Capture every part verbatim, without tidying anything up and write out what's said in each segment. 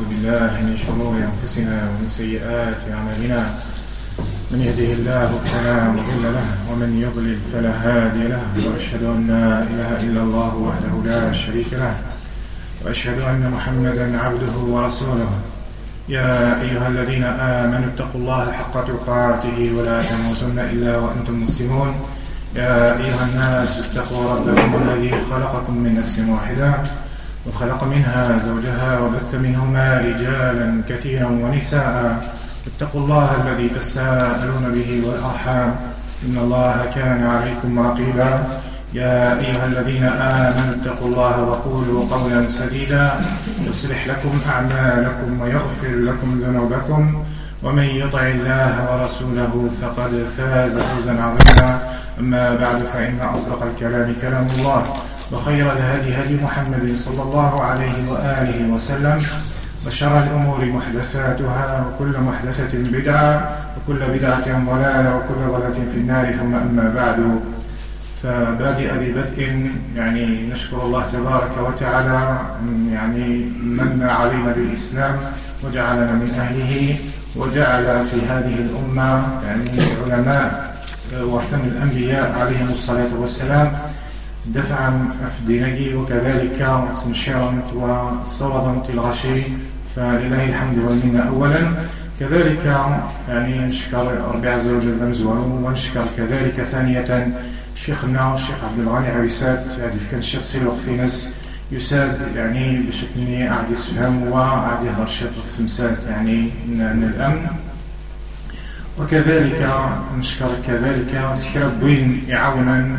بالله من شرور أنفسنا ومن سيئات أعمالنا، من يهده الله فلا مضل له ومن يضلل فلا هادي له، وأشهد أن لا إله إلا الله وحده لا شريك له، وأشهد أن محمدا عبده ورسوله. يا أيها الذين آمنوا اتقوا الله حق تقاته ولا تموتن إلا وأنتم مسلمون. يا أيها الناس اتقوا ربكم الذي خلقكم من نفس واحدة وخلق منها زوجها وبث منهما رجالا كثيرا ونساء. اتقوا الله الذي تساءلون به والأرحام إن الله كان عليكم رقيبا. يا أيها الذين آمنوا اتقوا الله وقولوا قولا سديدا يصلح لكم أعمالكم ويغفر لكم ذنوبكم، ومن يطع الله ورسوله فقد فاز فوزا عظيما. أما بعد، فإن أصدق الكلام كلام الله، وخير الهدي هدي محمد صلى الله عليه وآله وسلم، وشر الأمور محدثاتها، وكل محدثة بدعة، وكل بدعة ضلالة، وكل ضلالة في النار. ثم أما بعد، فبادئ ببدء يعني نشكر الله تبارك وتعالى يعني من علينا بالإسلام وجعلنا من أهله، وجعل في هذه الأمة يعني علماء ورثة الأنبياء عليهم الصلاة والسلام دفعا أفدنجي، وكذلك تنشيرا وصوضا الغشي، فلله الحمد والمنة أولا. كذلك يعني نشكر ربي عز وجل بمزوره، ونشكر كذلك ثانية شيخنا الشيخ عبد الغني عويسات، يعني كان الشيخ سي الوقت في ناس يساد يعني بشكل عاد يسفهم وعاد يهضر الشيخ في تمثال يعني من الأمن. وكذلك نشكر كذلك سكرة بوين يعاونا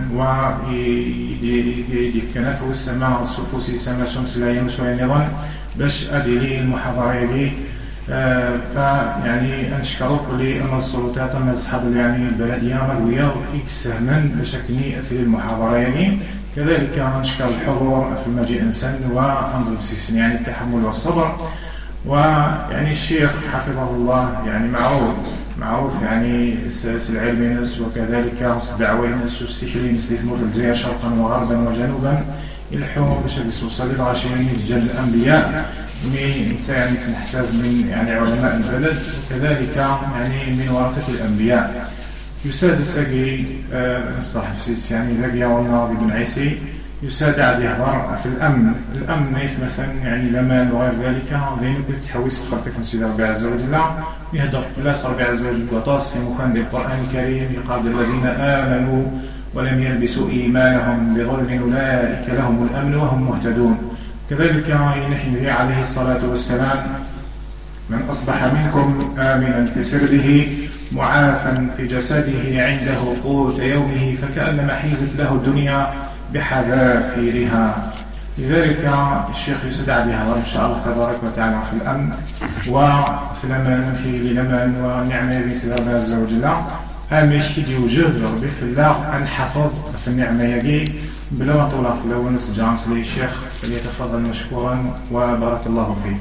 ويدفكنا في السماء صفوسي سما شمس لا يمس ولا نظام باش أدري المحاضرة يلي. آه فيعني نشكروا كل أن السلطات من أصحاب يعني البلدية مروية إكسهما بشكل أسئلة المحاضرة يعني. كذلك نشكر الحضور في المجيء إنسان وأنظر سيسن يعني التحمل والصبر. ويعني الشيخ حفظه الله يعني معروف معروف يعني العلم ناس، وكذلك الدعوة ناس واستخلي نسلي تموت الجزائر شرقا وغربا وجنوبا الحوم باش يوصل للغاشيين رجال الأنبياء من يعني تنحسب من يعني علماء البلد، وكذلك يعني من ورثة الأنبياء. يساد ساقي نصطلح في يعني ذاقي والناظر بن عيسي يساد عاد يهضر في الأمن. الأمن مثلا يعني لما وغير ذلك ذينك تحويس تقربك نسيد ربي عز وجل يهدر في الله ربي عز وجل وطاس مكان بالقرآن الكريم يقال الذين آمنوا ولم يلبسوا إيمانهم بظلم أولئك لهم الأمن وهم مهتدون. كذلك نحن عليه الصلاة والسلام من أصبح منكم آمنا في سربه معافا في جسده عنده قوت يومه فكأنما حيزت له الدنيا بحذافيرها. لذلك الشيخ يسدع بها إن شاء الله تبارك وتعالى في الأمن وفي الأمان في الأمان والنعمة بسم الله عز وجل. هامش يوجد ربي في الله أن حفظ في النعمة يجي بلا طول في الأول نسجانس لي الشيخ فليتفضل مشكورا وبارك الله فيه.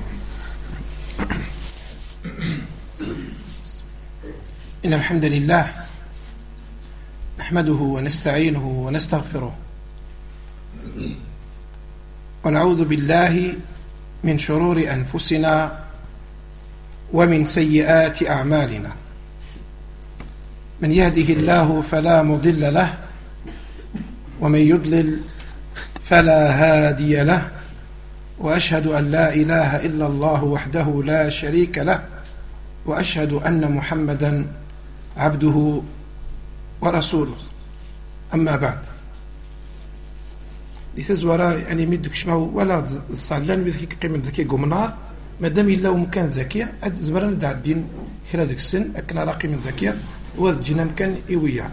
إن الحمد لله نحمده ونستعينه ونستغفره، ونعوذ بالله من شرور أنفسنا ومن سيئات أعمالنا. من يهده الله فلا مضل له، ومن يضلل فلا هادي له، وأشهد أن لا إله إلا الله وحده لا شريك له، وأشهد أن محمدا عبده ورسوله. أما بعد، لتزورا يعني ميدك شماو ولا صعلان بذيك قيمة ذكية قمنار مادام إلا ومكان ذكية زبرا ندع الدين خلال ذلك السن أكنا على قيمة ذكية وذ جنا مكان إيويات.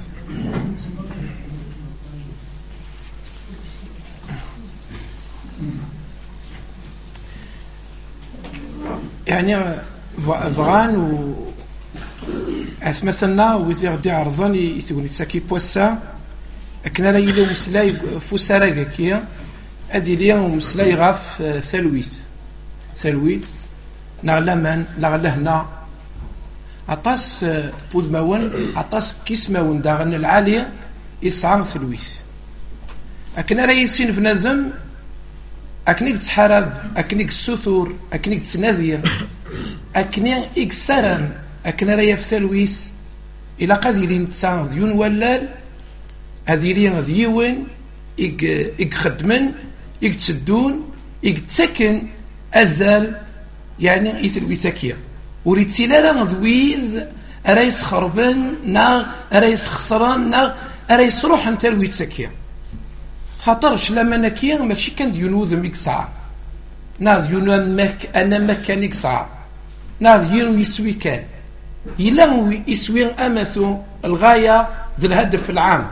يعني بغان و أسمسنا ويزيغ دي عرضان يسيقون يتساكي بوسا أكنا لا يلو مسلاي فوسارا ذكية أدي ليا ومسلاي غاف سلويت سلويت نعلمان لغلهنا عطاس بوذ ماون عطاس كيس ماون داغن العالية يسعى سلويت أكنا لا يسين في نظم أكنيك تحارب أكنيك السثور أكنيك تنادي أكنيك إكسران أكنا ريا في ثلويث إلا قادي نتسان ذيون ولال هذي لي ذيون إك خدمن إك تسدون إك تسكن أزال يعني إثلويثاكيا وريد سيلالا ذويذ أريس خربان نا أريس خسران نا أريس روح أنت الويتساكيا خاطرش لما نكيا ماشي كان ديونو ذميك ساعة نا ديونو مك أنا مكانيك ساعة نا ديونو يسوي كان يلا يسوي أمثو الغاية ذي الهدف العام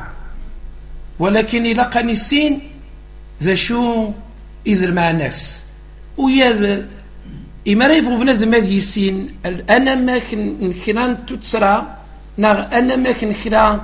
ولكن إلا قانيسين ذا شو إذا مع ناس ويا إما ريفو بنادم هذه السين أنا ما كنخلان تتسرى أنا ما كنخلان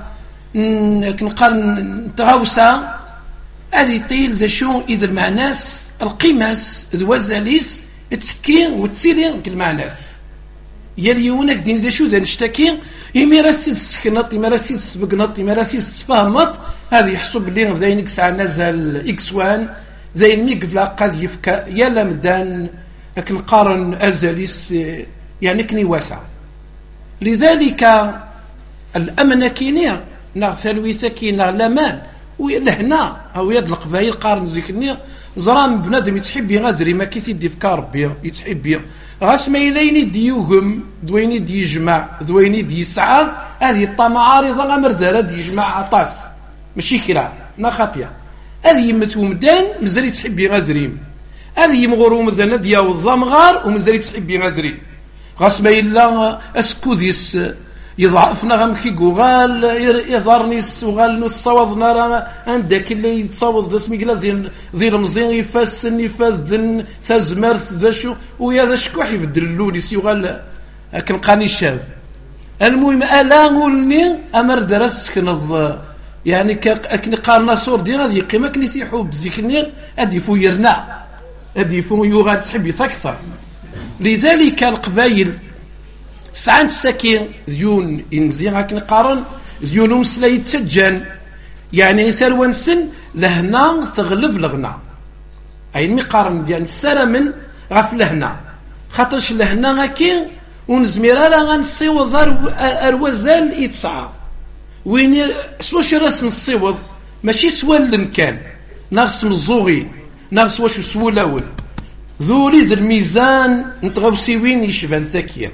كنقارن تغاوسا هذه طيل ذا شو إذا مع ناس القيماس الوزاليس تسكين وتسيلين مع ناس يليونك دين ذا شو ذا نشتكي إما راسي تسكنط إما راسي تسبقنط إما راسي تتفاهمط هذه يحسب لي ذا ينكس على نزل إكس وان ذا ينميك فلا قد يفكا يلا مدان لكن قارن أزليس يعني كني واسع لذلك الأمن كينيا نغ ثلويثا كينا لمان ولهنا أو يدلق فهي القارن زيكني زرام بنادم يتحبي غادري ما كيث يدي في كاربي يتحبي غاس ما يليني ديوهم دويني دي يجمع دويني دي يسعى هذه الطمع عارضة غمر دارا دي يجمع عطاس ماشي كرا نا خاطية هذه يمت ومدان مازال يتحبي غادريم هذه يمغرو مذنب ديال الضمغار ومازال تحبي غادري غاس ما الا اسكوديس يضعفنا غم كي غال يزارنيس وغال نص صوضنا راه عندك اللي يتصوض اسمي كلا ديال ديال مزيان يفاس نفاس دن تزمرت ذا شو ويا ذا شكوح يبدل اللوليس يغال كنقاني شاب المهم الا غولني امر درس كنض يعني كني قارنا صور ديال هذه قيمه كني سيحو بزيكني ادي فويرنا هذه فو يغال تحبي تكثر لذلك القبائل سعان السكين ذيون إنزين هاكن قارن ذيون مسلا يتسجن يعني ثروان سن لهنا تغلب لغنا أي مقارن يعني السنة من غف لهنا خاطرش لهنا هاكين ونزميرا لا غنصيوض أروزال يتسعى وين سواش راس نصيوض ماشي سوال كان ناس مزوغين ناس واش سوو الاول ذولي ذا الميزان نتغوسي وين يشبان تاكيا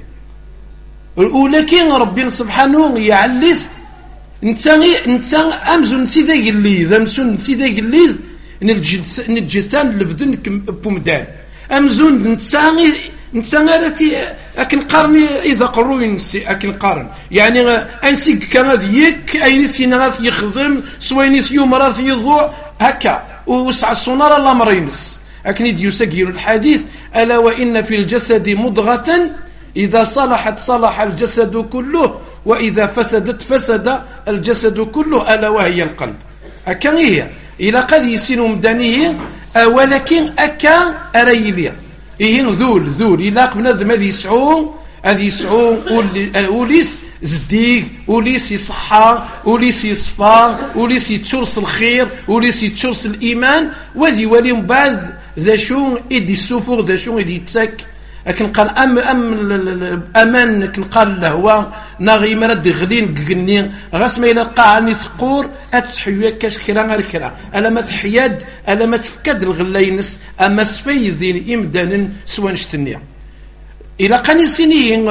ولكن ربي سبحانه يعلث نتا نتا امزو نسيدا يليذ امزو نسيدا يليذ نجثان لفذن بومدان امزو نتا نتا راتي اكن قرني اذا قروي نسي اكن قارن يعني انسي كان هذيك اين سينا يخدم سويني يوم راس يضوع هكا وسع الصنارة الأمرينس أكنيد يسجل الحديث ألا وإن في الجسد مضغة إذا صلحت صلح الجسد كله وإذا فسدت فسد الجسد كله ألا وهي القلب أكا هي إلى قد يسين مدانيه ولكن أكا أريليا إيه ذول ذول إلى قبل هذه يسعون هذه يسعون أوليس زديق وليس يصحى وليس يصفى وليس يتشرس الخير وليس يتشرس الإيمان وذي ولي بعد ذا شو إدي السفور ذا شو إدي يتسك لكن قال أم أم أمان لكن قال له هو ناغي مرد غلين قني غاس ما يلقى عني ثقور أتحيا كاش كرا غير كرا ألا ما تحياد ألا ما تفكد الغلينس أما سفيذين إمدانا سوى نشتنيا إلى قاني سنين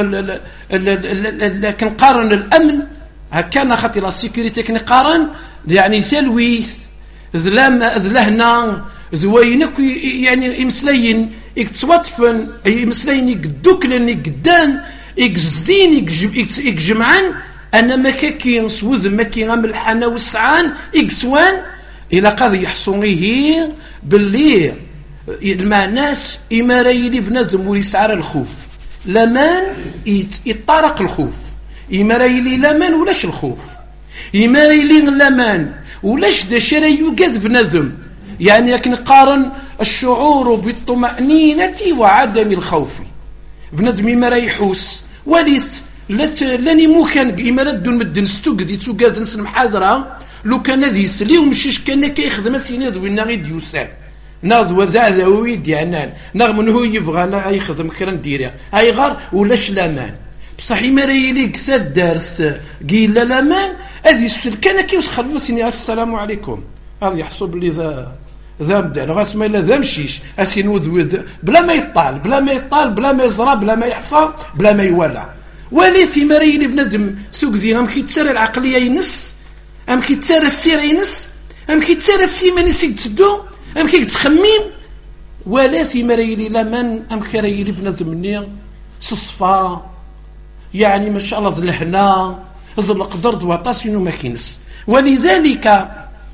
لكن قارن الأمن هكذا خاطي لا سيكوريتي كن قارن يعني سلويث ذلام ذلهنا ذوينك يعني إمسلين يكتوطفن إمسلين يقدوكلن يقدان يقزدين يقجمعان أنا مكاكين سوذ مكين غام الحنا والسعان يقسوان إلى قاضي يحصونيه باللي مع ناس إماريلي بنادم ويسعر الخوف لمان يطارق الخوف إماريلي لمان ولاش الخوف إماريلي لمان ولاش دا شري يوجد بنادم يعني لكن قارن الشعور بالطمأنينة وعدم الخوف بنادم إمارا يحوس وليث لاني مو كان إمارا دون مدن ستوكذي توكاد نسلم حاضرة لو كان ذي يسلي ومشيش كان كيخدم سينيض وين غير ديوسان ناض وذا ويد يعني نغم انه يبغى انا يخدم كرا نديرها اي غار ولاش لامان بصح ما رايليك الدرس قيل لامان هذه السل كان كي وسخلوا سيني السلام عليكم هذا يحصل بلي ذا ذا بدا غاس ما الا ذا مشيش اسينوذ بلا ما يطال بلا ما يطال بلا ما يزرى بلا ما يحصى بلا ما يولع وليتي ما رايلي بنادم سوق ذي ام كي تسرى العقليه ينس ام كي تسرى السيره ينس ام كي تسرى السيماني سيد تدو ام كي تخمم ولا في مريلي لمن ام كريلي بنادم مني صصفا يعني ما شاء الله ذلحنا ذل القدر دواطاس ينو ما كينس ولذلك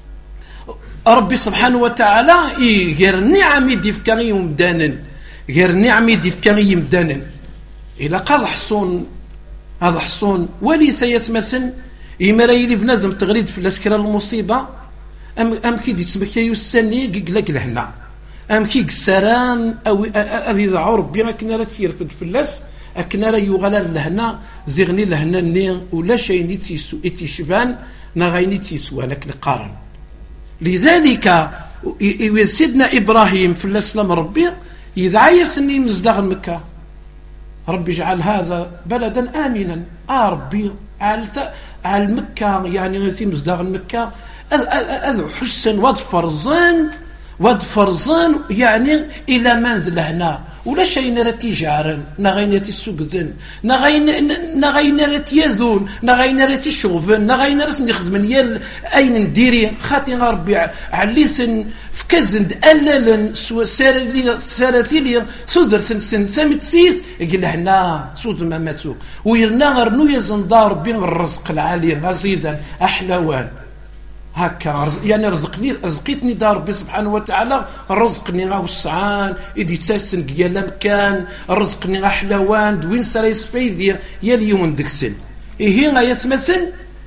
ربي سبحانه وتعالى غير النعم يدفكا يمدانن غير النعم يدفكا يمدانن الى قاد حصون هذا حصون وليس يتمثل يمريلي بنادم تغريد في الاسكره المصيبه ام ام كي تسمك يسني قلق لهنا ام كي السران او اذي ذا ربي ما كنا لا تسير في الفلاس اكنا لا يغلى لهنا زغني لهنا ني ولا شيء نيتيسو اتيشبان نغايني تيسو لكن قارن لذلك سيدنا ابراهيم في الاسلام ربي يدعي سني مزدغ مكه ربي اجعل هذا بلدا امنا اه ربي على على مكه يعني في مزدغ مكه اذ حسن واد فرزان واد فرزان يعني الى منزل لهنا ولا شيء نرتي جارن نغينتي السوقذن نغين نغينتي يذون نغينتي الشغفن نغينرس نخدم يال اين نديري خاطي ربي عليثن فكزند الالن سارلي سارتيلي صدر سن سمت سيث قال هنا صود ما ماتو ويرنا غرنو يزندار بين الرزق العالي غزيدا احلوان هكا يعني رزقني رزقتني دار ربي سبحانه وتعالى رزقني غا وسعان يدي تسن قيال مكان رزقني غا حلوان دوين سرايس فيدي يا اليوم دكسن إيه غا يتمثل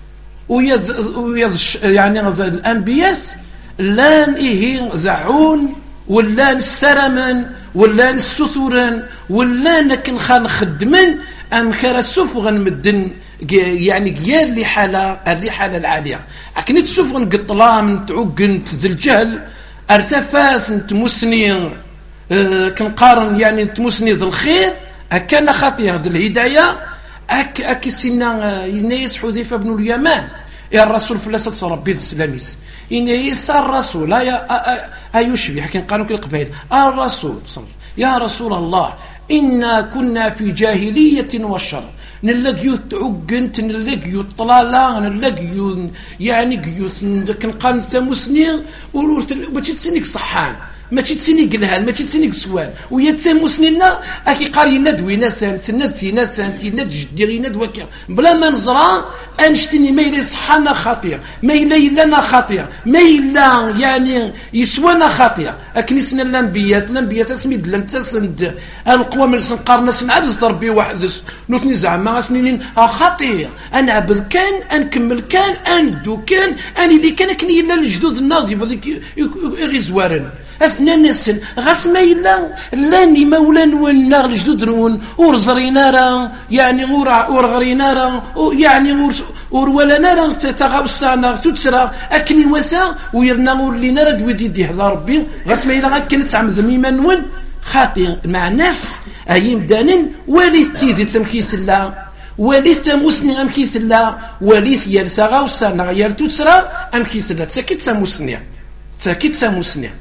ويذ ويذ يعني الانبياء لان إيه ذعون ولان السرمن ولان السثورن ولان كن خان خدمن ام خير السفغ مدن يعني قيال لي حالة اللي حالة العالية لكن تشوف نقطلام تعقن ذي الجهل ارتفاث تمسني اه كنقارن يعني تمسني ذي الخير كان خاطئ ذي الهداية أك أك سنا ينيس حذيفة بن اليمان يا الرسول فلسة ربي السلاميس ينيس الرسول يا أيشبه حكي قالوا كل قبائل الرسول يا رسول الله إنا كنا في جاهلية وشر نلاقيو تعقنت نلاقيو طلالا نلاقيو يعني قيوث كنقال تمسني وباش تسنيك صحان ما تسنيك الهال ما تسنيك سوال ويا تسمسنينا اكي قال يناد ويناسان سنتي ناسان يناد جدي يناد وكا بلا ما نزرا انشتني ما يلي صحانا خطير ما يلي لنا خطير ما يلا يعني يسوانا خطير اكنسنا الانبيات الانبيات اسميد لم تسند القوى من سنقارنا سنعبد ربي واحد نوتني زعما اسنين خطير انا عبد كان انكمل كان اندو كان اني اللي كان كني الا الجدود الناضي بهذيك غيزوارن أسنا نسن غاس ما إلا لاني مولان والنار الجدود نون ورزرينا را يعني ور ورغرينا را يعني ور ورولنا را تتغوصنا تتسرى أكني وسا ويرنا ولينا را دويدي دي هذا ربي غاس ما إلا غاكن تعمد ميما نون خاطي مع ناس أيم دانن وليت تيزي تمكيث الله وليت تموسني أمكيث الله وليت يرسى غوصنا يرتو تسرى أمكيث الله تسكت سموسني تسكت سموسني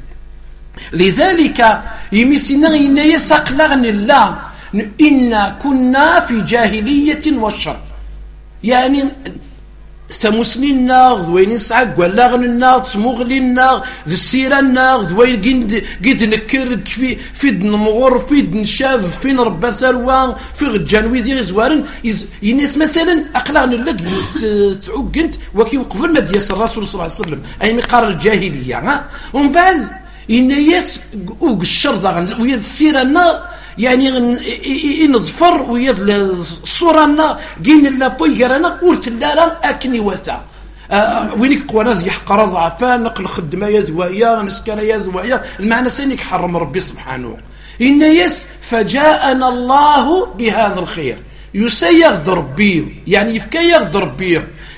لذلك يمسنا إن يساق لغن الله إنا كنا في جاهلية والشر يعني ثمسني النار ذوين نسعق ولغن النار تمغلي النار ذي السيرة النار ذوين قد نكر في في دنمغر في دنشاف في نربى ثروان في غجانوي ذي غزوارن يناس مثلا أقلغن الله تعقنت وكي وقفل ما دياس الرسول صلى الله عليه وسلم أي مقار الجاهلية ها ومن بعد إنياس وقشر ذا ويا السيرة يعني ينظفر ويا الصورة جين لا بوي قرانا قلت لا لا أكني وسع آه وينك قوانا يحقر ضعفان نقل خدمة يزوايا نسكن يزوايا المعنى سينك حرم ربي سبحانه إنياس فجاءنا الله بهذا الخير يسيغ دربيه يعني يفكا يغدر بيه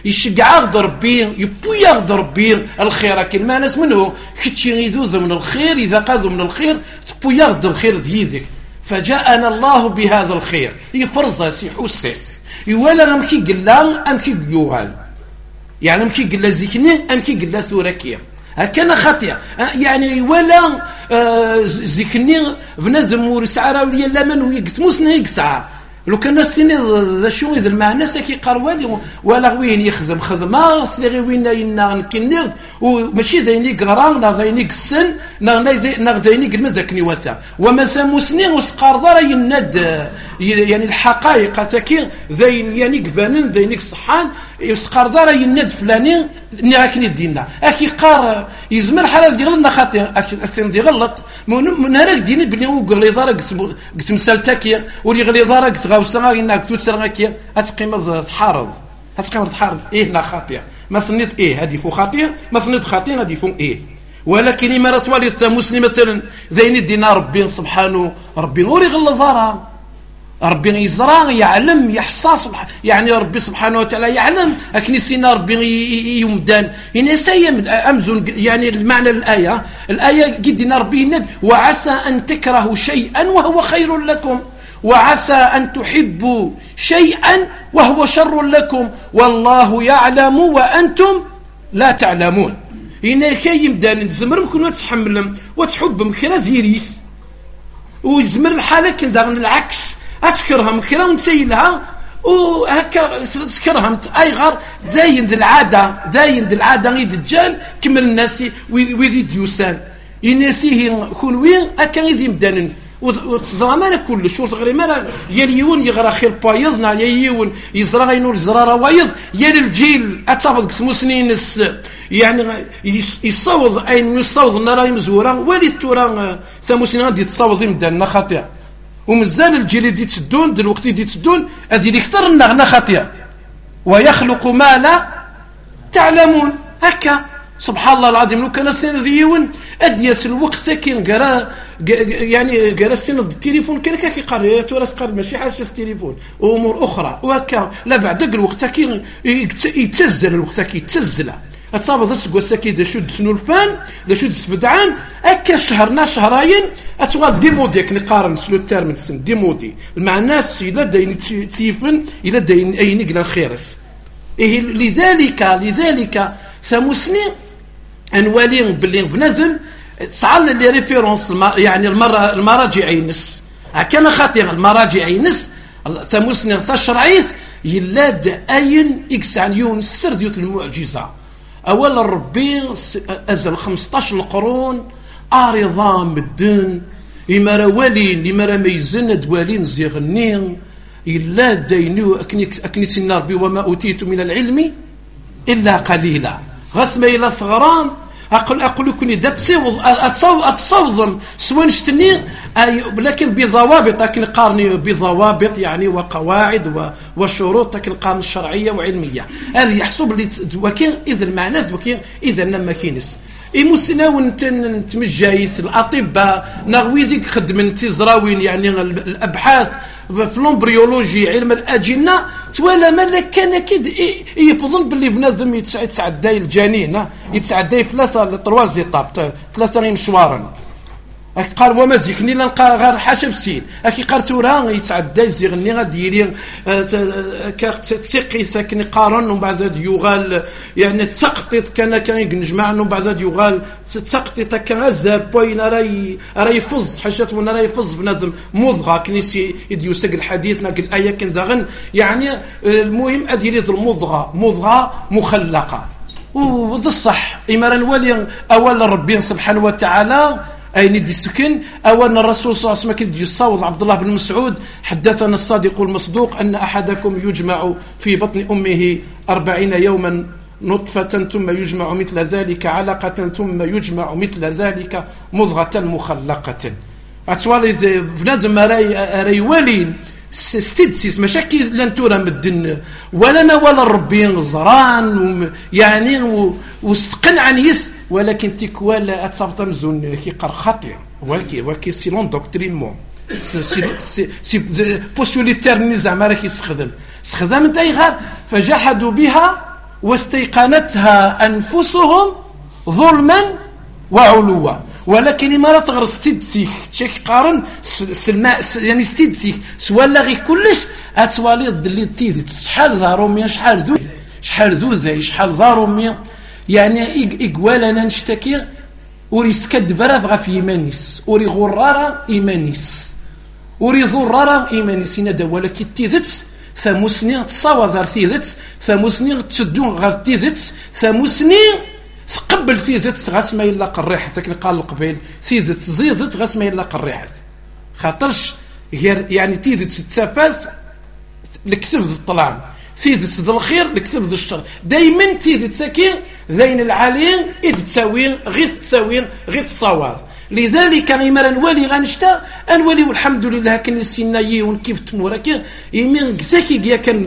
يشجع غد ربي يبوي غد ربي الخير كل ما ناس منه كتشي يذوذ من الخير إذا قاذوا من الخير تبوي غد الخير ديذك فجاءنا الله بهذا الخير يفرزس يحسس يولا أمكي قلا أمكي قيوهال يعني أمكي قلا زيكني أمكي قلا ثوركيا هكذا خطية يعني ولا آه زيكني بنادم ورسعة ولا لا من ويقتموسنا يقسعة لو كان الناس تاني ذا شو إذا المعنى سكي قروالي ولا وين يخدم خدمة صلي وين ينا نكنيد وماشي ذيني قران لا ذيني قسن لا ذيني قلما ذاك نواتا ومثلا مسنين وسقار ضرا يند يعني الحقائق تكي ذين يعني قبانن ذينك صحان يسقار ضرا يند فلاني ناكني دينا اكي قار يزمر حالات ديال لنا خاطي استن دي غلط من هراك ديني بلي وقال لي ضرا قلت مسالتك ولي غلي ضرا قلت غاوسا انك توتسرغاكي اتقيم تحارض اتقيم تحارض ايه لا خاطئ ما ثنيت ايه هادي فو خاطئ ما ثنيت خاطئ هادي فو ايه ولكن ما رتوالي مسلم مثلا زين الدين ربي سبحانه ربي نوري غل زرا ربي يزرع يعلم يحصى سبحانه يعني ربي سبحانه وتعالى يعلم لكن سينا ربي يمدان هنا سيمد امزون يعني المعنى الايه الايه قدنا ربي ند وعسى ان تكرهوا شيئا وهو خير لكم وعسى أن تحبوا شيئا وهو شر لكم والله يعلم وأنتم لا تعلمون هنا كي يبدا نزمر ممكن وتحملهم وتحبهم كلا زيريس ويزمر الحالة كذا العكس أتكرهم كلا ونسيلها وهكا تكرهم أي غار داين ذي العادة داين ذي العادة غيد الجان كمل الناس ويذي ديوسان يناسيه كلوين أكا غيد يبدا وتزرع مالا كل شو تغري مالا يليون يغرى خير بايض نا يليون يزرع غينور زرع روايض يل الجيل اتفض قسمو سنين يعني يصوض اين يصوض نرى مزورا ولي التورا ثمو سنين غادي تصوض يمدانا خاطئ ومزال الجيل دي تسدون دلوقت دي تسدون ادي اللي كثر النغنى خاطئ ويخلق ما لا تعلمون هكا سبحان الله العظيم لو كان سنين ذيون اديس الوقت كي قرا يعني قرا سنين التليفون كان كي قرا تورس قرا ماشي حاجه التليفون امور اخرى وهكا لا بعد الوقت كي يتسزل الوقت كي يتسزل اتصاب تسقوا ساكي دا شد سنو الفان دا شد سبدعان هكا شهرنا شهرين اتوال ديمودي كي نقارن سلو تيرمن سن ديمودي مع الناس الا داين تيفن الا داين اي نقل خيرس إيه لذلك لذلك سمسني انوالي باللي بنادم صعل لي ريفيرونس يعني المرة المراجع ينس كان خاطر المراجع ينس تمسني تشرعيث يلاد اين اكس عن يونس سرديوت المعجزه اولا ربي ازل خمسطاش القرون ارضام الدين يمرا والين يمرا ميزن دوالين زيغنين الا داينو اكني اكني سن ربي وما اوتيت من العلم الا قليلا غسمه الى ثغران اقول اقول لكم دا تصوض اتصوض سواء شتني لكن بضوابط لكن قارني بضوابط يعني وقواعد وشروط لكن قارن الشرعيه وعلميه هذه يحسب لي وكين اذا المعنى وكين اذا لما كينس يمسناون تمجايث الاطباء نغوي ذيك خدمن تزراوين يعني الابحاث في الامبريولوجي علم الاجنه ولا ما كان اكيد يفضل باللي بنادم يتسعدى الجنين يتسعدى ثلاثه طروازيطاب ثلاثه مشوارا قال وما زيكني لنلقى غير حسب سين اكي قال تورا يتعدى يزيغني غادي يدير تسقي ساكن قارن ومن بعد يغال يعني تسقطت كان كان ينجمع ومن بعد يغال تسقطت كان زاب بوين راي راي يفز حاجات من راي يفز بنادم مضغه كنيسي يديوسق الحديث ناقل الايه كن داغن يعني المهم ادير المضغه مضغه مخلقه وذا الصح إمارا نولي أولا ربي سبحانه وتعالى أين دي السكن أولا الرسول صلى الله عليه وسلم يصاوض عبد الله بن مسعود حدثنا الصادق المصدوق أن أحدكم يجمع في بطن أمه أربعين يوما نطفة ثم يجمع مثل ذلك علقة ثم يجمع مثل ذلك مضغة مخلقة أتوالي بنادم راي ولين ستدسيس مشاكل لن ترى مدن ولا ولا ربي زران يعني واستقنع يس ولكن تكوالا اتصابت مزون كي قر خطير ولكن ولكن سيلون دوكترينمون سي سي بوسوليتير نزعما راه كيستخدم استخدام نتاي غير فجحدوا بها واستيقنتها أنفسهم ظلما وعلوا. ولكن ما لا تغرس تيدسيك تشيك قارن سلماء يعني ستيدسيك سوالا غي كلش اتوالي اللي تيدت شحال ضاروميا شحال ذو شحال ذو ذي شحال ضاروميا يعني إقوال أنا نشتكي وري سكد برا غا في إيمانيس وري غرارة إيمانيس وري ضرارة إيمانيس ينادى ولكن تيدت ثموسني تصاوى ذار تيدت ثموسني تسدون غا تيدت ثموسني تقبل ثيدت غاس ما يلا قريحة لكن قال القبيل ثيدت زيدت غاس ما يلا قريحة خاطرش يعني تيدت تتفاز لكتب ذي الطلعان ثيدت ذي الخير لكتب ذي الشر دايما تيدت ساكين ذين العالين إذ تساوين غير تساوين غير تصاوات. لذلك غيمر نوالي غنشتا نوالي والحمد لله كان السينايي ونكيف تمورا كي يمين كساكي كيا كان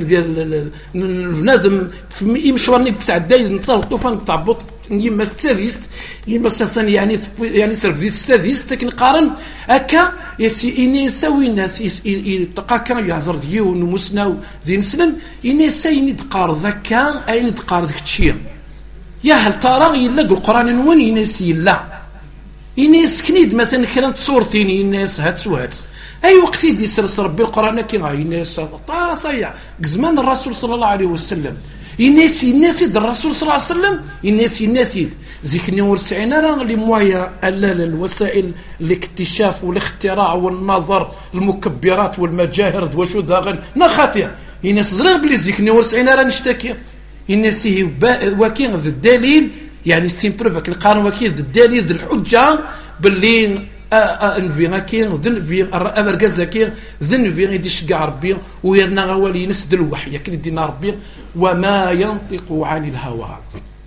بنادم في مشوارني بتسع دايز نتصل طوفان تعبط يما ستاديست يما ثاني يعني يعني تربدي ستاديست لكن قارن هكا يسي اني سوي الناس يتقا كان يهضر ديون ومسنا زين سلم اني سايني تقار ذكا اين تقار ذاك الشيء يا هل ترى يلا القران وين ينسي لا يناس كنيد مثلا كانت صورتين يناس هات وهات اي وقت يدي سرس ربي القران كي غا يناس طاصيع زمان الرسول صلى الله عليه وسلم يناس يناس الرسول صلى الله عليه وسلم يناس يناس زيكني ورسعنا راه اللي مويا الوسائل الاكتشاف والاختراع والنظر المكبرات والمجاهر وشو داغن نخاطر يناس زرق بلي زيكني ورسعنا راه نشتكي يناس هي وكين الدليل يعني ستين بروفك القارن وكيل الدليل الحجه باللي انفي غاكين ذن في امركز كي ذن في غيدي شكا ربي ويرنا غوالي نسد الوحي كي دينا ربي وما ينطق عن الهوى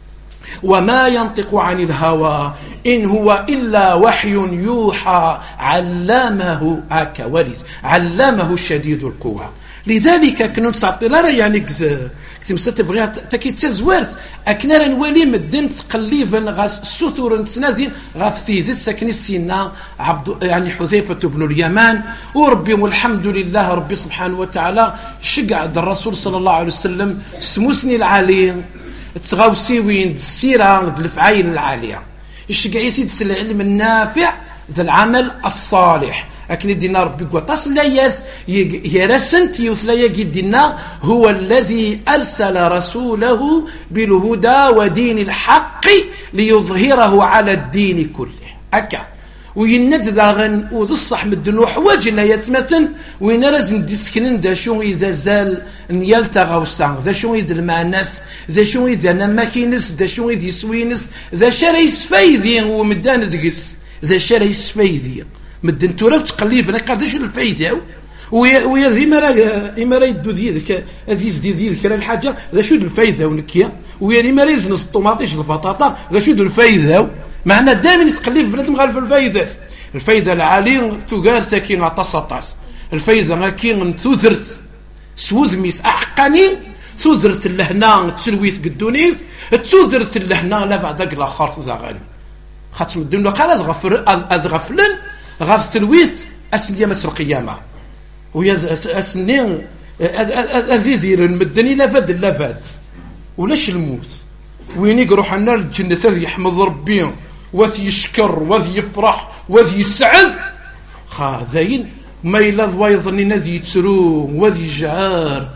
وما ينطق عن الهوى إن هو إلا وحي يوحى علمه هكا وليس علمه شديد القوى. لذلك كنت تعطيلا يعني كتمسا تبغيها تاكي تزوارت اكنا نولي مدن تقليبا غاس السطور نتنادي غاف ثيزت ساكني السينا عبد يعني حذيفه بن اليمان وربي والحمد لله ربي سبحانه وتعالى شقع الرسول صلى الله عليه وسلم سموسني العالي تغاوسيوين السيره الفعاين العاليه الشقع يسيد العلم النافع ذا العمل الصالح أكن دينا ربي قطاس لاياس يرسنت يوثلايا دينا هو الذي أرسل رسوله بالهدى ودين الحق ليظهره على الدين كله أكا ويند ذاغن وذصح مدن وحواج لا يتمتن وين رازم ديسكنن دا شو إذا زال نيالتا غوصان ذا شو إذا المعناس ذا شو إذا نماكينس ذا شو إذا يسوينس ذا شرا يسفايذي ومدان دقس ذا شرا يسفايذي مدن تورا تقليب انا قاداش الفايده ويا ويا ذي مرا امرا يدو ديالك هذه زدي ديالك راه الحاجه ذا شو الفايده ونكيا ويا امرا يزنس الطوماطيش البطاطا ذا شو الفايده معنا دائما يتقلب بنادم غير في الفايده الفايده العالي تقال ساكين عطاس عطاس الفايده غاكين تثرت سوذ ميس احقاني تثرت لهنا تسلويت قدونيس تثرت لهنا لا بعد الاخر زغال خاطر الدنيا قال غفر اغفلن غاف التلويث اسنيا مسر القيامه ويا اسنين ازيدير المدني لا فاد لا فاد ولاش الموت وين يروح لنا الجنه ثاني يحمد ربي وذي يشكر وذي يفرح وذي يسعد خا زين ما الا ضوايظني نذي يتسرو وذي يجعر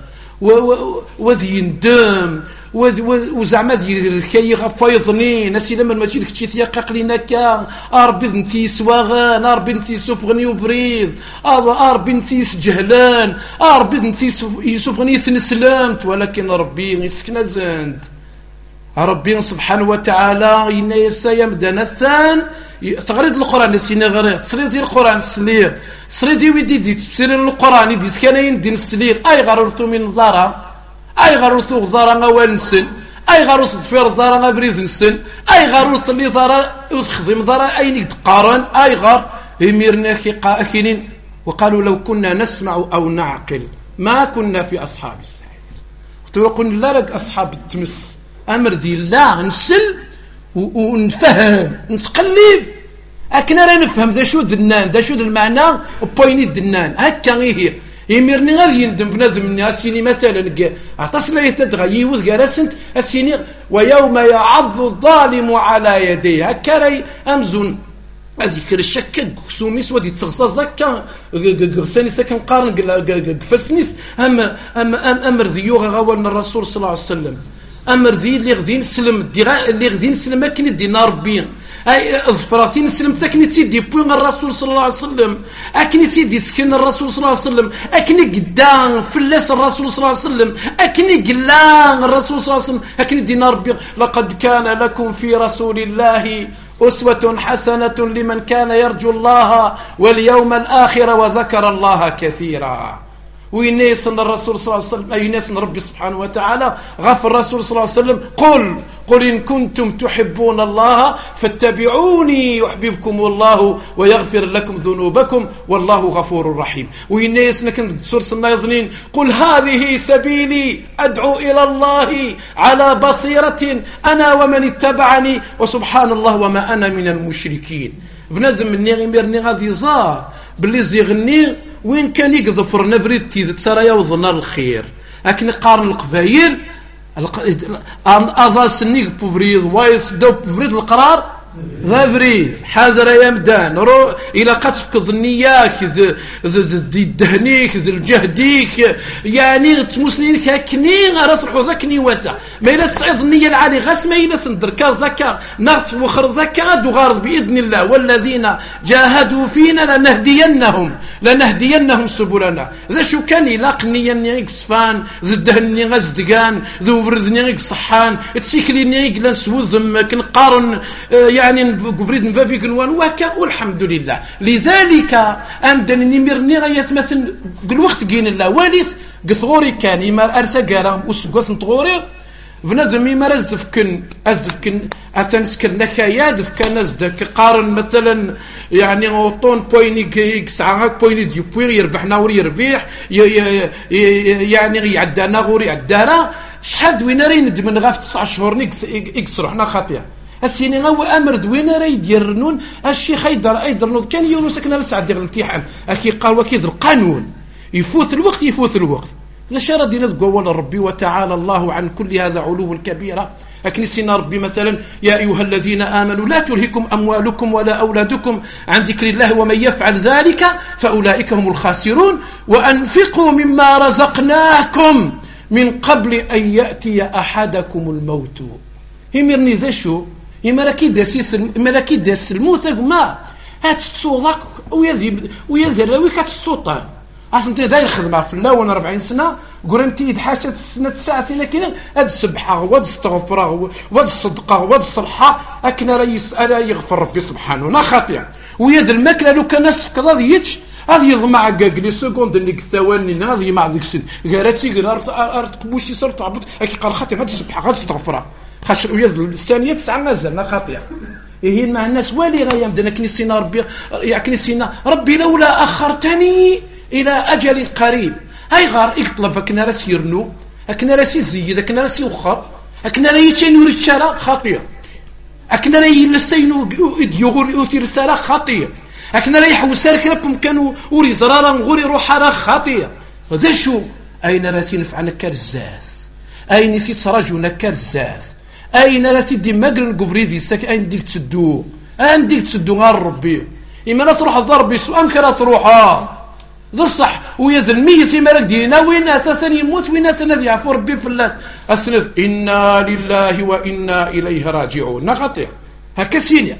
وذي يندم وزعما ديال كي غفايضني ناسي لما ماشي داك الشيء ثياق لينا كا ربي نتي سواغان ربي نتي سفغني وفريز ربي نتي سجهلان ربي نتي يسفغني ثنسلامت ولكن ربي يسكن زند ربي سبحانه وتعالى إن يسايا مدنثان تغريد القرآن السنة غير تصريد القرآن السلير تصريد ويدي دي تفسير القرآن دي سكانين دين السلير أي غررتو من زارة أي غروس غزارة غوال نسن أي غروس تفير زارة غبريز نسن أي غروس اللي زارة يخزم زارة أي نقد قارن أي غار يميرنا كينين وقالوا لو كنا نسمع أو نعقل ما كنا في أصحاب السعير قلنا لا لك أصحاب التمس أمر دي الله نسل ونفهم نتقلب أكنا لا نفهم ذا شو دنان ذا شو المعنى وبويني دنان هكا هي يميرني غادي يندم بنادم مني السيني مثلا عطاس لا يتدغى يوث جالسنت السيني ويوم يعض الظالم على يديه هكا امزون هذيك الشك سوميس ودي تغصص هكا غساني ساكن قارن فسنيس ام ام امر ذيو غاولنا الرسول صلى الله عليه وسلم امر ذي اللي غادي نسلم اللي غادي نسلم كاين دينا ربي اي اظفراتين سلم تكني تسيدي بوين الرسول صلى الله عليه وسلم اكني تسيدي سكن الرسول صلى الله عليه وسلم اكني قدام فلاس الرسول صلى الله عليه وسلم اكني قلان الرسول صلى الله عليه وسلم اكني دينا ربي لقد كان لكم في رسول الله أسوة حسنة لمن كان يرجو الله واليوم الآخر وذكر الله كثيرا وينيس الرسول صلى الله عليه وسلم أي ناس ربي سبحانه وتعالى غفر الرسول صلى الله عليه وسلم قل قل إن كنتم تحبون الله فاتبعوني يحببكم الله ويغفر لكم ذنوبكم والله غفور رحيم وينيس نكن سورة الناظرين قل هذه سبيلي أدعو إلى الله على بصيرة أنا ومن اتبعني وسبحان الله وما أنا من المشركين بنظم النغي ميرني غادي زار باللي زيغني وين كان يقذفر نفريد تيذ تسرى يوضنا الخير لكن قارن القبايل أظل سنيك بفريد وايس دو بفريد القرار ذا فريد حاضر يا مدان رو إلى قصفك ظنياك ذي الدهنيك ذي الجهديك يعني تمسلين كاكني رسل ذاكني واسع ما إلا تصعيد ظنية العالي غاس ما إلا سندركار ذكر نغث وخر ذكر دغارض بإذن الله والذين جاهدوا فينا لنهدينهم لنهدينهم سبلنا ذا شو كان يلاقني نيك صفان ذي الدهني غزدقان ذو بردني نيك صحان تسيكلي نيك لنسوذم كنقارن يعني قفريد نبافي قنوان وكا والحمد لله لذلك أمدن نميرني غاية مثل قلوخت قين الله واليس قثغوري كان يمار أرسا قارا وسقوس نطغوري بنادم يمار أزدفكن أزدفكن أتنسكن نكايا دفكن أزدك قارن مثلا يعني غوطون بويني كسعاك بويني ديو بويني يربح ناور يربيح يعني يعدانا غوري يعدانا شحال وين ندم من غاف تسع شهور يكسروا حنا خاطئ السيني هو امر دوينا راه يديرنون الشيخ يدر يدرنوض كان يونس كنا نسعد ديال الامتحان اكي قال وكيد القانون يفوت الوقت يفوت الوقت اذا شرا دينا تقول ربي وتعالى الله عن كل هذا علو كبيرا لكن سينا ربي مثلا يا ايها الذين امنوا لا تلهكم اموالكم ولا اولادكم عن ذكر الله ومن يفعل ذلك فاولئك هم الخاسرون وانفقوا مما رزقناكم من قبل ان ياتي احدكم الموت يمرني ذا شو يمركي داسيس يمركي داس الموت ما هات تصوضك ويا ويا ذراوي كتصوطا اصلا داير خدمه في الاول أربعين سنه قرنتي يدحاشت السنه ساعتين كذا هاد السبحه وهاد الاستغفار وهاد الصدقه وهاد الصلحه اكن راه يسال يغفر ربي سبحانه نا خاطئ ويا ذا الماكله لو كان ناس كذا يتش هذه يضمع قاقلي سكوند اللي الثواني هذه مع ذيك السن قالت لي ارت قبوشي صرت تعبط هكي قال خاطئ هاد السبحه هاد الاستغفار خاش ويا الثانيه تسعه مازال خاطئ هي مع الناس والي غايا بدنا كنيسينا ربي يا كنيسينا ربي لولا اخرتني الى اجل قريب هاي غار يطلب كنا راس يرنو كنا راس يزيد كنا راس يوخر كنا راه يتشين وريتشارا خاطئ كنا راه يلسينو يديغور يوتي رساله خاطئ كنا راه يحوس ركب كانوا وري زرارا غوري روح راه خاطئ هذا شو اين راه ينفعنا كرزاز اين تراجونا كرزاز اين لا تدي مقرن قبريدي ساك اين ديك تسدو اين ديك تسدو غير ربي اما لا تروح ضربي سؤال كرا تروحها ذا الصح ويا ذا الميت ما راك دينا وين اساسا يموت وين اساسا يعفو ربي في الناس اسند انا لله وانا اليه راجعون نغطي هكا سينيا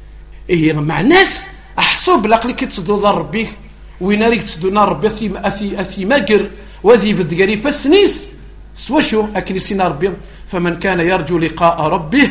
ايه مع الناس احسوا بالعقل كي تسدو ضر ربي وين ريك تسدو نار ربي اثي اثي اثي مقر وذي بدقري فالسنيس سوا شو اكن سينا ربي فمن كان يرجو لقاء ربه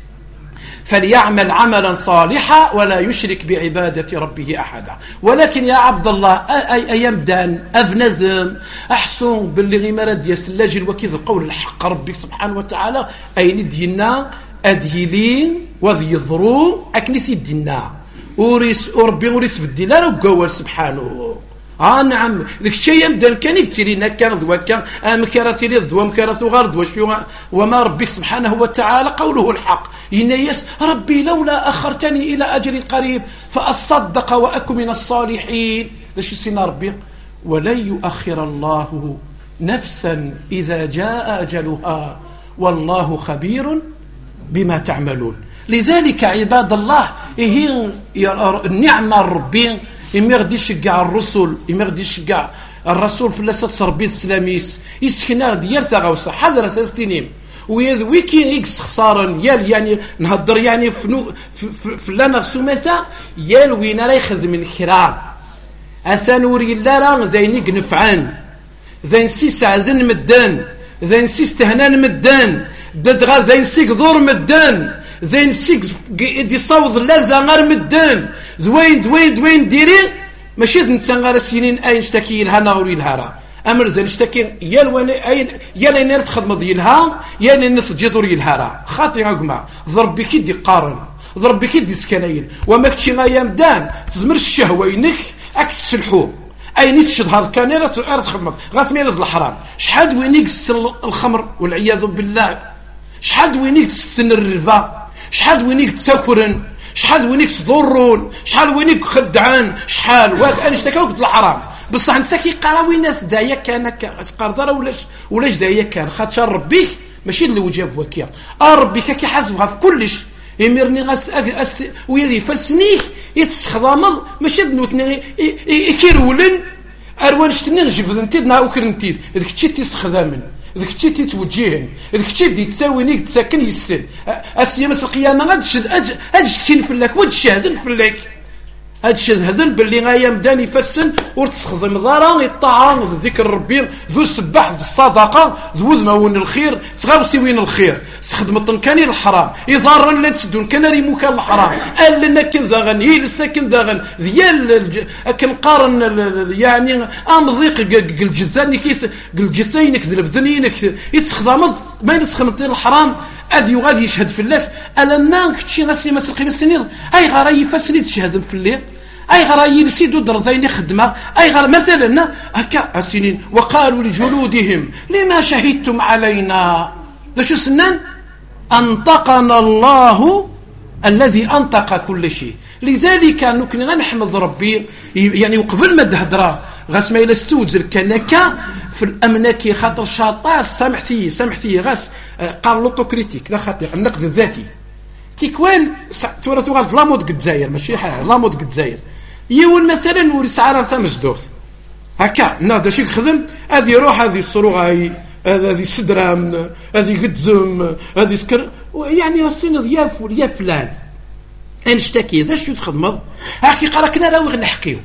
فليعمل عملا صالحا ولا يشرك بعبادة ربه أحدا ولكن يا عبد الله أي أيام دان أفنذم أحسن باللي مرد يسلاج الوكيد القول الحق ربي سبحانه وتعالى أين دينا أدهيلين وذي يضرون أكنسي دينا وريس وربي وريس بالدينار وقوال سبحانه اه نعم ذاك الشيء يبدا كان يكترينا كان ذو كان مكارث لي ذو مكارث غرد وشو وما ربك سبحانه وتعالى قوله الحق ينيس ربي لولا اخرتني الى اجل قريب فاصدق واكن من الصالحين ذا شو سينا ربي ولن يؤخر الله نفسا إذا جاء أجلها والله خبير بما تعملون. لذلك عباد الله هي النعمة ربي إما غادي يشجع الرسل إما غادي يشجع الرسول في لسات تربية السلاميس يسكنا ديال تغوصة حضرة ثلاثين ويا ويكي إكس خسارا يال يعني نهضر يعني في في في لنا سمسة يال وين راه يخدم الكرام أثنوري لا راه زينيك نفعان زين سيس عزن مدان زين سيس تهنان مدان ددغا زين سيك ذور مدان زين سيك دي صوض لا زغار مدان زوين دوين دوين ديري ماشي نسان غير سنين اين اشتكي لها ناوري لها امر زين اشتكي يا الوالي اين يا لين تخدم ديالها يا لين تجيدور لها خاطي عقما ضرب بك يدي قارن ضرب بك يدي سكنين وما كنتي غايا مدان تزمر الشهوه ينك راك تسلحو اين تشد هذا كان راه تخدم غاس ميل الحرام شحال وينيك الخمر والعياذ بالله شحال وينيك تستن الربا شحال وينيك تسكرن شحال وينيك تضرون شحال وينيك خدعان شحال واك انا اشتكاوك بالحرام بصح انت كي قراوي ناس دايا كان قرضره ولاش ولاش دايا كان خاطر ربيك ماشي اللي وجاب وكيا ربيك كي حاسبها في كلش يمرني غاس أس... ويدي فسنيك يتسخضامض ماشي نوتني يكيرولن اروان شتني نجبد انت نا وكرنتيد داك الشيء تيسخدامن داك الشيء تيتوجهن داك الشيء دي تساوينيك تساكن يسن اسيا مس القيامه غادشد اج تكين فلاك وتشهدن فلاك هاد الشهدن باللي غايا مدان يفسن وتسخدم ضارا الطاعه ذكر ربي ذو السباح ذو الصدقه ذو ذمون الخير تغاوسي وين الخير استخدم الطنكاني الحرام يضار لا تسدون كان ريمو كان الحرام قال لنا كن ذاغن هي الساكن ذاغن ديال كنقارن يعني امضيق الجثاني كيس الجثاينك ذلفدنينك يتسخدم ما يتسخدم الحرام ادي وغادي يشهد في الله انا ما كنتي غاسي ما سلقي السنين اي غير يفسني تشهد في الليل اي غير يلسيدو درزين خدمه اي غير مثلا هكا السنين وقالوا لجلودهم لما شهدتم علينا ذا شو سنان انطقنا الله الذي انطق كل شيء. لذلك نكن غنحمد ربي يعني وقبل ما تهضر غاس ما الا استوزر كانك في الامناكي خاطر شاطاس سامحتي سامحتي غاس قال لوتوكريتيك لا خاطر النقد الذاتي تيكوان تورث غاد لامود قد زاير ماشي حاجه لامود قد زاير يون مثلا ورس عرفه مسدوث هكا ناض شي خدم هذه يروح هذه الصروغه هذه السدرام هذه قدزم هذه سكر يعني السن ضياف يا فلان انشتكي ذا شو تخدم حقيقه راكنا راه نحكيو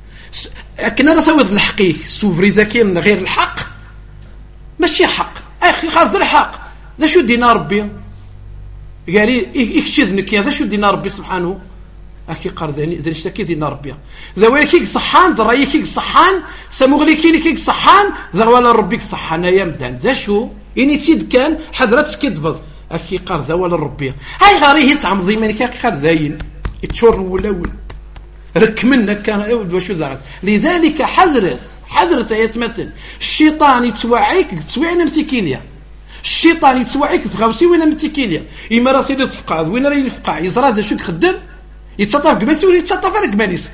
كنا نثوض الحقيق سوفري ذاكين غير الحق ماشي حق اخي خاطر الحق ذا شو دينا ربي قال يكشذنك يا ذا شو دينا ربي سبحانه اخي قرزاني اذا اشتكي دينا ربي ذا ويكيك صحان ذا رايكيك صحان سمغليكي ليكيك صحان ذا ولا ربيك صحان يا مدان ذا شو اني تيد كان حضرت كذبض اخي قرز ولا ربي هاي غاريه تعمضي منك اخي قرز زين تشور ولا ولا رك منك كان واش زعل. لذلك حذرت حذرت يتمثل الشيطان يتوعيك تسوينا متكينيا الشيطان يتوعيك تغاوسي وين متكينيا اما راسي تفقع وين راه يفقع يزرا ذا شو يخدم يتصطف قبالس ولا يتصطف على قباليس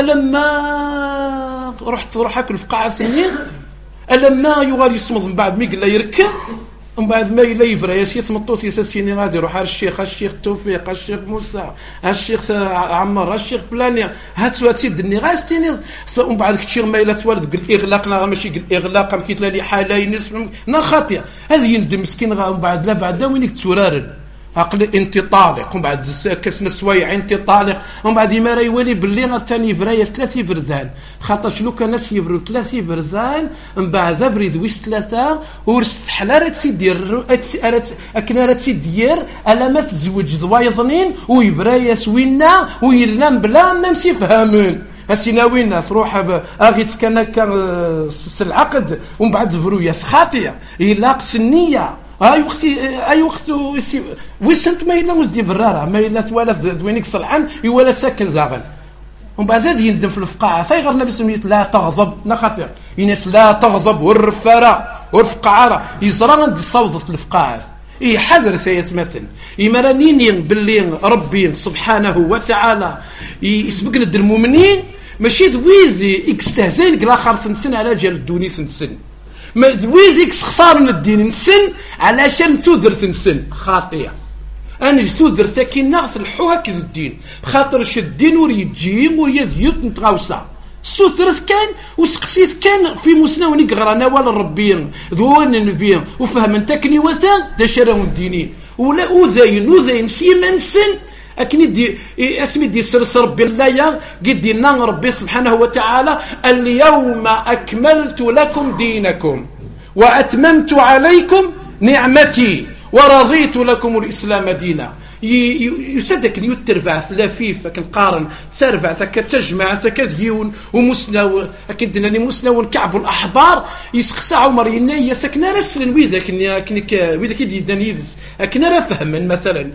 لما رحت روح اكل فقاعه سنين لما يغال يصمد من بعد مي قال يركب من بعد ما يلا يفرا ياسيت مطوط يساسيني غادي يروح الشيخ الشيخ توفيق الشيخ موسى الشيخ عمر الشيخ فلاني هات سواتي دني غاستيني ومن بعد كثير ما الا تولد قال اغلاقنا ماشي قال اغلاق ما كيتلا لي حاله نصف نا خاطئه هذه يندم مسكين من بعد لا بعد وينك تورارن عقل انت طالق ومن بعد كسنا السوايع انت طالق ومن بعد ما راه يولي باللي ثاني فرايس ثلاثي برزان خاطر شلو كان الناس يبرو ثلاثي برزان من بعد بريد ويس ثلاثه ورستحلا راه تسيدير اكنا راه تسيدير الا ما تزوج ضوايضنين ويبرايس وينا ويرنم بلا ما مسي فهمون اسينا وين تروح اغي تسكن كان العقد ومن بعد فرويا خاطيه الا قسنيه اي وقت اي وقت وسنت ما الا وزدي براره ما الا توالف وينك صلعان يولا ساكن زاغن ومن بعد زاد يندم في الفقاعه فيغير النبي سميت لا تغضب نخاطر يناس لا تغضب والرفاره والفقعاره يزرا عند صوزه الفقاعه اي حذر ثيث مثل يمرانين باللي ربي سبحانه وتعالى يسبقنا المؤمنين ماشي دويزي اكستهزين كلا خارس نسن على جال الدوني نسن ما دويزي خسار من الدين نسن علشان تودر نسن خاطئه انا تودر ساكن ناقص الحوها كذ الدين خاطر الدين وريجيم وريذيوت نتغاوسا سترث كان وسقسيت كان في مسنوني قرانا ولا ربيين ذوان النبيين وفهم انتكني وثان دا شراو الدينين ولا اوذين اوذين سيما سن اكني دي اسمي دي سرس ربي الله يا قد لنا ربي سبحانه وتعالى اليوم اكملت لكم دينكم واتممت عليكم نعمتي ورضيت لكم الاسلام دينا يصدق يترفع لفيف لكن قارن ترفع تجمع كذيون ومسنو اكيد دناني مسنو كعب الاحبار يسقسع عمر ينايا سكنا رسل ويذاك كنك ويذاك يدنيز اكنا فهم مثلا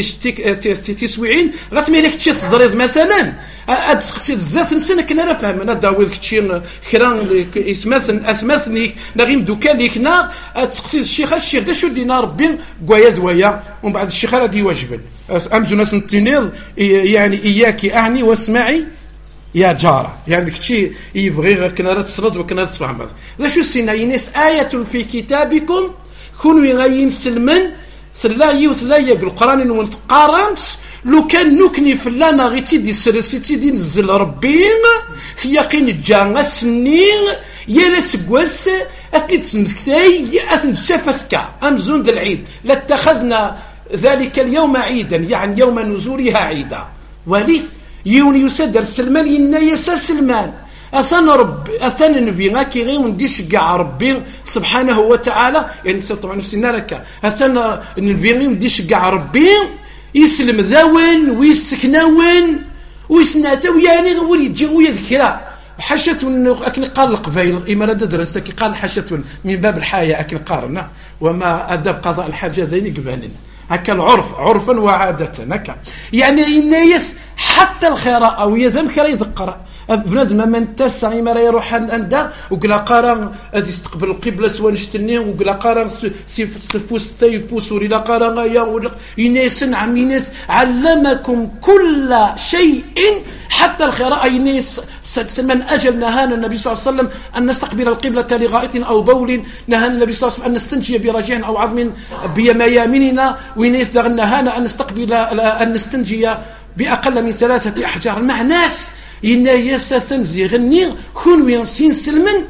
تسويعين غسمي لك تشي تزريز مثلا اتسقسي الزات نسن كنا فهم انا داويذ كتشين خيران يتمثل اثمثني نغيم دوكا ليكنا اتسقسي الشيخ الشيخ دا شو دينا ربي قوايا دوايا ومن بعد الشيخ هذا واجب امزو ناس التنيض يعني اياك اعني واسمعي يا جاره يعني كشي يبغي كنا تصرد وكنا تفهم هذا شو السنه ينس ايه في كتابكم كونوا غاين سلمن سلا يوث لا يقول القران ونتقارنت لو كان نكني فلانا غي تيدي سرسيتي دي نزل ربين في يقين جا سنين يا لسكواس اثني تسمسكتاي اثني تشافسكا امزون د العيد لاتخذنا ذلك اليوم عيدا يعني يوم نزولها عيدا وليث يون يسدر سلمان ينايس سلمان اثن رب اثن النبي غاكي غير ونديش كاع ربي سبحانه وتعالى يعني طبعا نفسنا لك اثن النبي غير ونديش كاع ربي يسلم ذاون ويسكناون ويسناتو يعني ويجي ويذكرها حشت اكن قال القبائل اماره درست كي قال حشت من باب الحياه اكن قارنا وما ادب قضاء الحاجه ذين قبالنا هكا العرف عرفا وعاده هكا يعني الناس حتى الخيراء او يذم كرا يذكر بنادم من تسع ما يروح عندها وقلا قارن يستقبل القبله سوا نشتني وقلا قارن سيفوس تيفوس ولا قارن يا يناس نعم يناس علمكم كل شيء حتى الخيراء يناس سلمان اجل نهانا النبي صلى الله عليه وسلم ان نستقبل القبله لغائط او بول نهانا النبي صلى الله عليه وسلم ان نستنجي برجع او عظم بميامننا ويناس نهانا ان نستقبل ان نستنجي باقل من ثلاثه احجار مع ناس إنا يسثنزي غني كون وينسين سلمن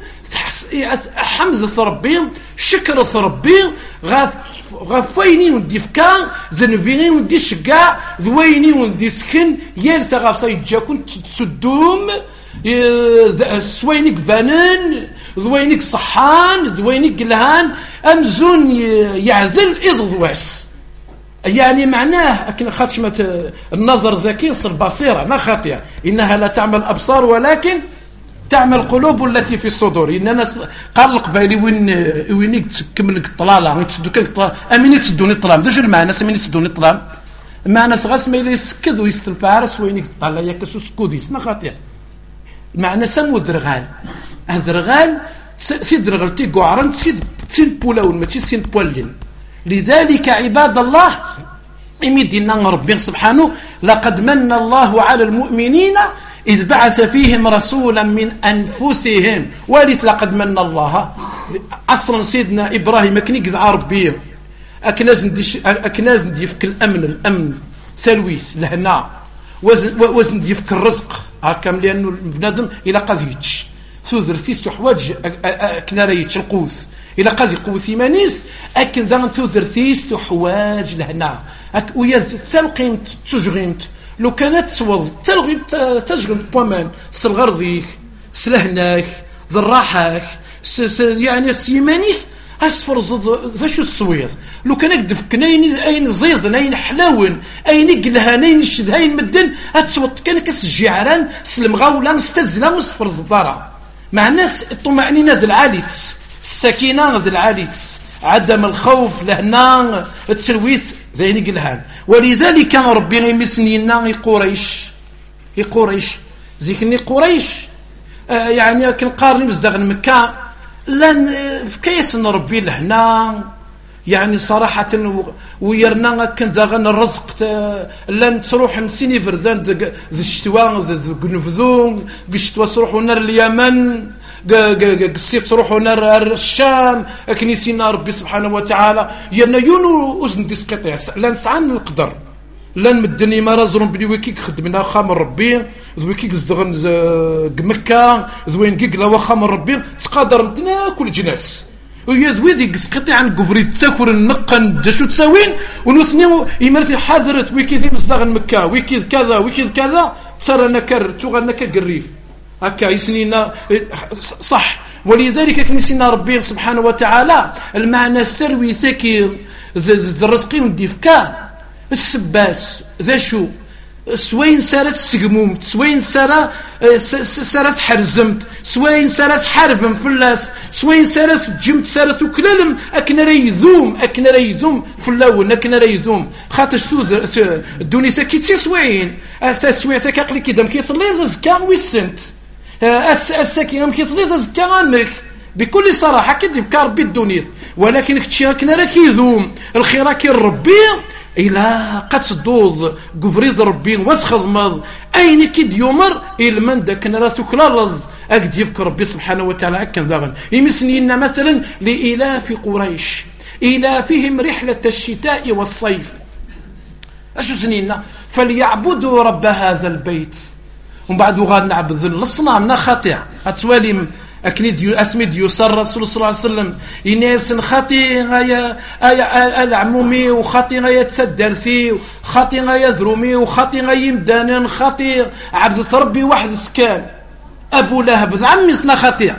حمزة ربي شكر ربي غاف غفيني وندي فكان ذنبيني وندي شقاع ذويني وندي سكن يالث غافصي جاكون تسدوم سوينك بانان ذوينك صحان ذوينك لهان أمزون يعزل إضواس يعني معناه أكن خشمة النظر ذكي صر بصيرة ما خاطئة إنها لا تعمل أبصار ولكن تعمل قلوب التي في الصدور إننا قال القبائلي وين وينك تكمل الطلالة تدوك أمين تدوني الطلام دش المعنى سمين تدوني الطلام المعنى صغاس ما يسكذ ويستنفارس وينك تطلع يكسو سكوديس ما خاطئة المعنى سمو درغال هذرغال سيد رغلتي قعرن سيد سين بولاون ما تشي سين بولين لذلك عباد الله إمدنا ربي سبحانه لقد من الله على المؤمنين إذ بعث فيهم رسولا من أنفسهم وليت لقد من الله أصلا سيدنا إبراهيم كنيك ربي أكناز نديش أكناز نديفك الأمن الأمن ثلويس لهنا وزن وزن نديفك الرزق هكام لأنه بنادم إلى قذيتش ثوذرتيس تحواج كناريتش القوث إلى قذي قوث إيمانيس أكن دان ثوذرتيس تحواج لهنا أك ويا تلقيم تشغيمت لو كانت توض تلغي تشغل بومان سلغرضيك سلهناك ذراحاك يعني سيمانيك أسفر ذا شو تسويض لو كان يقدفك نين أين زيض نين حلاون أين قلها نين شد هين مدن هتسوط كان كس الجعران سلم غاولا استزلا وصفر زدارة مع الناس الطمأنينة ذا العاليتس السكينة ذا العاليتس عدم الخوف لهنا التسلويث ذين قلهان ولذلك ربي يمسنينا قريش قريش ذيكني قريش آه يعني كنقارن مزدغن مكة لان في كيس ربي لهنا يعني صراحة ويرنا كن داغن الرزق لن تروح نسيني فردان ذا الشتوى ذا النفذون قشتوى تروحوا نار اليمن قصيت تروحوا نار الشام كنيسينا ربي سبحانه وتعالى يرنا يونو أزن ديسقطيع لن سعان القدر لن مدني ما رازرون بلي ويكيك خدمنا خامر ربي ذويكيك زدغن مكة ذوين كيك لوا خامر ربي تقادر متنا كل جناس ويذوي قسقطي عن قفري تساكر النقن دشو تساوين ونثني يمرسي حاضرت ويكيذي مصدغن مكة ويكيذ كذا ويكيذ كذا صار نكر توغنك قريف هكا يسنينا صح. ولذلك كنسينا ربي سبحانه وتعالى المعنى السلوي ساكي الرزقي والدفكا السباس ذا شو سوين سارت سقمومت سوين سارة سارت حرزمت سوين سارت حربم فلاس سوين سارت جمت سارت وكلالم أكنا ريذوم أكنا ريذوم فلاون أكنا ريذوم خاطش تو الدوني تاكي تسوين أساسوين تاكي أقلي كدام كي طليظ زكا ويسنت أساكي أم كي طليظ زكا غامك بكل صراحة كدب كاربي الدونيث ولكن كتشي أكنا ركيذوم الخير كي ربي إلا قد صدوض قفريض ربي واسخضمض أين كيد يومر إلمن داك نراسو كلالظ أكد يفكر ربي سبحانه وتعالى أكن ذاغن يمسنينا مثلا لإلاف قريش إلافهم رحلة الشتاء والصيف أشو سنينا فليعبدوا رب هذا البيت ومن بعد غاد نعبد الصنام خاطئ أتوالي أكني ديو أسمي ديو سر رسول صلى الله عليه وسلم يناس خاطي غايا العمومي وخاطي غايا تسدرثي وخاطي غايا ذرومي وخاطي غايا مدانن خاطي عبد ربي واحد سكان أبو لهب عمي سنا خاطي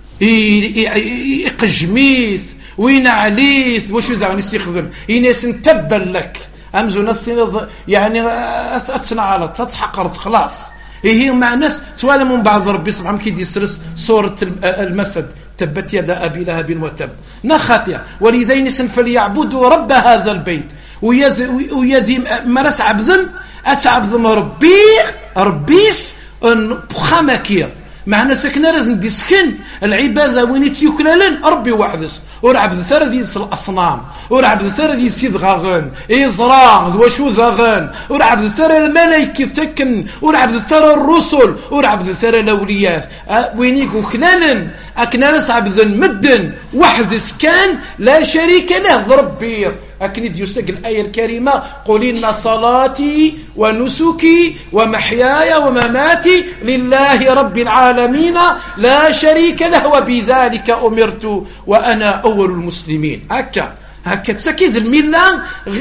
يقجميث وين عليث وش ذا نستخدم يناس نتبل لك أمزو ناس يعني أتصنع على تتحقرت خلاص هي مع ناس سوالا من بعض ربي سبحانه كي يسرس صورة المسد تبت يد أبي لهب وتب نخاطئ ولذين فليعبدوا رب هذا البيت ويدي مرس عبذم أتعبذم ربي ربيس بخامكير معنا سكنا رزن دي سكن العبادة وين تيوكلالن ربي وحدس ورعب ثرى ديس الأصنام ورعب ثرى ديس يذغاغن إزراء وشو ذاغن ورعب ثرى الملائكة تكن ورعب ثرى الرسل ورعب ثرى الأولياء وينيكو كنالن أكنالس عبد مدن وحدس كان لا شريك له ربي أكني يسق الآية الكريمة قل إن صلاتي ونسكي ومحياي ومماتي لله رب العالمين لا شريك له وبذلك أمرت وأنا أول المسلمين. هكا هكا تسكيز الميلان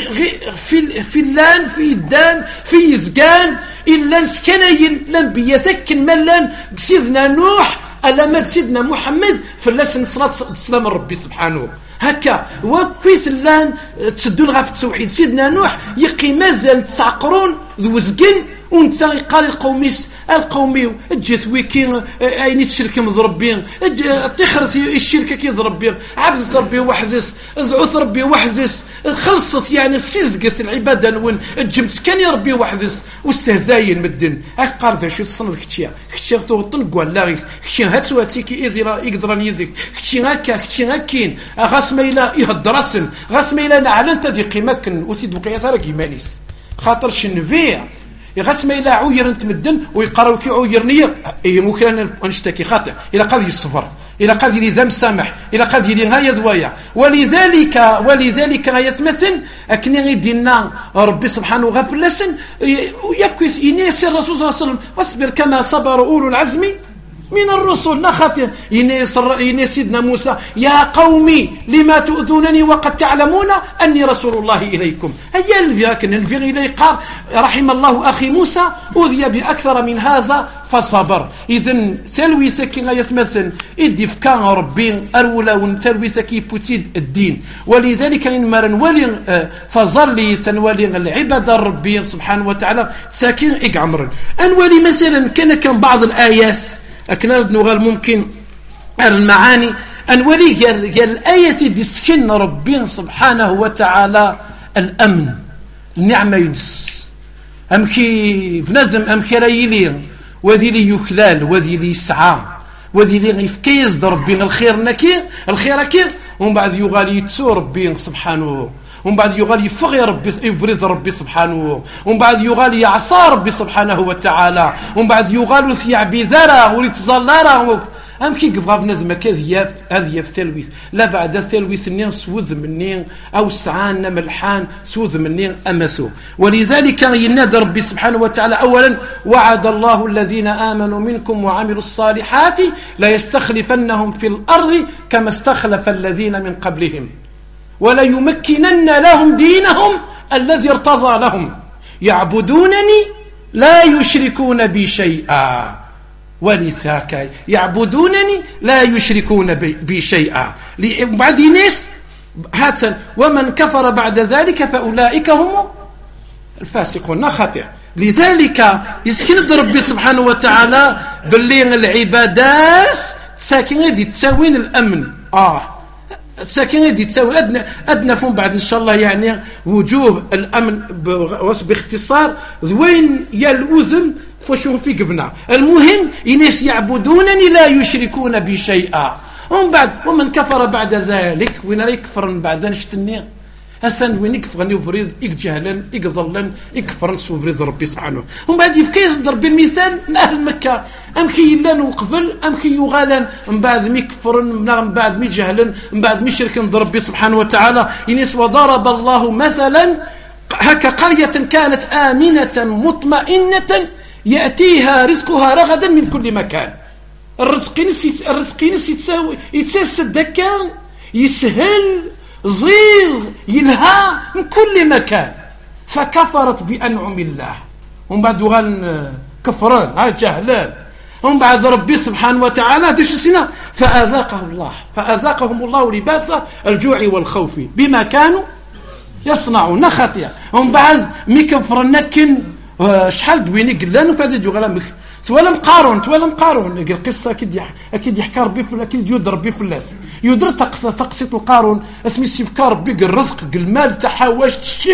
في في اللان في الدان في إزقان إلا سكنين لن بيثكن ملان سيدنا نوح ألمات سيدنا محمد فلسن صلاة السلام ربي سبحانه هكا وكويس اللان تسدون غاف التوحيد سيدنا نوح يقي مازال تسعقرون ذو زقن وانت قال القوميس القومي اجت ويكين اين تشركم ضربين تخرث الشركه كي ضربين عبد ربي وحدس ذعث ربي وحدس خلصت يعني سيزقت العباده وين جمت كان يا ربي وحدس واستهزاين مدن هاك قال ذا شو تصنف كتشيا كتشيا طنق ولا كتشي هاتو هاتيكي يقدر يدك كتشي هكا كتشي هكين غاس ميلا يهدرسن غاس ميلا نعلن تذي قيمكن وتدبقي اثار كيمانيس خاطر شنفيع يغس ما إلا عوير نتمدن ويقراو كي عويرنية إيه ممكن نشتكي خاطئ إلى قاضي الصفر إلى قاضي لي ذم سامح إلى قاضي لي غاية ضوايع ولذلك ولذلك غاية مثل أكني غيدينا ربي سبحانه غفلسن ويكوث ينسي الرسول صلى الله عليه وسلم واصبر كما صبر أولو العزم من الرسل نخاطر ينسي سيدنا موسى يا قومي لما تؤذونني وقد تعلمون أني رسول الله إليكم هيا الفياكن الفيغ إلي قال رحم الله أخي موسى أوذي بأكثر من هذا فصبر إذن تلوي سكين يتمثل إدي فكان ربي أرولا ونتلوي سكي بوتيد الدين ولذلك إن مرن ولي فظلي سنولي العبادة ربي سبحانه وتعالى ساكين إقعمرن أنولي مثلا كان كان بعض الآيات أكناد نغال ممكن المعاني أن ولي قال الآية دي سكن ربي سبحانه وتعالى الأمن النعمة ينس أمكي بنادم أمكي رايلي وذي لي يخلال وذي لي يسعى وذي لي يفكيز ربي الخير نكير الخير كير ومن بعد يغالي يتسو ربي سبحانه، ومن بعد يغالي يفغي ربي يفرض ربي سبحانه، ومن بعد يغالي يعصى ربي سبحانه وتعالى، ومن بعد يغالي ثيابي ذرا وليتزلرا أم كي قفغا بنادم هذه هذه في تلويث لا بعد التلويث النين سود مني أو السعان ملحان سود مني أمسو. ولذلك ينادى ربي سبحانه وتعالى أولا وعد الله الذين آمنوا منكم وعملوا الصالحات لا يستخلفنهم في الأرض كما استخلف الذين من قبلهم ولا يمكنن لهم دينهم الذي ارتضى لهم يعبدونني لا يشركون بي شيئا ولذاك يعبدونني لا يشركون بي شيئا. بعد ناس هاتن ومن كفر بعد ذلك فأولئك هم الفاسقون خاطئ. لذلك يسكن ربي سبحانه وتعالى باللي العبادات ساكن غادي تساوين الأمن آه ساكن غادي تساوي أدنى أدنى فهم بعد إن شاء الله يعني وجوه الأمن باختصار ذوين يا الأذن فشو في قبنا. المهم الناس يعبدونني لا يشركون بي شيئا. ومن بعد ومن كفر بعد ذلك وين يكفر من بعد نشتني هسن وين يكفر يفرض يجهلا يقضلا يكفر نسوفريز ربي سبحانه. ومن بعد يفكي يصدر بالمثال من أهل مكة أم كي يلان وقبل أم كي يغالن من بعد ميكفر من بعد ميجهلا من بعد مشرك ربي سبحانه وتعالى. الناس وضرب الله مثلا هكا قرية كانت آمنة مطمئنة يأتيها رزقها رغدا من كل مكان. الرزق نسيت الرزق نسيت يتساوي يتسد دكا يسهل زيغ يلهى من كل مكان فكفرت بأنعم الله. ومن بعد غال كفران ها جهلان. ومن بعد ربي سبحانه وتعالى دش سنة فأذاقهم الله فأذاقهم الله لباس الجوع والخوف بما كانوا يصنعون خطيئة. ومن بعد مكفرنكن شحال دويني قلان وكذا جو غلامك تولا مقارون تولا مقارون القصه اكيد اكيد يحكى ربي في اكيد يود ربي في الناس يدر تقسيط القارون اسمي السفكار ربي الرزق المال تاع حوايج تشي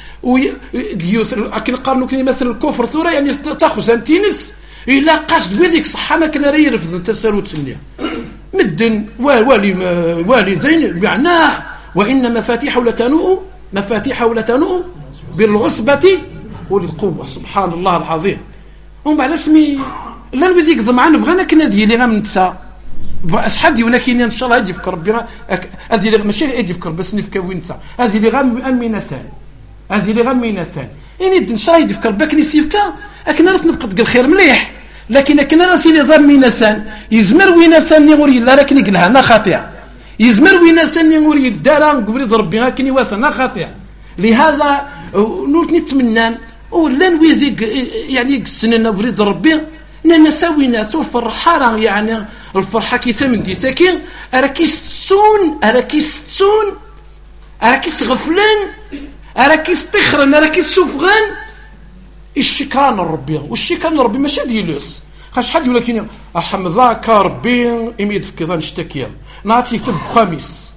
ويوث اكن قارنوا كلمه مثل الكفر ثوره يعني تاخذ سنتينس الا قاصد وذيك صح انا كنا ريرفض تسالو تسنيه مدن والي والدين معناه وان مفاتيح لتنوء مفاتيح لتنوء بالعصبه وللقوة سبحان الله العظيم. ومن بعد اسمي لا نبذيك ضمعان بغانا كنا ديالي غا منتسا شحال ديونا كاين ان شاء الله يجي فكر ربي هذه اللي ماشي يجي فكر بس نفكر وين نتا هذه اللي غا امينه ثاني هذه اللي غا امينه ثاني يعني ان شاء الله يجي فكر باك نسيفكا اكنا ناس نبقى تقول الخير مليح لكن كنا ناس اللي ضم مينسان يزمر وينسان يغوري لا لكن يقلها انا خاطئه يزمر وينسان يغوري الدار قبل ربي هاكني واسنا خاطئه. لهذا نوت نتمنى ولا نويزيك يعني السنة بريد ربي نسوي ناس الفرحة يعني الفرحة كي ثمن دي ساكين أراكي ستون أراكي ستون أراكي سغفلان أراكي ستخرن أراكي سفغان الشكران الربي والشكران الربي ماشي ديلوس خاش حد يقول لك أحمد كربي إميد في كذا نشتكي نعطي كتب خميس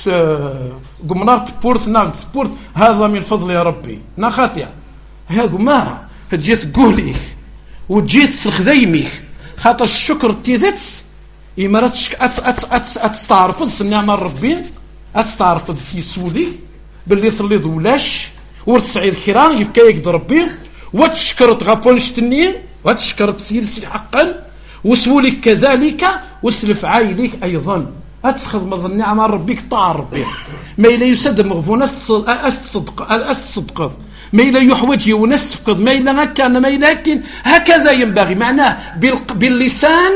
قمنار تبورث ناقد تبورث هذا من فضل يا ربي نخاطئ هاكو ما جيت قولي وجيت سلخزيمي خاطر الشكر تيزتس يمرتش اتستعرفض نعم ربي اتستعرفض سيسولي باللي صلي دولاش ورتسعيد خيران يبكى يقدر ربي وتشكرت غابونش تنين وتشكرت سيلسي حقا وسولي كذلك وسلف عايليك ايضا اتسخذ مظن نعم ربيك طاع ربي ما إلا يسد مغفون استصدق استصدق ما إلا يحوج ونستفقد ما إلا كان ما إلا كن هكذا ينبغي معناه باللسان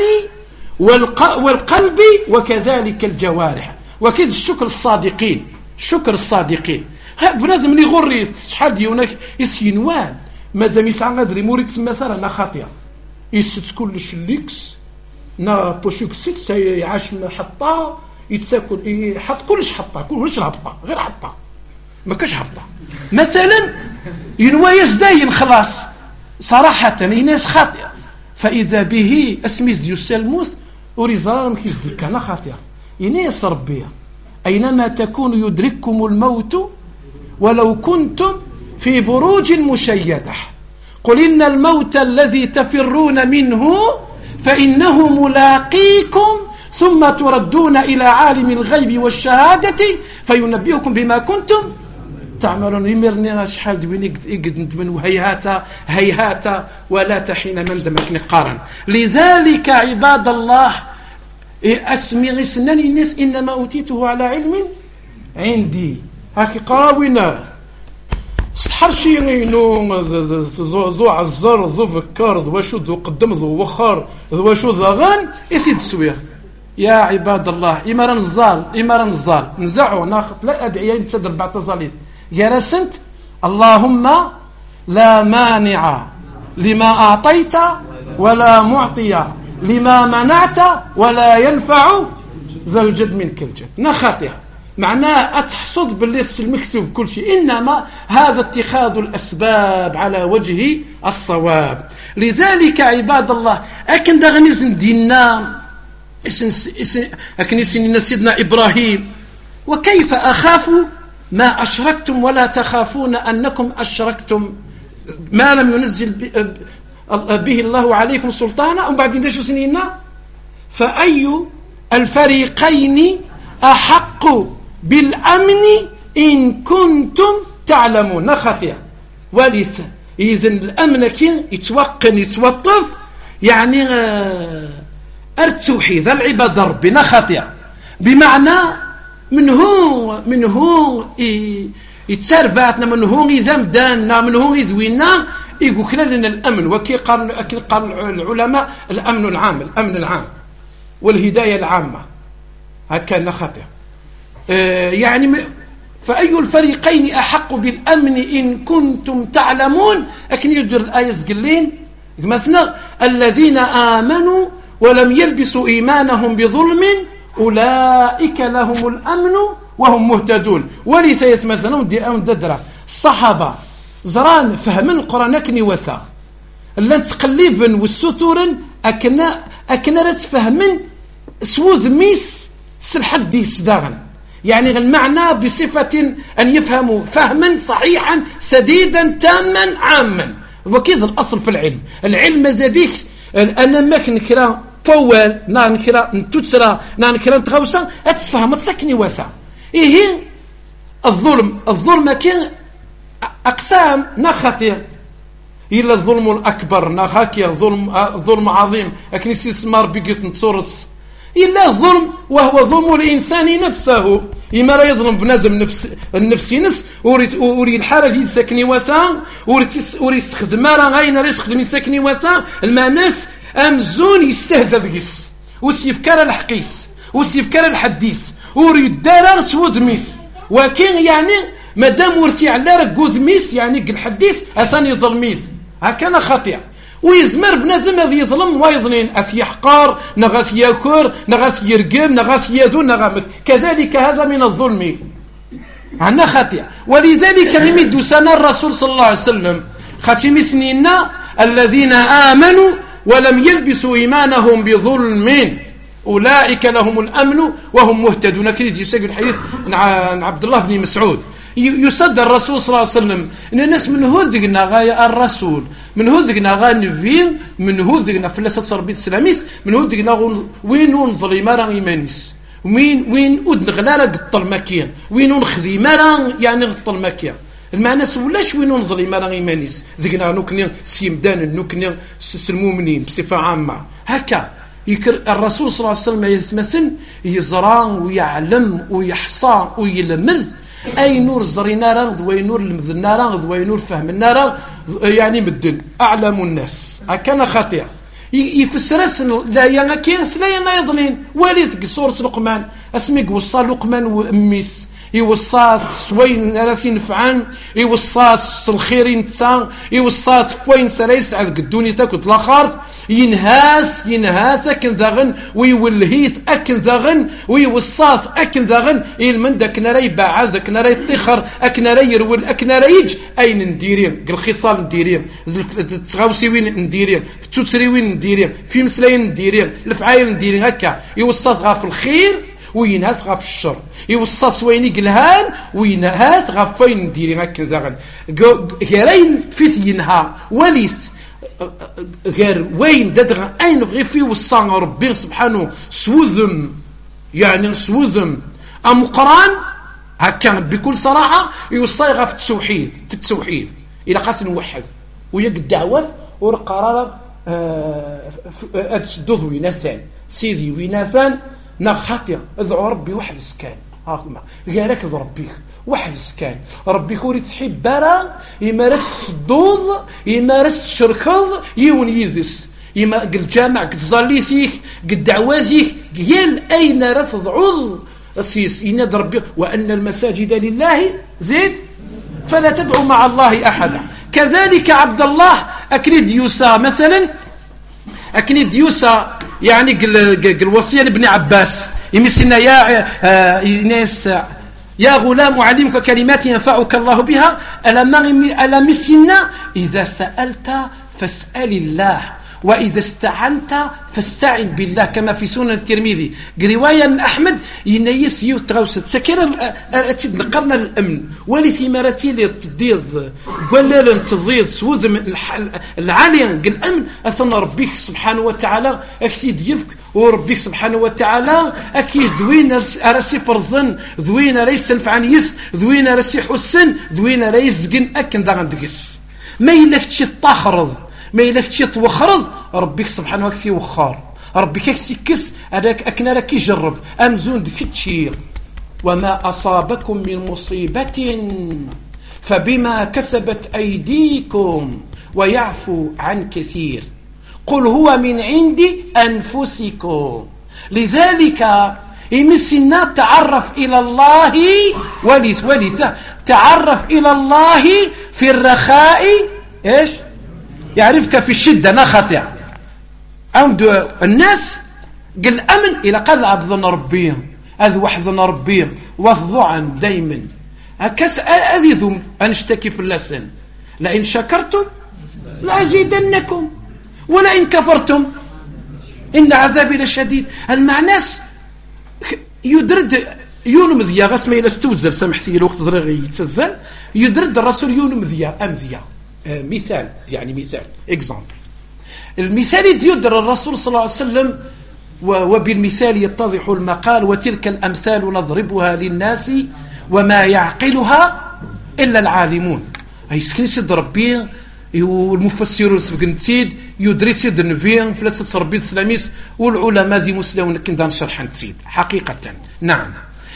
والقلب وكذلك الجوارح وكذا الشكر الصادقين شكر الصادقين بنادم اللي غري شحال ديونك يسينوان مادام يسعى غادري موريت تسمى ثرى خاطئه يست كلش الليكس نا بوشوك سيت سيعاش حطه يتساكل يحط كلش حطه كلش هبطه غير حطه ما كاش هبطه مثلا ينوى يزداين خلاص صراحة الناس خاطئة فإذا به أسميز ديو السلموث ورزار مكيزديك أنا خاطئة يناس ربية أينما تكون يدرككم الموت ولو كنتم في بروج مشيدة قل إن الموت الذي تفرون منه فإنه ملاقيكم ثم تردون إلى عالم الغيب والشهادة فينبئكم بما كنتم تعملون. يمرني شحال دويني يقد من هيهات هيهات ولا تحين من دمك قارن. لذلك عباد الله أسمي سنن الناس إنما أوتيته على علم عندي. هاكي قراوينا سحر شي نو ذو عزر ذو فكر ذو شو ذو قدم ذو وخر ذو شو ذغان يسيد سويه. يا عباد الله إمارا الزال إمارا الزال نزعوا ناخذ لا أدعية نتسد أربعة تزاليث جرسنت اللهم لا مانع لما أعطيت ولا معطي لما منعت ولا ينفع ذا الجد منك الجد. نخاطئها معناه أتحصد بالليس المكتوب كل شيء، إنما هذا اتخاذ الأسباب على وجه الصواب. لذلك عباد الله أكن دغنيزن ديننا أكن سنين سيدنا إبراهيم وكيف أخاف ما أشركتم ولا تخافون أنكم أشركتم ما لم ينزل به الله عليكم سلطانا. وبعدين دشوا سنينا فأي الفريقين أحق بالأمن إن كنتم تعلمون. خطيئة وليس إذن الأمن كي يتوقن يتوطف يعني أرتوحي ذا العبادة ربنا خطيئة بمعنى من هو من هو يتسرباتنا من هو يزمداننا من هو يذوينا يقول لنا الأمن. وكي قال قال العلماء الأمن العام الأمن العام والهداية العامة هكذا خطيئة. آه يعني فأي الفريقين أحق بالأمن إن كنتم تعلمون. لكن يدر الآية قلين مثلا الذين آمنوا ولم يلبسوا إيمانهم بظلم أولئك لهم الأمن وهم مهتدون. وليس يسمثلون دي أم ددرة الصحابة زران فهمن القرآن أكني وثا لن تقليبا والسثورا أكنا أكنا تفهمن سوذ ميس سلحديس داغن يعني المعنى بصفة أن يفهموا فهما صحيحا سديدا تاما عاما. وكذا الأصل في العلم العلم ماذا بيك أنا ما كنكرا فوال نا نكرا نتسرى نا نكرا نتغوصا أتفهم تسكني وثا. إيه الظلم الظلم كان أقسام نا خطير إلا الظلم الأكبر نا هاكيا ظلم ظلم عظيم لكن يسمار بيقيت نتصورت إلا الظلم وهو ظلم الإنسان نفسه. إما لا يظلم بنادم نفس النفس نس وري الحالة يسكني وثا وري يستخدم راه غاين راه يستخدم يسكني وثا الماناس أمزون يستهزأ ذقيس وسيفكر الحقيس وسيفكر الحديث وري الدار سود ميس. وكين يعني مادام ورتي على ركود ميس يعني الحديث أثاني ظلميث هكذا خطيئة. ويزمر بنادم هذا يظلم ويظلين أث يحقار نغاث ياكر نغاث يرقم نغاث يذو نغامك كذلك هذا من الظلم عنا خطيئة. ولذلك يمد سنة الرسول صلى الله عليه وسلم ختم سنينا الذين آمنوا ولم يلبسوا إيمانهم بظلم أولئك لهم الأمن وهم مهتدون. كريد يسجل الحديث عن عبد الله بن مسعود يصدر الرسول صلى الله عليه وسلم ان الناس من هذقنا غاية الرسول من هذقنا غا نفين من هذقنا فلسة صربيت السلاميس من هذقنا وين نظلي مرا إيمانيس وين وين أدن غلالة قطل مكيان وين نخذي مرا يعني قطل مكيان المعنى ولاش وين نظلي مرا إيمانيس ذقنا نكني سيمدان نكني المؤمنين بصفة عامة هكا يكر الرسول صلى الله عليه وسلم يتمثل يزران ويعلم ويحصى ويلمذ أي نور زرينا رغد وأي نور المذنا رغد وأي نور فهم النار يعني مدن أعلم الناس هكذا خطيئة. يفسر لا ينكينس لا ينظلين وليد صورة لقمان اسمك وصى لقمان وأميس يوصات سوين ثلاثين فعن يوصات الخيرين تسان يوصات وين سريس عذق الدنيا تاكل لاخارت ينهاث ينهاث أكن ذاغن ويولهيث أكن ذاغن ويوصات أكن ذاغن يلمن داك نراي باع ذاك نراي تخر أكن نراي يرول أكن نرايج أين نديرين قال خصال نديرين تغاوسي وين نديرين تتري وين نديرين في مسلاين نديرين الفعايل نديرين هكا يوصات غاف الخير وينهاث غاف الشر يوصص وين يقلهان وينهاث غاف وين نديرين هكا ذاغن هيرين فيث ينها وليث غير وين ددغ أين بغي فيه وصان ربي سبحانه سوذم يعني سوذم أم قران هكا بكل صراحة يصيغ في التوحيد في التوحيد إلى قاس نوحد وياك الدعوة والقرار أتسدوذ ويناثان سيدي ويناثان نخاطر ادعو ربي واحد سكان هاكما قالك ربيك واحد سكان ربي كوري تحب برا يمارس الصدوض يمارس الشركض يون يذس يما قل جامع قد ظليثيك قد دعواتيك قيل أين رفض عض السيس ينادى ربي وأن المساجد لله زيد فلا تدعو مع الله أحدا. كذلك عبد الله أكني ديوسا مثلا أكني ديوسا يعني قل, قل وصية لابن عباس يمسنا يا آه ناس يا غلام أعلمك كلمات ينفعك الله بها ألا مسنا إذا سألت فاسأل الله وإذا استعنت فاستعن بالله كما في سنن الترمذي رواية أحمد ينيس يوتغوست سكيرا نقرنا الأمن ولي ثمارتي اللي تضيض ولا تضيض سوذ العالي الأمن أثنى ربك سبحانه وتعالى أكيد يفك وربك سبحانه وتعالى أكيد دوين أرسي فرزن دوين ريس الفعنيس دوين رسي حسن دوين ريس جن أكن دغن دقس ما يلك تشي تخرض ما يلك تشي توخرض ربك سبحانه وتعالى وخار ربك يكس هذاك أكنا لك يجرب أمزون دكتشير وما أصابكم من مصيبة فبما كسبت أيديكم ويعفو عن كثير قل هو من عند أنفسكم لذلك يمسنا تعرف إلى الله وليس وليس تعرف إلى الله في الرخاء إيش يعرفك في الشدة نخطئ عند الناس قل أمن إلى قذ عبد ربي هذا واحد ربي وضعا دايما هكذا أزيدهم أنشتكي في اللسان لئن شكرتم لأزيدنكم ولئن كفرتم إن عذابي لشديد. المعناس يدرد يونم ذيا غسمي إلى استوزل سمحتي الوقت زرغي يتسزل يدرد الرسول يونم ذيا أم ذيا آه مثال يعني مثال إكزامبل المثال يدر الرسول صلى الله عليه وسلم وبالمثال يتضح المقال وتلك الأمثال نضربها للناس وما يعقلها إلا العالمون. أي سكن سيد ربي والمفسرون سبقن تسيد يدري سيد النبي فلسة ربي السلاميس والعلماء ذي مسلمون كندان شرحا تسيد حقيقة نعم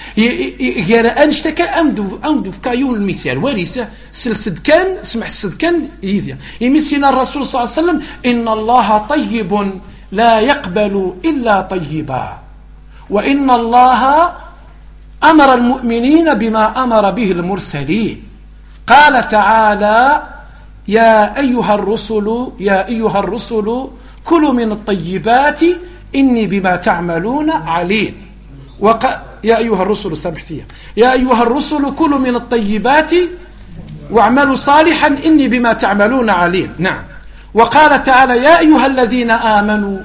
يرى أنشتكى أمدو أمدو في كايون المثال وليس سلسد كان سمح السد كان يذيا يمسنا الرسول صلى الله عليه وسلم إن الله طيب لا يقبل إلا طيبا وإن الله أمر المؤمنين بما أمر به المرسلين قال تعالى يا أيها الرسل يا أيها الرسل كلوا من الطيبات إني بما تعملون عليم وق... يا أيها الرسل سامحتي يا أيها الرسل كلوا من الطيبات واعملوا صالحا إني بما تعملون عليم. نعم وقال تعالى يا أيها الذين آمنوا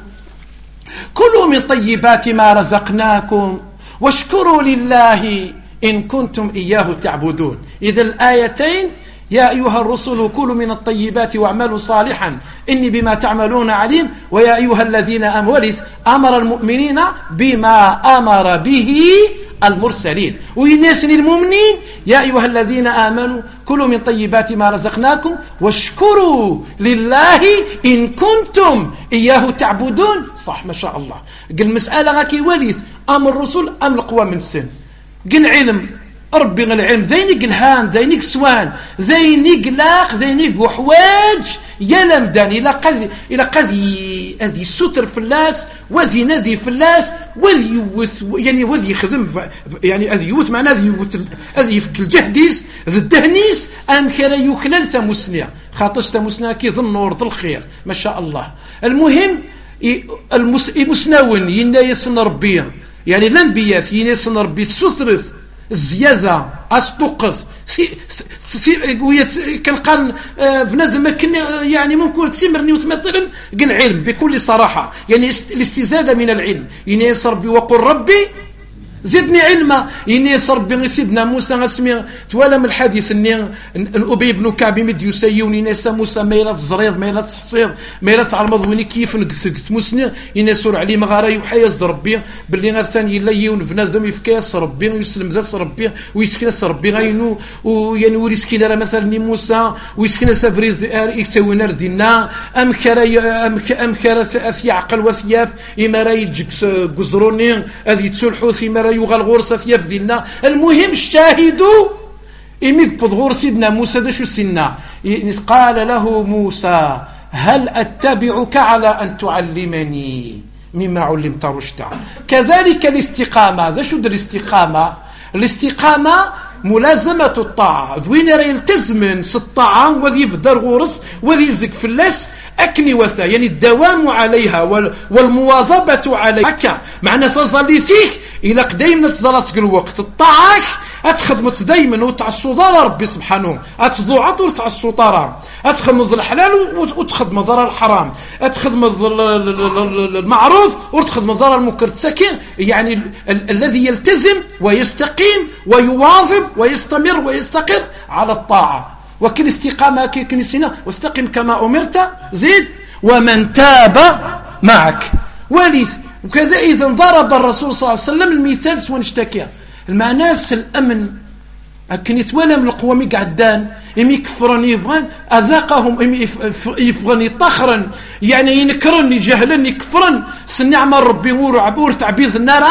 كلوا من طيبات ما رزقناكم واشكروا لله إن كنتم إياه تعبدون. إذا الآيتين يا أيها الرسل كلوا من الطيبات واعملوا صالحا إني بما تعملون عليم ويا أيها الذين آمنوا أمر المؤمنين بما أمر به المرسلين ويناسني المؤمنين يا أيها الذين آمنوا كلوا من طيبات ما رزقناكم واشكروا لله إن كنتم إياه تعبدون. صح ما شاء الله. قل مسألة غاكي وليث أم الرسل أم القوى من السن قل علم ربي العلم ذينك الهان ذينك سوان ذينك لاق ذينك وحواج يلم داني إلى قذي إلى قذي هذه الستر فلاس وذي نادي فلاس وذي يوث يعني وذي يخدم يعني هذه يوث معنا هذه يوث هذه يفك الجهديس ذي الدهنيس أم كلا يخلل ثمسنيا خاطش ثمسنيا كي ظن ورد الخير ما شاء الله. المهم المسناون ينا يسن ربي يعني الأنبياء ينا يسن ربي السترث الزيادة أصدقث سي سي كنقارن بنادم كنا يعني ممكن تسمرني وتمثلا قل علم بكل صراحة يعني الاستزادة من العلم يعني ربي وقل ربي زدني علما. إني ربي سيدنا موسى اسمي توالى من الحديث إني أبي بن كعب مد يسيوني ناس موسى ميلات زريض ميلات حصير ميلات عرمض ويني كيف نقسقت موسني إني سور علي مغارة يحيز ربي باللي غثاني لا يون بنادم يفكاس ربي ويسلم ذات ربي ويسكن ربي غينو ويعني وريسكين راه مثلا موسى ويسكن سافريز يكتوي نار دينا أم كرا أم أم كرا أثي عقل وثياف إما راه يجيك قزروني هذه تسلحو إما راه يغال غورس ثياف دينا. المهم الشاهد إمي بضغور سيدنا موسى دا شو سنا قال له موسى هل أتبعك على أن تعلمني مما علمت رشدا. كذلك الاستقامة. ذا شو الاستقامة؟ الاستقامة ملازمة الطاعة. ذوين راه يلتزم الطاعة وذي بدر غورس وذي يزك في اللس أكني وثا يعني الدوام عليها والمواظبة عليها معنى تظليسيك إلى قديم نتزلت الوقت الطاعة أتخدمت دايما وتعصو ضرر ربي سبحانه أتضوعط وتعصو طارا أتخدم الحلال وتخدم ضرر الحرام أتخدم المعروف وتخدم ضرر المنكر تسكين يعني ال ال الذي يلتزم ويستقيم ويواظب ويستمر ويستقر على الطاعة. وكل استقامة كنسينا واستقم كما أمرت زيد ومن تاب معك وليث. وكذا إذا ضرب الرسول صلى الله عليه وسلم المثال سوى نشتكي المعناس الأمن أكن يتولى من القوام قعدان إمي كفرن يبغن أذاقهم إمي يبغن يطخرن يعني ينكرن يجهلن يكفرن سنعم ربي ورعبور تعبيذ النار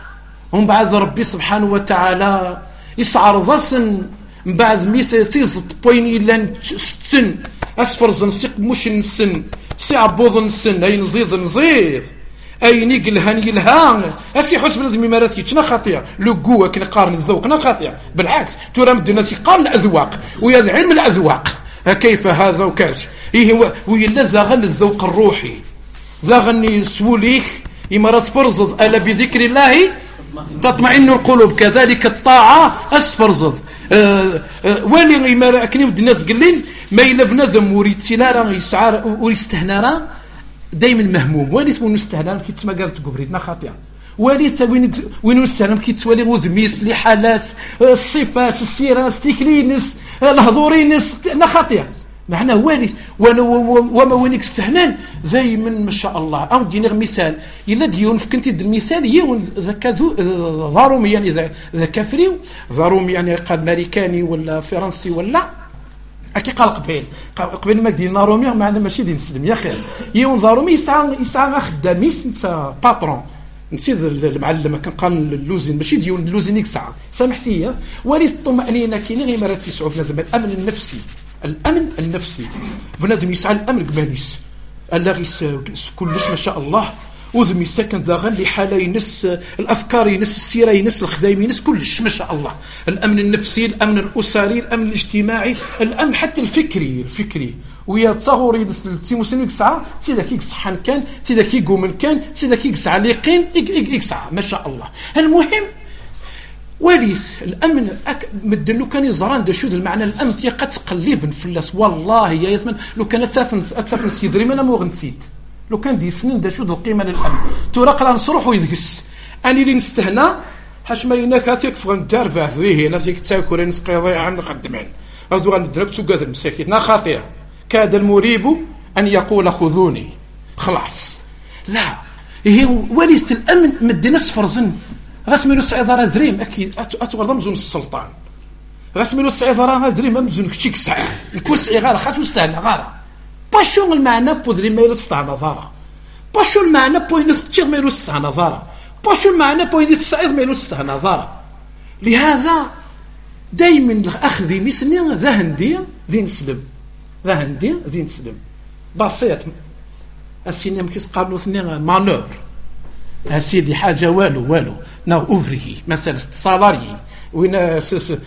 هم بعد ربي سبحانه وتعالى يسعر ضسن من بعد ميسا تيزط بويني لان ستن أسفر زنسيق مش نسن سيعبوض نسن أي نزيد نزيد أي نيقل هاني الهان أسي حسب لازم ماراتي كنا خاطئة لو قوة كنا قارن الذوق كنا خاطئة بالعكس ترى مدنا قارن الأذواق ويا علم الأذواق كيف هذا وكاش إيه هو ويلا زاغن الذوق الروحي زاغن سوليك إمارات فرزض ألا بذكر الله تطمئن القلوب كذلك الطاعة أسفرزض أه أه ولي ما كني ود الناس قلين ما إلا بنادم وريد سيلارا يسعر وريستهنارا دايما مهموم ولي اسمه نستهنار كي تسمى قالت قبريتنا خاطئه ولي وين وين نستهنم كي تولي وذميس لحالات الصفات السيره ستيكلينس الهضورينس نا خاطئه معناه والي وانا وما وينك استهنان زي من ما شاء الله. او ديني مثال الا ديون فكنتي المثال يون ذاك ضارومي يعني ذا ذا كفري ضارومي يعني قال امريكاني ولا فرنسي ولا اكي قال قبيل قبيل ما دينا رومي معنا ماشي دين نسلم يا خير يون ضارومي يسعى يسعى خداميس انت باترون نسيت المعلم كان قال اللوزين ماشي ديون اللوزين يسعى سامحتي ولي الطمأنينة كاين غير مرات تسعوا في لازم الامن النفسي الامن النفسي بنادم يسعى الامن كبانيس الله كلش ما شاء الله وذمي ساكن داغن لحاله ينس الافكار ينس السيره ينس الخدايم ينس كلش ما شاء الله. الامن النفسي الامن الاسري الامن الاجتماعي الامن حتى الفكري الفكري ويا تصوري نسي مسلم يسعى سيدك يصحن كان سيدك يقوم كان سيدك يسعى ليقين يسعى ما شاء الله. المهم وليث الامن مدن لو كان يزران دا شود المعنى الامن تي قد تقلبن فلاس والله يا يثمن لو كانت تسافن تسافن سيدري ما انا مو غنسيت لو كان دي سنين دا شود القيمه للامن ترى قرا نصرح ويدقس اني اللي نستهنى حاش ما يناك هاتيك فغن دار فيه ناس يتاكل نسقي ضيع عند قدمين هذو غندرك سوق هذا المساكين خاطئه كاد المريب ان يقول خذوني خلاص لا هي وليث الامن مدنا صفرزن غاسمينو السعيداره دريم اكيد اتغرض مزون السلطان غاسمينو السعيداره دريم مزون كشيك ساعه الكوسعي غير خاطر استهنا غير باشو المعنى بودري مايلو تستعنا ضاره باشو المعنى بوين تشير مايلو تستعنا ضاره باشو المعنى بوين تسعيد مايلو تستعنا ضاره. لهذا دائما الاخذ مسني ذا هندي ذي نسلم ذا هندي ذي نسلم بسيط السينما كيس قالوا ثني مانوفر سيدي حاجه والو والو نو اوفري مثلا سالاري وين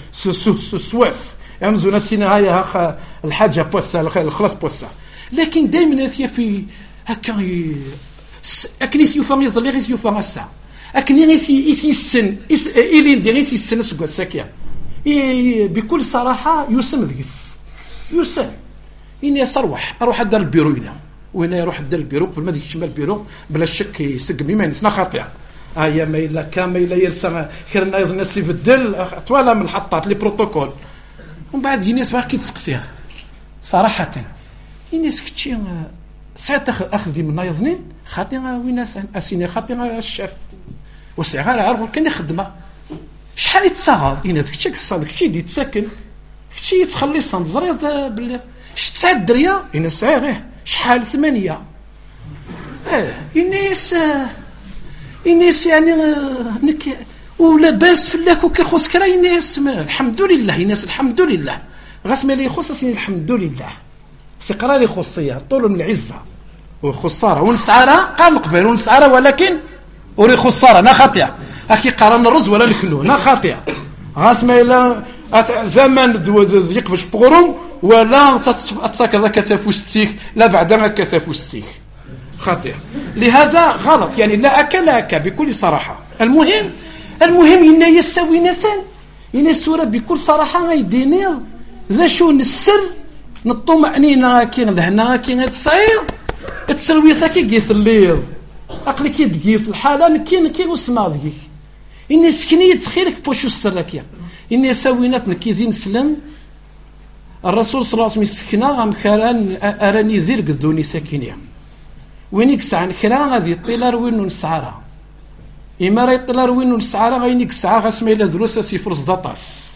سوس امزونا سينا هاي الحاجه بوسا الخلاص بوسا. لكن دائما في هكا اكني يفهم يظل غير يفهم الساعه اكني يسي السن الى ندير السن سكو ساكيا بكل صراحه يسم ذيس يسم اني اروح اروح ادار البيرو هنا وين يروح الدار البيرو قبل ما ديك شمال البيرو بلا شك يسق ميما نسنا خاطئه هيا ما إلا كان ما إلا يرسم خيرنا الناس يبدل طوالا من الحطات لي بروتوكول ومن بعد الناس باقي تسقسيها صراحة الناس كتشي ساعات أخذ دي من نايضنين خاطي وين ناس أسيني خاطي الشاف والصغار عارف كان يخدمه شحال يتصاغض الناس كتشي كتصاد كتشي دي تسكن كتشي يتخلي صند زريض باللي شت تسعة دريا الناس غير شحال ثمانية اه الناس الناس يعني نك ولا باس في الله كي خص كرا الناس الحمد لله الناس الحمد لله غاس ملي يخص الحمد لله سقرا لي خصيه طول من العزه وخساره ونسعاره قال قبل ونسعاره ولكن وري خساره انا خاطئه اكي قرن الرز ولا الكنو انا خاطئه غاس ما الا زمان يقفش بغرو ولا تتساك ذاك كثافوستيك لا بعدها كثافوستيك خاطئه لهذا غلط يعني لا اكل اكا بكل صراحه المهم المهم ان يسوي نسان ان السوره بكل صراحه غيديني ذا شو السر نطمئنينا كي لهنا كي تصعير تسلويثا كي قيث الليض اقلي كي دقيت الحاله كي كي وسما دقيق اني سكنيه تخيلك بوشو السركيه اني سوينات نكي زين سلم الرسول صلى الله عليه وسلم سكنا غام كران اراني ذير قدوني ساكنيه وينيك سعن كرا غادي طيلار وين نسعرها اما راه طيلار وين نسعرها غينيك ساعه غاسما الا دروس سيفرز داطاس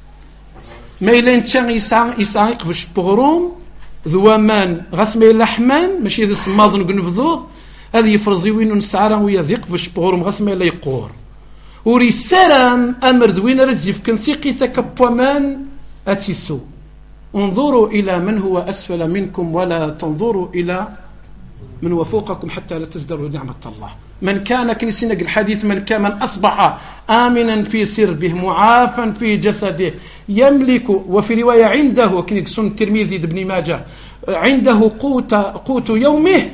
ما إلا نتا يسعى يسعى يقفش بغروم ذوامان غاسما إلا حمان ماشي ذي سماض نقنفذو هذه يفرزي وين نسعرا ويا ذي يقفش بغروم غاسما إلا يقور وري السلام أمر ذوين رزي فكن ثيقي ثكبومان أتيسو انظروا إلى من هو أسفل منكم ولا تنظروا إلى من هو فوقكم حتى لا تزدروا نعمة الله من كان كنسينك الحديث من كان من أصبح آمنا في سربه معافا في جسده يملك وفي رواية عنده وكنك سن الترمذي بن ماجه عنده قوت قوت يومه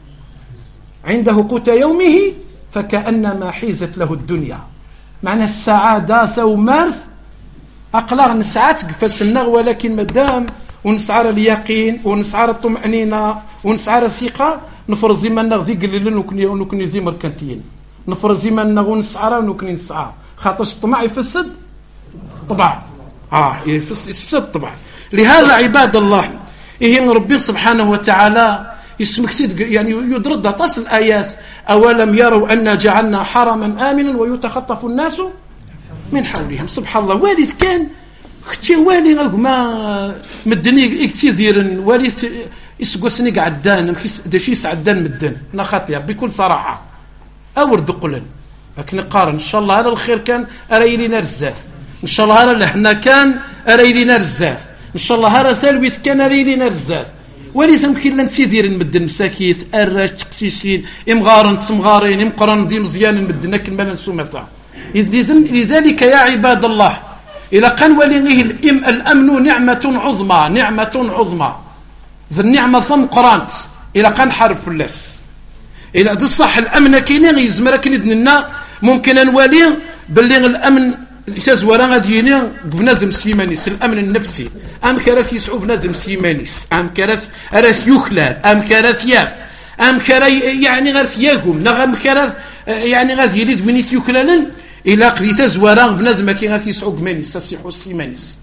عنده قوت يومه فكأنما حيزت له الدنيا معنى السعادة ثومارث أقلع نسعات فسنغ ولكن مدام ونسعر اليقين ونسعر الطمأنينة ونسعر الثقة نفرزي من نغذي قليلا ونكني ونكني زي مركنتين نفرزي من نغو نسعر ونكني نسعر خاطرش الطمع يفسد طبعا اه يفسد طبعا لهذا عباد الله إيه ربي سبحانه وتعالى اسمك يعني يدرد تصل الآيات أولم يروا أن جعلنا حرما آمنا ويتخطف الناس من حولهم سبحان الله والد كان ختي والي ما مدني اكتثيرا والي يسقسني قعدان داشي سعدان مدن انا خاطيه بكل صراحه اورد قلن لكن قارن ان شاء الله هذا الخير كان اري لينا رزاف ان شاء الله هذا لحنا كان اري لينا رزاف ان شاء الله هذا ثالويت كان اري لينا رزاف وليس يمكن لن تسيدير مدن مساكيت اراش تقسيسين امغارن تمغارين امقرن دي مزيان مدن كن مال سومتا لذلك يا عباد الله الى قال وليه الامن نعمه عظمى نعمه عظمى ذا النعمة ثم قرانت إلى قان حرب فلاس إلى دي الصح الأمن كيني يزمر كيني دننا ممكن نوالي باللي الأمن تزورا غادييني بنادم سيمانيس الأمن النفسي أم كراث يسعو بنادم سيمانيس أم كراث أراث يخلال أم كراث ياف أم كراث يعني غاث ياقوم نغم كراث يعني غادي يريد وينيت يخلال إلى قضي تزورا بنادم كي غاث يسعو بمانيس سيحو السيمانيس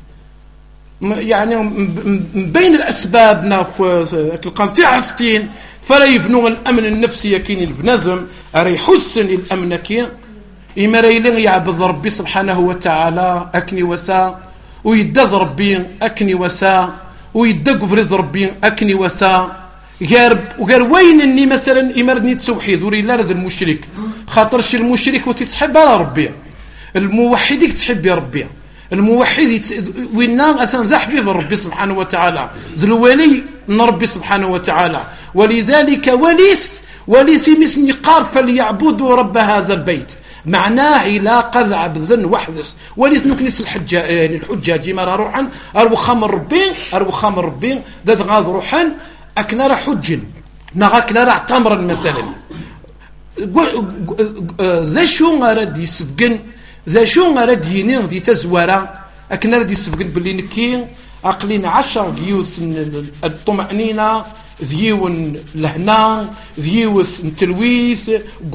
يعني بين الأسباب في القنطيع الستين فلا يبنوا الأمن النفسي كين البنظم أري يحسن الأمن كي إما ريلين يعبد ربي سبحانه وتعالى أكني وسا ويدذ ربي أكني وسا ويدق فريض ربي أكني وسا غير وغير وين إني مثلا إمرني توحيد وري لا هذا المشرك خاطرش المشرك وتتحب على ربي الموحدك تحب يا ربي الموحد وينا أثنى زحبي ربي سبحانه وتعالى ذو الولي من ربي سبحانه وتعالى ولذلك وليس وليس مسني قار فليعبدوا رب هذا البيت معناه لا قذع بذن وحدث وليس نكنس الحجاج يعني الحجاج ما روحا أرو خمر ربي أرو خمر ربي ذات غاز روحا أكنا راه حج نغاكنا راه تمرا مثلا ذا شو غارد يسبقن ذا شو غارد ينير ذي تزوارا أكنا راه يسبقن باللي نكين أقلين عشر جيوث الطمأنينة ذيون لهنا ذيوث نتلويث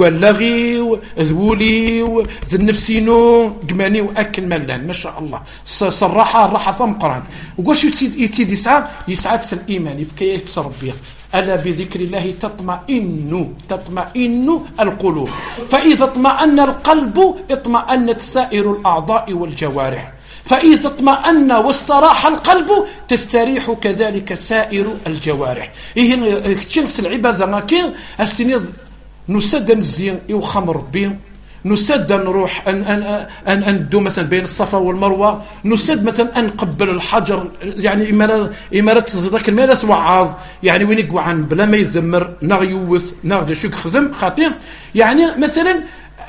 قلغيو ذوليو ذنفسينو قمانيو أكل ملان ما شاء الله صراحة راحة ثم قران وقوش يتسيد يسعى يسعى الإيمان بكي تربيه ألا بذكر الله تطمئن تطمئن القلوب فإذا اطمأن القلب اطمأنت سائر الأعضاء والجوارح فإذا اطمأن واستراح القلب تستريح كذلك سائر الجوارح. إيه كتشنس العبادة ناكين أستنيض نسد نزين إو خمر بي نسد نروح أن أن أن أن ندو مثلا بين الصفا والمروة نسد مثلا أن نقبل الحجر يعني إمارة إمارة ذاك المالاس وعاظ يعني وين يقوى عن بلا ما يذمر نغيوث ناخذ شو خدم خاطر يعني مثلا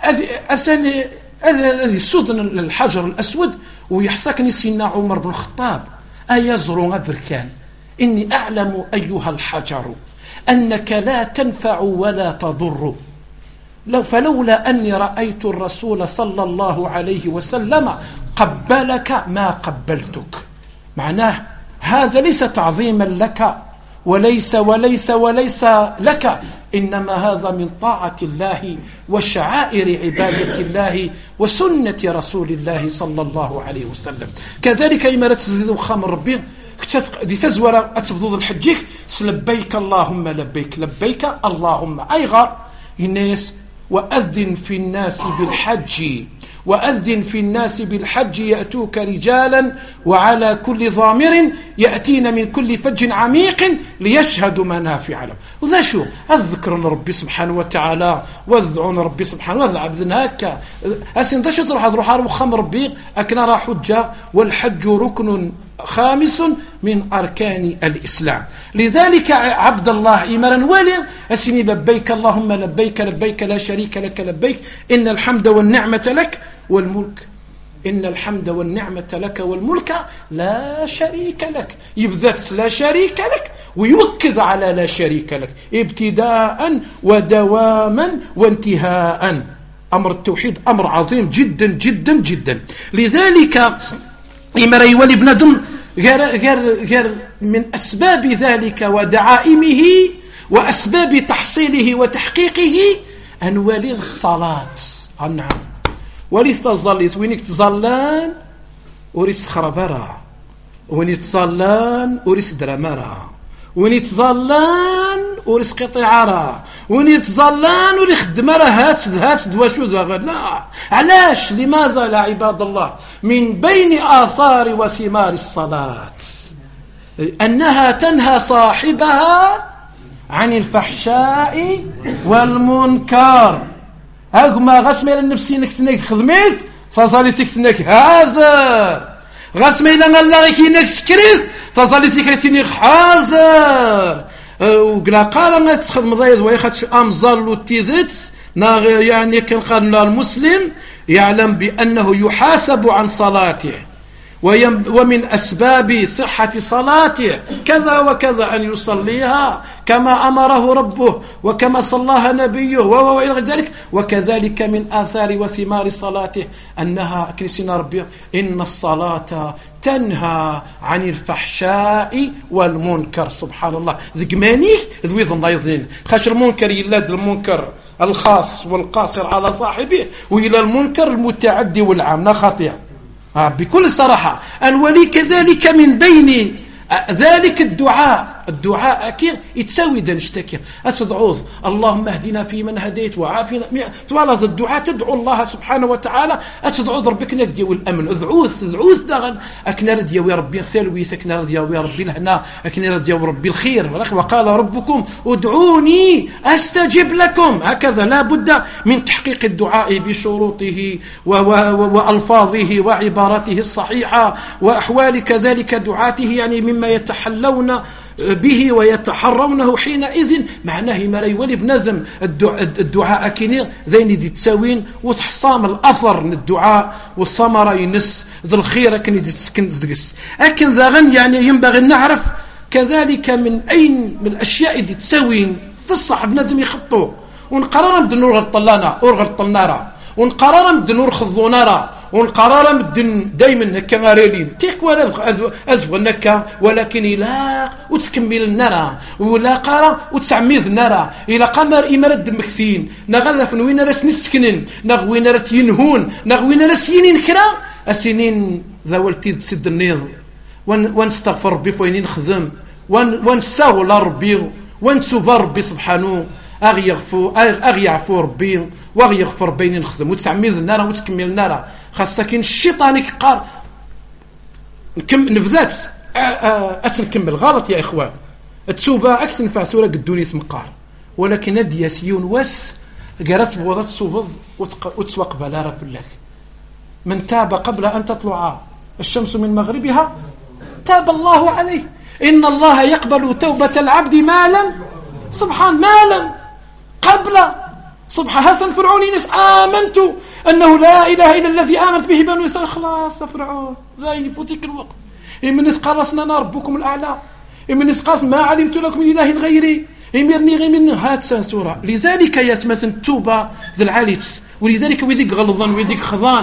أثني هذا السود الحجر الأسود ويحسكني سيدنا عمر بن الخطاب أيزرون بركان إني أعلم أيها الحجر أنك لا تنفع ولا تضر لو فلولا أني رأيت الرسول صلى الله عليه وسلم قبلك ما قبلتك. معناه هذا ليس تعظيما لك وليس وليس وليس لك، إنما هذا من طاعة الله وشعائر عبادة الله وسنة رسول الله صلى الله عليه وسلم. كذلك إما تزيد خمر ربي دي تزور أتفضل الحجيك لبيك اللهم لبيك لبيك اللهم أي غار الناس وأذن في الناس بالحج وأذن في الناس بالحج يأتوك رجالا وعلى كل ضامر يأتين من كل فج عميق ليشهدوا منافع لهم. وذا شو الذكر لربي سبحانه وتعالى واذعون ربي سبحانه وتعالى هكا أسين داش تروح تروح على مخام ربي أكنا راه حجة والحج ركن خامس من أركان الإسلام. لذلك عبد الله إيمانا ولي أسني لبيك اللهم لبيك لبيك لا شريك لك لبيك إن الحمد والنعمة لك والملك إن الحمد والنعمة لك والملك لا شريك لك. يبذت لا شريك لك ويوكد على لا شريك لك ابتداء ودواما وانتهاء. أمر التوحيد أمر عظيم جدا جدا جدا. لذلك إمرا يولي بندم غير, غير, غير من أسباب ذلك ودعائمه وأسباب تحصيله وتحقيقه أن ولي الصلاة. نعم ولي تظليت وينك تظلان وريس خربرا وين يتظلان وريس درامرا وين يتظلان وريس قطعارا وين يتظلان وريس خدمرا هات هات دواشو لا. علاش؟ لماذا لا عباد الله؟ من بين آثار وثمار الصلاة أنها تنهى صاحبها عن الفحشاء والمنكر. هاكما غسمي للنفسي انك تنك خدميت فصالي تكتنك هذا غسمي لنا الله كينك سكريت فصالي تكتنك حاضر وقلا قال ما تخدم ضايز ويخدش امزال وتيزت يعني كان قال المسلم يعلم بأنه يحاسب عن صلاته ومن أسباب صحة صلاته كذا وكذا أن يصليها كما أمره ربه وكما صلاها نبيه وإلى ذلك. وكذلك من آثار وثمار صلاته أنها كنسينا ربي إن الصلاة تنهى عن الفحشاء والمنكر. سبحان الله ذقمانيه ذويذ الله يظن خاش المنكر يلاد المنكر الخاص والقاصر على صاحبه وإلى المنكر المتعدي والعام خطيئ بكل صراحة. الولي كذلك من بين ذلك الدعاء الدعاء أكيد يتساوي دنشتكي أتدعوز اللهم اهدنا في من هديت وعافنا طوال هذا الدعاء تدعو الله سبحانه وتعالى أتدعوز ربك نقدي والأمن أذعوث أذعوث دغن أكنا رديا يا ربي ثلويس أكنا رديا يا ربي الهنا أكنا رديا يا ربي الخير. وقال ربكم ادعوني أستجب لكم. هكذا لا بد من تحقيق الدعاء بشروطه وألفاظه وعبارته الصحيحة وأحوال كذلك دعاته يعني مما يتحلون به ويتحرونه حينئذ. معناه ما يولي بنظم الدعاء كينير زين دي تساوين وتحصام الأثر من الدعاء والثمرة ينس ذا الخير كن تسكن تدقس. لكن ذا غن يعني ينبغي نعرف كذلك من أين من الأشياء دي تساوين تصح بنظم يخطوه ونقرر بدنا نور الطلانة أور الطلنارة ونقرر بدنا نور خذونارة والقرار مدن دائما هكا غاريلين تيك ولا ازبغ هكا ولكن الى وتكمل النار ولا قرا وتعميض النار الى قمر امرد مكثين نغذف وين راس نسكنن نغوين راس ينهون نغوين راس ينين كرا السنين ذاولتي تسد النيض ونستغفر ربي فين نخدم ونساول ربي ونتوب ربي سبحانه اغي يغفو اغي يعفو ربي واغي يغفر بين نخدم وتعميض النار وتكمل النار خاصة كاين الشيطان يقار نكم نبذات اتنكمل غلط يا اخوان التوبه اكثر نفع سوره قدوني مقار ولكن هاد ياسيون واس قرات بوضات صوبض وتسوق بلا رب الله من تاب قبل ان تطلع الشمس من مغربها تاب الله عليه ان الله يقبل توبه العبد ما لم سبحان ما لم قبل سبحان حسن فرعون ناس آمنت أنه لا إله إلا الذي آمنت به بنو إسرائيل خلاص فرعون زين فوتيك الوقت إمن قالصنا أنا ربكم الأعلى إمن قالص ما علمت لكم من إله غيري إمرني غير من هات سورة لذلك يسمى التوبة ذا العاليت ولذلك ويديك غلظان ويديك خضان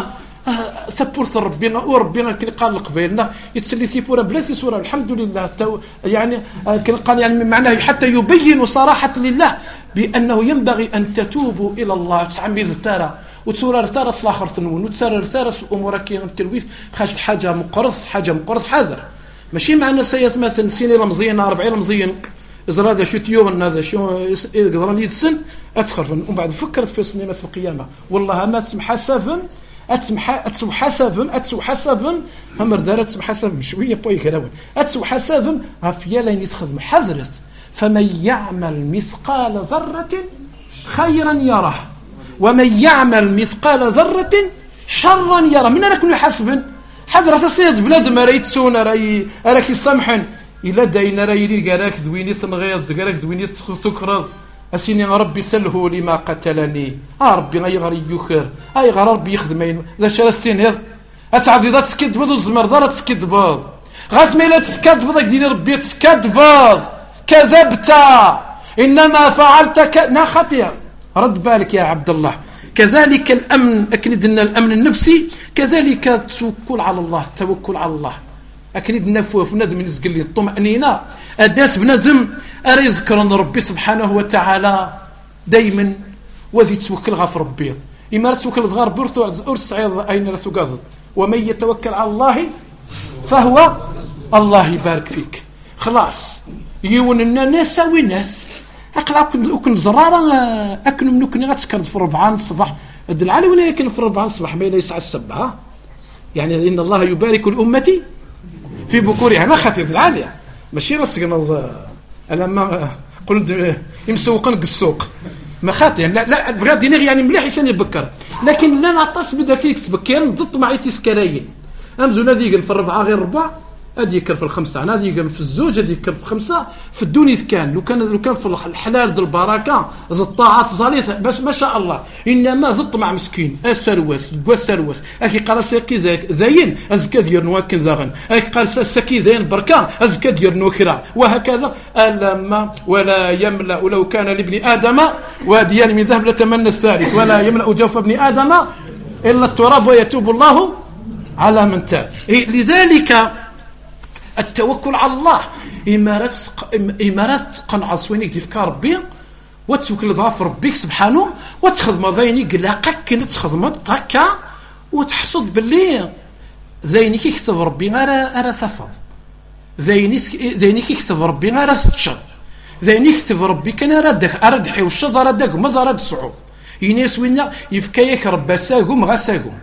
سبورت ربنا وربنا كي قال قبيلنا يتسلي سيفورا بلا سورة الحمد لله يعني كي قال يعني معناه حتى يبين صراحة لله بأنه ينبغي أن تتوبوا إلى الله تعميذ تارا وتسورة تارا صلاخر تنون وتسورة تارا أمورك كي التلويث خاش حاجة مقرص حاجة مقرص حاضر ماشي معنى سيئة مثلا سيني رمزيين أربعين رمزيين إذا هذا شو تيوم الناس شو يقدرون يتسن أتخرفن ومن بعد فكرت في سنين في القيامة والله ما تسمح حسابا أتسمح أتسو حسابا أتسو حسابا هم ردار أتسو حسابا شوية بوي كلاون أتسو حسابا عفيا لين يتخذ حذرت فمن يعمل مثقال ذرة خيرا يره ومن يعمل مثقال ذرة شرا يره من أنا كن يحسبن حضرة السيد بلاد ما ريتسون راي راكي سامحن إلا داينا راي قالك ذويني تنغيض قالك ذويني تكرض أسيني ربي سله لما قتلني آه ربي غير يخر أي غير ربي يخدمين ذا شرستين هذا أتعذي ذا تسكد بض الزمر ذا تسكد بض غاس ميلا تسكد بض ديني ربي تسكد بض كذبت إنما فعلت ك... نا خطيئة رد بالك يا عبد الله كذلك الأمن أكندنا الأمن النفسي كذلك التوكل على الله التوكل على الله أكندنا في ندم نزقل لي الطمأنينة أداس بندم أرى يذكرن ربي سبحانه وتعالى دايما وذي توكل غف ربي إما توكل صغار برثو أرس عيض أين رسو قاضد ومن يتوكل على الله فهو الله يبارك فيك خلاص يون الناس سوي ناس أقلع كن زرارة أكن منكني غتسكر في ربعان الصباح الدلعالي ولا يكن في ربعان الصباح ما يسعى السبعة يعني إن الله يبارك الأمة في بكورها ما خاطر العالية ماشي غتسكن أنا ما قلت يمسوقن السوق ما خاطر يعني لا لا بغا دينير يعني مليح يسني بكر لكن لا نعطس بداك يتبكر ضد معي تسكرايين أمزو هذه في الربعة غير ربع هذه يكر في الخمسة هذه يكر في الزوج هذه يكر في الخمسة في الدنيا كان لو كان لو كان في الحلال ديال البركة ز الطاعات زاليت باش ما شاء الله إنما زط مع مسكين السروس السروس أكي قال ساكي زين أزكى دير نواكن زاغن أكي قال ساكي زين بركان أزكى دير نوكرا وهكذا ألما ولا يملأ ولو كان لابن آدم واديان من ذهب لتمنى الثالث ولا يملأ جوف ابن آدم إلا التراب ويتوب الله على من تاب لذلك التوكل على الله إمارات إمارات قنعة سوينيك تفكار ربي وتوكل ضعف ربك سبحانه وتخدم ذيني قلاقك كي تخدم هكا وتحصد باللي ذيني كي يكتب ربي غير أرى سفض ذيني ذيني كي يكتب ربي غير تشد ذيني يكتب ربي كان أردك أردحي والشد أردك ماذا أرد صعود يناس وينا يفكيك ربا ساقوم غساقوم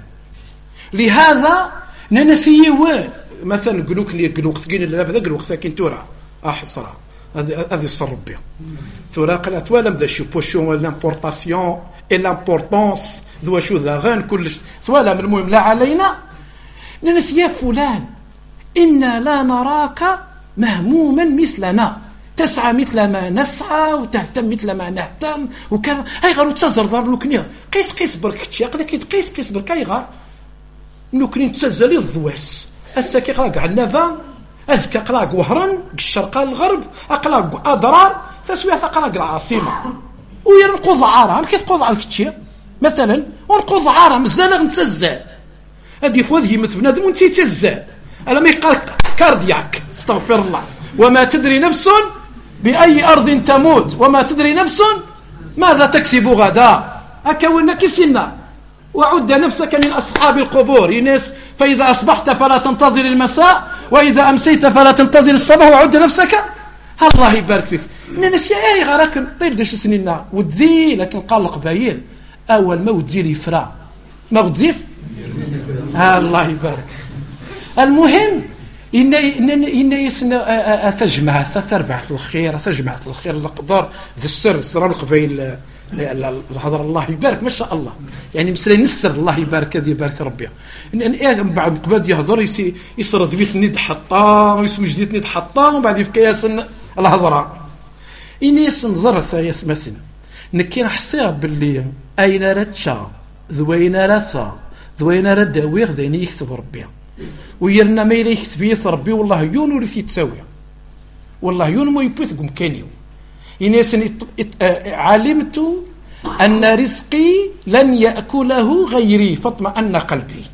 لهذا ننسيه وين مثلا قلوك لي قلوك ثقيل لا بدا قلوك ساكن تورا احصرها هذه هذه الصر ربي تورا قالت ولا بدا شو بوشون لامبورطاسيون اي لامبورطونس ذو شو ذا غان كلش سوالا من المهم لا علينا ننسي فلان إنا لا نراك مهموما مثلنا تسعى مثل ما نسعى وتهتم مثل ما نهتم وكذا هاي غير تزر ضرب لوكنيا قيس قيس برك تشي قدا كي تقيس قيس برك هاي غير نوكني تسزلي الضواس السكي قلاق عنفا أزكى قلاق وهران الشرق الغرب أقلاق أضرار تسوية قلاق العاصمة ويرنقوض عارة كيف تقوض على الكتشي مثلا ونقوض عارة مزالغ نتزال هذه فوذ يمت بنادم وانت تزال الا ما يقال كاردياك استغفر الله. وما تدري نفس باي ارض تموت وما تدري نفس ماذا تكسب غدا. هكا وين كيسنا وعد نفسك من اصحاب القبور يناس. فاذا اصبحت فلا تنتظر المساء واذا امسيت فلا تنتظر الصباح وعد نفسك. الله يبارك فيك. الناس اي غراك طير داش سنينا وتزي لكن قال قبايل اول ما وتزيل يفرا ما وتزيف. الله يبارك. المهم إن إن إن يسنا تجمع تربع في الخير تجمع في الخير القدر ذي السر سر القبيل الحضر الله يبارك ما شاء الله يعني مسلين السر الله يبارك هذه يبارك ربي. إن إن بعد قبل يهضر يسر ذبيت ند حطا ويسوي جديد ند حطا ومن بعد يفك ياسن الهضرة إن يسن ظرف يسمسنا نكين حسير باللي أين رتشا ذوين رثا ذوين رد ويغ ذين يكتب ربي ويرنا ما يكتب يث ربي والله يون ورث يتساوي والله يون ما يبثكم كانيو. إن يسن علمت أن رزقي لن يأكله غيري فاطمأن قلبي.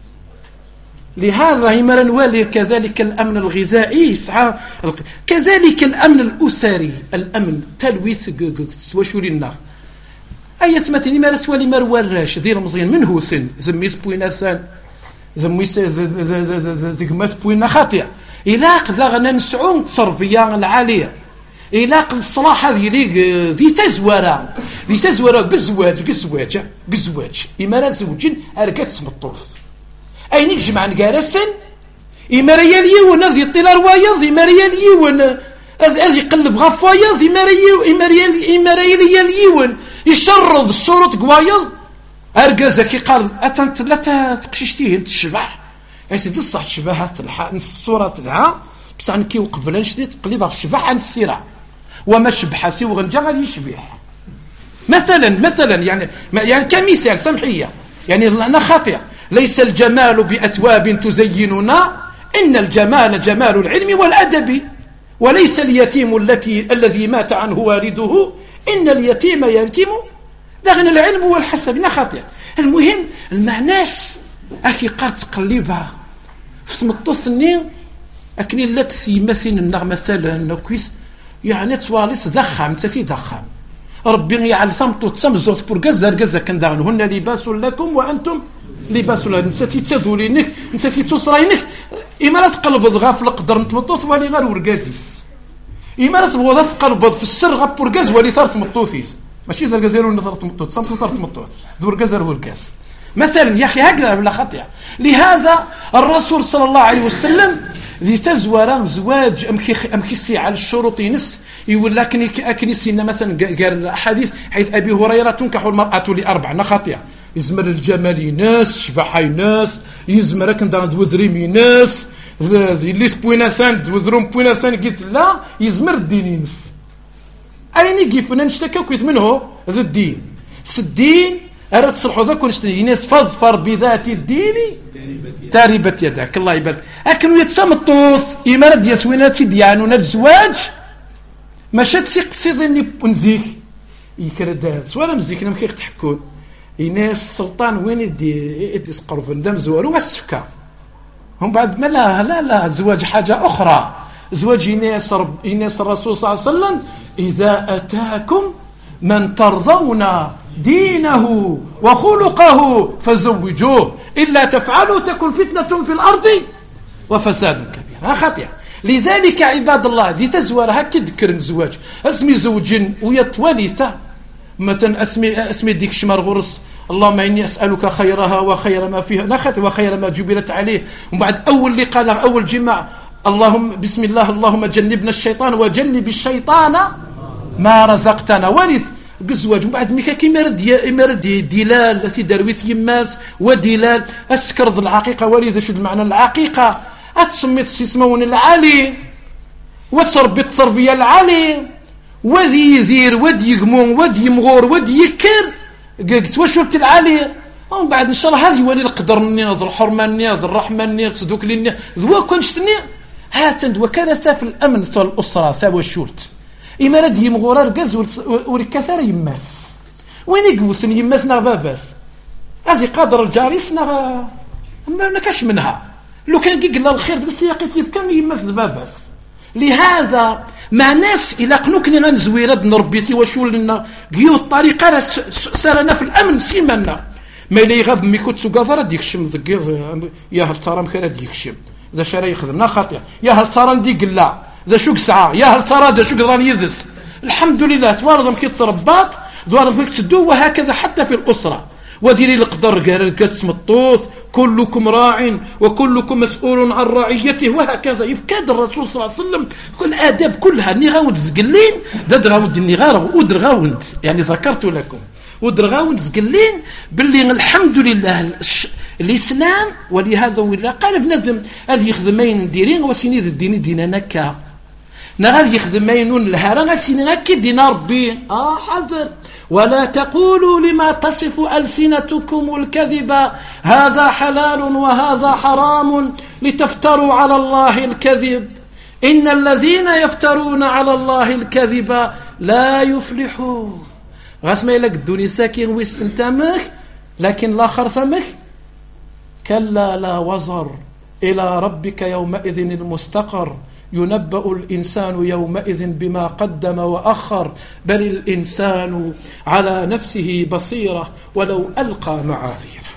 لهذا يمر والي كذلك الأمن الغذائي يسعى كذلك الأمن الأسري الأمن تلويث وشوري النار أي ثمتني ما رسولي مرواراش ذي رمزين من هو سن زميس بوينا ثان زميس زميس بوينا خاطئ إلاق زغنا نسعون صربيا العالية إلاق الصلاح هذه لي ذي تزورا ذي تزورا قزواج قزواج قزواج إما زوجين أرقص مطوث أي نجمع نقارسن إما ريال يون ذي طلال وايض إما ريال يون أذي قلب غفايض إما ريال إما ريال إما ريال يون يشرض الشروط قوايض أرقزك قال أتنت لا تقششتيه أنت الشبح يا سيدي الصح الشبهات تلحق الصورة تلحق بس عن كي وقبل نشتي تقلبها في الشبح عن السيرة وما شبح سوى غنجا غادي يشبح مثلا مثلا يعني يعني كمثال سمحية يعني أنا خاطئ ليس الجمال بأثواب تزيننا إن الجمال جمال العلم والأدب وليس اليتيم التي الذي مات عنه والده إن اليتيم يتيم داغن العلم والحسب لا خاطئ. المهم المعناس أخي قار تقلبها في سمطوثني أكني لا تثيمثين النغ مثلا نكويس يعني تواليس ذخام تثي ذخام ربي يعلم صمتو تسمزوت برقز رقزة كان داغن هن لباس لكم وأنتم لباس لكم نساتي تذولينك نساتي تصرينك إما لا تقلب ضغا في القدر نتمطوث ولي غير ورقازيس إما لا تبغى تقلب في السر غا برقز ولي ثار تمطوثيس ماشي ذا الجزائر اللي صارت مطوط صمتو صارت مطوط ذو الجزائر والكاس مثلا يا اخي هكذا بلا خطيئه. لهذا الرسول صلى الله عليه وسلم ذي تزوار زواج امكي امكي على الشروط ينس يقول لكن اكني سينا مثلا قال احاديث حيث ابي هريره تنكح المراه لاربع خطيئه يزمر الجمال ناس شبحي ناس يزمر كن داند وذريمي ناس ذي ليس بويناسان وذروم بويناسان قلت لا يزمر الدين ناس أين كيفنا نشتكى كويت منه هذا الدين الدين أردت تصلحوا ذاك ونشتري ناس فاظفر بذات الدين تاربت يدك الله يبارك. لكن يتسمطوث إمارة يسوينات ديانونا الزواج ماشي تسيقصيضني بنزيك يكردات ولا مزيكنا مكيخ تحكون الناس السلطان وين يدي يسقروا في ندم زوالو والسفكة هم بعد ما لا لا لا الزواج حاجة أخرى. زواج يناس رب يناس الرسول صلى الله عليه وسلم إذا أتاكم من ترضون دينه وخلقه فزوجوه إلا تفعلوا تكن فتنة في الأرض وفساد كبير. خطير. لذلك عباد الله دي تزور هكا ذكر الزواج اسمي زوج ويتوليته مثلا اسمي اسمي ديك شمر غرس اللهم إني أسألك خيرها وخير ما فيها نخت وخير ما جبلت عليه. ومن بعد أول اللي قال أول جماع اللهم بسم الله اللهم جنبنا الشيطان وجنب الشيطان ما رزقتنا ولد بزواج. ومن بعد ميكا كيما رد مرد دلال التي درويت يماس ودلال اسكرض العقيقه ولد شد معنى العقيقه اتسميت سيسمون العالي وتربي التربيه العالي وذي يذير ودي يقمون ودي يمغور ودي يكر قلت وشلت العالي. ومن بعد ان شاء الله هذه ولي القدر النياض الحرمه النياض الرحمه النياض دوك لي ذو كنشتني هاتند وكالة في الامن تاع الاسره تاع وشلت إما رد يمغور رقز وركثر يماس وين يقوسن يماس نا باباس هذه قادر الجاريس نا ما نكاش منها لو كان قلنا الخير ديك السياق يسيب كان يمس باباس. لهذا مع ناس الى قنو كنا غنزويرد نربيتي وشو لنا كيو الطريقه سارنا في الامن سيمنا ما لي غاب ميكو تسوكازرا ديك الشم دقيق يا هل ترى مكره ديك الشم ذا شرا يخدمنا خاطئ يا هل ترى نديك لا ذا شوك ساعه يا هل ترى ذا شوك راني يدس. الحمد لله توارض كي تربات دوار فيك تدو. وهكذا حتى في الاسره وديري القدر قال القسم الطوث كلكم راع وكلكم مسؤول عن رعيته. وهكذا يفكاد الرسول صلى الله عليه وسلم كل آداب كلها ني غاود زقلين داد غاود ني غار ودر غاوند يعني ذكرت لكم ودر غاود زقلين باللي الحمد لله الإسلام. ولهذا ولا قال بنادم هذه يخدمين ديرين وسيني الدين دينا نكا نغاد يخدمين الهرا سيني نكا دينا ربي اه حذر ولا تقولوا لما تصف ألسنتكم الكذب هذا حلال وهذا حرام لتفتروا على الله الكذب إن الذين يفترون على الله الكذب لا يفلحون. غاسما لك الدوني ساكن ويسنتامك لكن لا خرثمك كلا لا وزر إلى ربك يومئذ المستقر ينبأ الإنسان يومئذ بما قدم وأخر بل الإنسان على نفسه بصيرة ولو ألقى معاذيره.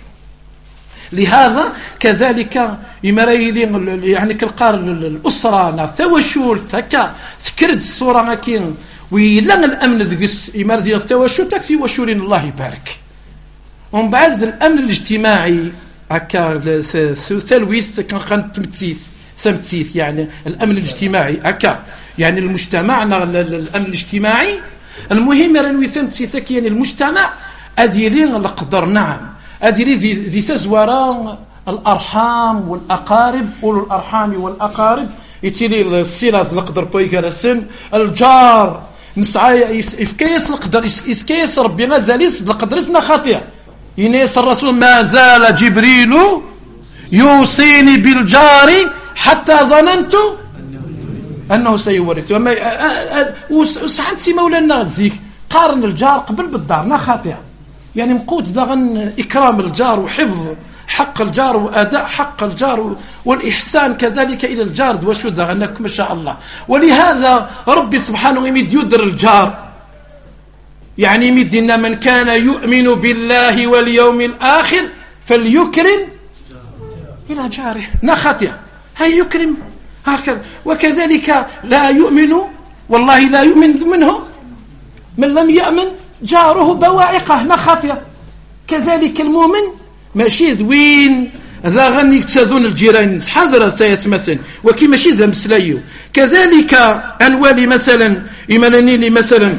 لهذا كذلك يمريلين يعني كالقار الأسرة توشول تكا تكرد الصورة كين ويلان الأمن ذقس يمرذي التوشل تكفي وشولين الله يبارك. ومن بعد الأمن الاجتماعي هكا تلويث كان تمتيث سمتيث يعني الأمن الاجتماعي هكا يعني المجتمع الأمن الاجتماعي المهم رانوي تمتيث يعني المجتمع أديلين القدر نعم أديلين ذي, ذي تزوران الأرحام والأقارب أولو الأرحام والأقارب يتيلي الصلة القدر بويكارسن الجار نسعى يفكيس القدر يسكيس ربي غزاليس القدر اسنا خاطئ ينيس الرسول ما زال جبريل يوصيني بالجار حتى ظننت أنه سيورث. وما وسحنت سي مولانا زيك قارن الجار قبل بالدار نا خاطئ يعني مقود ذغن إكرام الجار وحفظ حق الجار وأداء حق الجار والإحسان كذلك إلى الجار وشو ذغنك ما شاء الله. ولهذا ربي سبحانه يمد يدر الجار يعني يمدنا من كان يؤمن بالله واليوم الآخر فليكرم إلى جاره نخطئ هاي يكرم هكذا. وكذلك لا يؤمن والله لا يؤمن منه من لم يأمن جاره بواعقه نخطئ. كذلك المؤمن ماشي ذوين ذا غني يكتسذون الجيران حذر سيتمثل وكي ماشي ذا مسليو. كذلك أنوالي مثلا إيمانني لي مثلا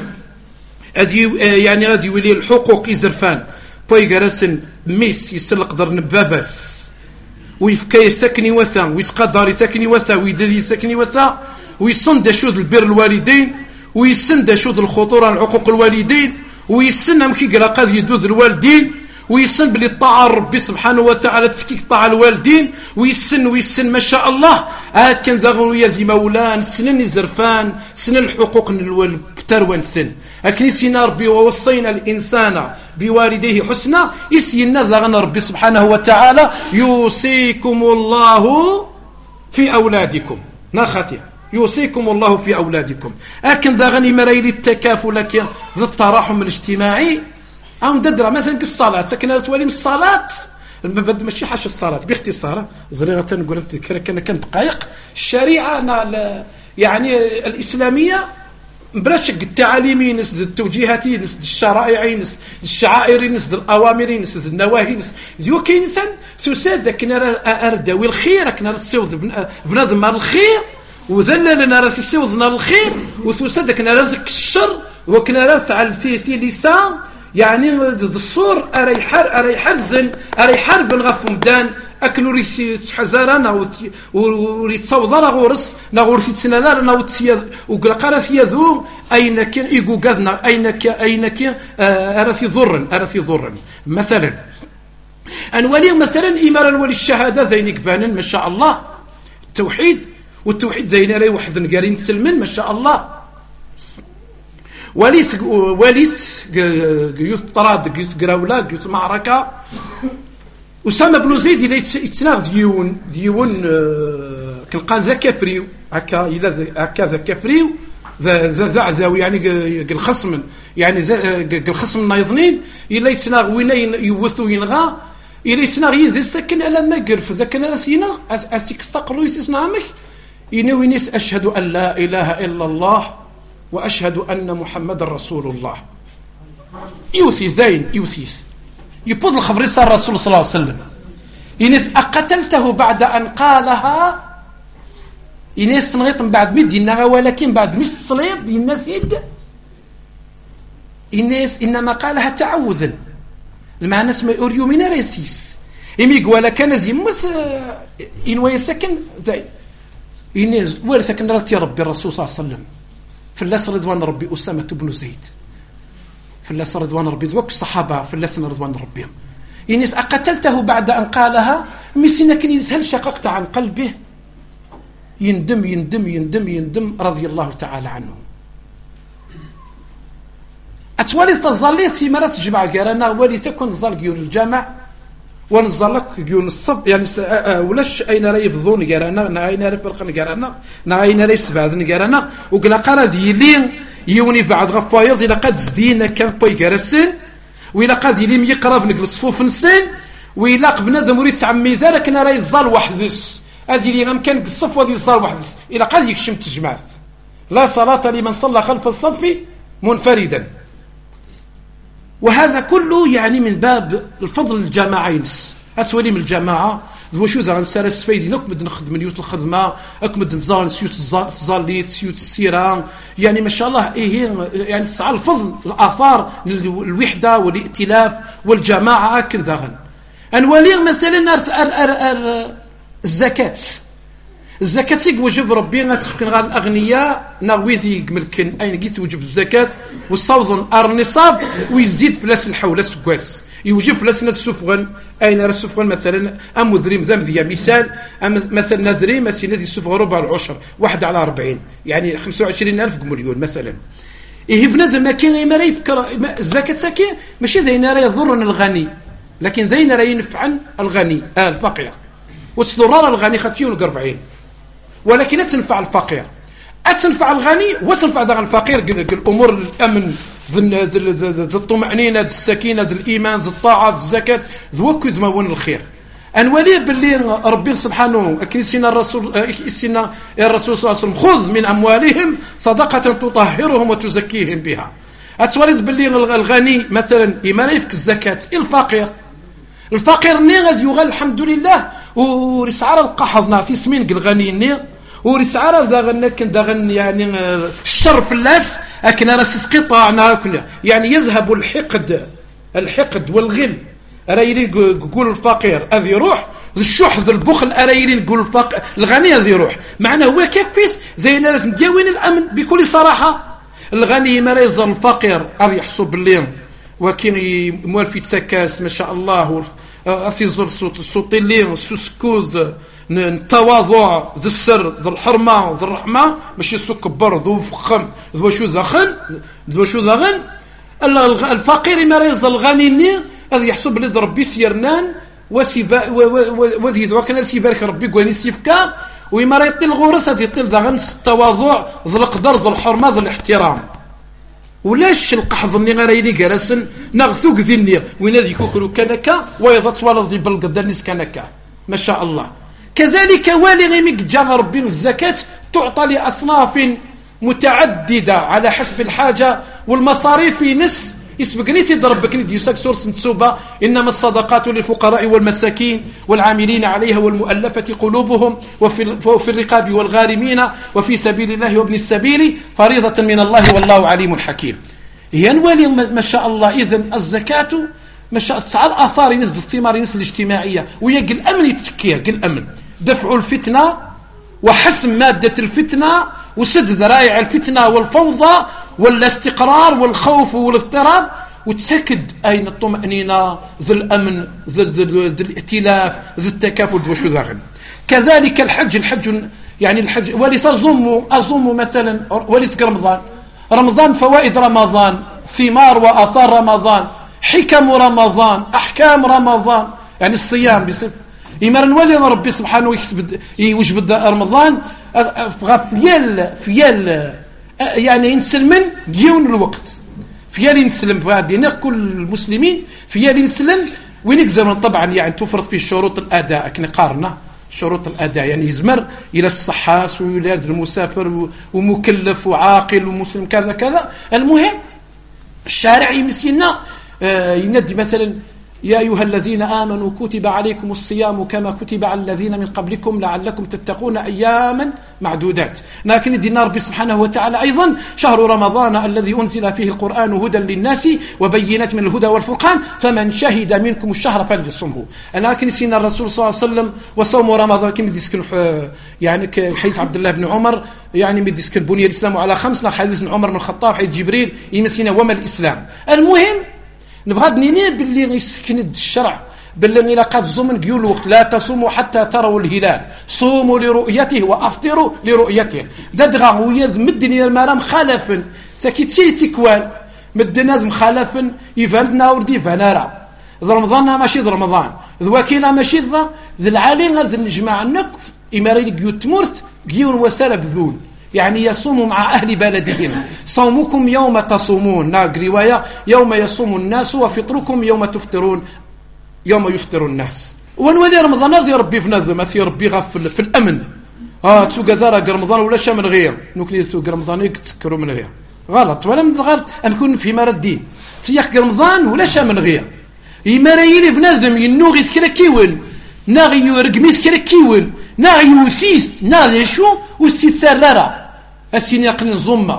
أدي يعني أدي ولي الحقوق يزرفان بويغرسن ميس يسلق در نبابس ويفكا يسكني وثا ويتقدر يسكني وثا ويدذي يسكني وثا ويصند شود البر الوالدين ويسند شود الخطورة على حقوق الوالدين ويسن مكي قراقاد يدوذ الوالدين ويسن بلي طاعة ربي سبحانه وتعالى تسكيك طاعة الوالدين ويسن ويسن ما شاء الله هاكن داغو يزي مولان سنن يزرفان سنن الحقوق كتر ونسن أكني سينا ربي ووصينا الإنسان بوالديه حسنا يسينا ذاغن ربي سبحانه وتعالى يوصيكم الله في أولادكم ناخاتي يوصيكم الله في أولادكم. أكن داغني مريلي التكافل لك ذا التراحم الاجتماعي أو ددرة مثلا كالصلاة سكنة تولي من الصلاة المبدا ماشي حاجة الصلاة باختصار زريغة نقول أنت كان كان دقائق الشريعة يعني الإسلامية بلاش التعاليمي نسد التوجيهاتي نسد الشرائعي نسد الشعائري نسد الأوامري نسد النواهي نسد ذو كاين إنسان تساد كنا أرداوي الخير كنا تسوذ بنادم مال الخير وذللنا راه تسوذنا الخير وتساد كنا رزق الشر وكنا راس على في لسان يعني الصور أري حر أري حرزن أري حرب نغف مدان أكنو ريث حزارنا وريتصوضنا غورس نغورث تسنانا نوتسي وقلقارا في ذو أين كان إيجو قذنا أين كان أين كان أرثي ضرن أرثي ضرن مثلا أنوالي مثلا إيمانا ولي الشهادة ذين كبانا ما شاء الله التوحيد والتوحيد ذين ري واحد نقارين سلمن ما شاء الله وليس وليس يوث طراد يوث قراولا يوث معركة أسامة بن زيد إلا يتناغ ديون ديون كالقان ذا كفريو هكا إلا هكا ذا كفريو ذا ذا زاوي يعني الخصم يعني الخصم نايضنين إلا يتناغ وين يوثو ينغى إلا يتناغ يذ السكن على ما قرف ذا كان رثينا أسيك استقروا يتسنامك ينوينيس أشهد أن لا إله إلا الله وأشهد أن محمد رسول الله يوثي زين يوثيث يبوض الخبر صار الرسول صلى الله عليه وسلم ينس أقتلته بعد أن قالها ينس نغيط بعد مدينة ولكن بعد مس صليط ينس يد ينس إنما قالها تعوذا المعنى اسمه أوريو من ريسيس إميق ولا كان ذي مثل إنو يسكن زين ينس ولا سكن رتي ربي الرسول صلى الله عليه وسلم فلاس رضوان ربي أسامة بن زيد فلاس رضوان ربي ذوك الصحابة فلاس رضوان ربهم ينس أقتلته بعد أن قالها مسنا كن ينس هل شققت عن قلبه يندم يندم يندم يندم رضي الله تعالى عنه أتولي تظلي في مرات جمع قرانا ولي تكون ظل قيون الجامع ونظلك قيون الصب يعني ولاش أين رأي بظون قرانا نعين رأي فرقنا قرانا نعين رأي سبعذن قرانا وقلا قال ديلين يوني بعد غفايض إلا قد زدينا كان باي قرسن وإلا قد يليم يقرب نقل صفوف نسن وإلا قبنا ذا مريد تعمي ذلك أنا رأي الظال وحدث هذه اللي غمكان الصف وذي الظال وحدث إلا قد يكشم تجمعات لا صلاة لمن صلى خلف الصف منفردا وهذا كله يعني من باب الفضل الجماعين أتولي من الجماعة وشو ذا غنسال السفيدي نكمد نخدم نيوت الخدمة أكمد نزال سيوت الزاليت سيوت السيران يعني ما شاء الله إيه يعني سعى الفضل الآثار الوحدة والائتلاف والجماعة أكن ذاغن أنوالي مثلا أر أر أر الزكاة الزكاة يوجب ربي تفكن غير الأغنياء نغويذي ملكن أين جيت توجب الزكاة والصوظن النصاب ويزيد فلاس الحول سكواس يوجب فلاس نتسفغن أين رسفغن مثلا أم ذريم ذم ذي مثال أم مثلا نذري مثلا الذي سفغ ربع العشر واحد على أربعين يعني خمسة وعشرين ألف مليون مثلا إيه بنادم ما كان ما يفكر الزكاة ساكي ماشي ذين راه يضر الغني لكن ذين راه ينفع الغني آه الفقير وتضرر الغني خاتيون أربعين ولكن تنفع الفقير أتنفع الغني وتنفع ذا الفقير الأمور الأمن ذي الطمأنينة ذي السكينة ذي الإيمان ذي الطاعة ذي الزكاة ذي وكد ما ون الخير أنولي باللي ربي سبحانه أكيسنا الرسول أكيسنا الرسول صلى الله عليه وسلم خذ من أموالهم صدقة تطهرهم وتزكيهم بها أتولد باللي الغني مثلا إما يفك الزكاة الفقير الفقير نيغ يغال الحمد لله ورسعار القحض نعطي سمين الغني نيغ ورسعار ذا كن داغن يعني الشر في الناس لكن راس قطاع يعني يذهب الحقد الحقد والغل رايلي يقول الفقير اذ يروح الشح ذا البخل رايلي يقول الفقير الغني اذ يروح معناه هو كيف زي الناس نديوين الامن بكل صراحه الغني ما يظل الفقير اذ يحسب بالليل وكين موالف يتسكاس ما شاء الله اثيزل صوت صوت اللين سكوذ التواضع ذو السر ذو الحرمة ذو الرحمة ماشي سو كبر ذو فخم ذو شو ذاخن ذو شو ذاغن الفقير ما يظل الغني هذا يحسب لي ربي سيرنان وسيبا وذي ذو كان سيبارك ربي قواني سيفكا وما راه يطيل غورس هذا يطيل ذاغن التواضع ذو القدر ذو الحرمة ذو الاحترام ولاش القحظ اللي غيريني جالسن نغثوك ذني وين هذيك كلو كنكا ويضت ولا ذي بالقدرنيس كنكا ما شاء الله كذلك والي غيمك جاء ربي الزكاة تعطى لأصناف متعددة على حسب الحاجة والمصاريف نس يسبقني تضربك ندي يساك سورة نتسوبة إنما الصدقات للفقراء والمساكين والعاملين عليها والمؤلفة قلوبهم وفي, وفي الرقاب والغارمين وفي سبيل الله وابن السبيل فريضة من الله والله عليم حكيم ينوالي ما شاء الله إذن الزكاة ما شاء تسعى الآثار نسد الثمار نسد الاجتماعية ويقل الأمن يتسكيها قل الأمن دفع الفتنة وحسم مادة الفتنة وسد ذرائع الفتنة والفوضى والاستقرار والخوف والاضطراب وتسكد أين الطمأنينة ذي الأمن ذي, ذي, ذي الائتلاف ذي التكافل وشو ذاغن كذلك الحج الحج يعني الحج ولتظم أظم مثلا ولتك رمضان رمضان فوائد رمضان ثمار وآثار رمضان حكم رمضان أحكام رمضان يعني الصيام بصف يمر نولي ربي سبحانه يكتب يوجب رمضان فيال فيال يعني نسلمن ديون الوقت فيال نسلم فادينا كل المسلمين فيال نسلم وين يكزرون طبعا يعني تفرض فيه شروط الاداء كنا قارنا شروط الاداء يعني يزمر الى الصحاس ويولي المسافر ومكلف وعاقل ومسلم كذا كذا. المهم الشارع يمسينا آه يندي مثلا يا أيها الذين آمنوا كتب عليكم الصيام كما كتب على الذين من قبلكم لعلكم تتقون أياما معدودات. لكن دينا ربي سبحانه وتعالى أيضا شهر رمضان الذي أنزل فيه القرآن هدى للناس وبينات من الهدى والفرقان فمن شهد منكم الشهر فليصمه. لكن سيدنا الرسول صلى الله عليه وسلم وصوم رمضان كما ديسكن يعني حديث عبد الله بن عمر يعني مديسكن بني الإسلام على خمس حديث من عمر بن الخطاب حديث جبريل يمسينا وما الإسلام. المهم نبغى نيني باللي يسكن الشرع باللي إلى قد زمن قيول الوقت لا تصوموا حتى تروا الهلال صوموا لرؤيته وأفطروا لرؤيته ددغا ويذ مدني المرام خالفا سكيت سيتي كوال مدنا مخالفا يفالدنا وردي فنارا رمضان ماشي رمضان ذواكينا ماشي ذا ذي العالي غير نجمع النقف إمارين قيوت تمرت قيون وسالة بذول يعني يصوم مع أهل بلدهم صومكم يوم تصومون ناق رواية يوم يصوم الناس وفطركم يوم تفطرون يوم يفطر الناس. ونولي رمضان هذا ربي في نظم هذا ربي غف في الأمن اه تسوق زارق رمضان ولا شا من غير نوكلي يسوق رمضان يتذكروا من غير غلط ولا من غلط نكون في مار الدين تياق رمضان ولا شا من غير يمرايلي بنظم ينوغي سكرا كيون ناغي يرقمي سكرا كيون ناغي يوثيس ناغي شو وستسرر السين يقن الظمة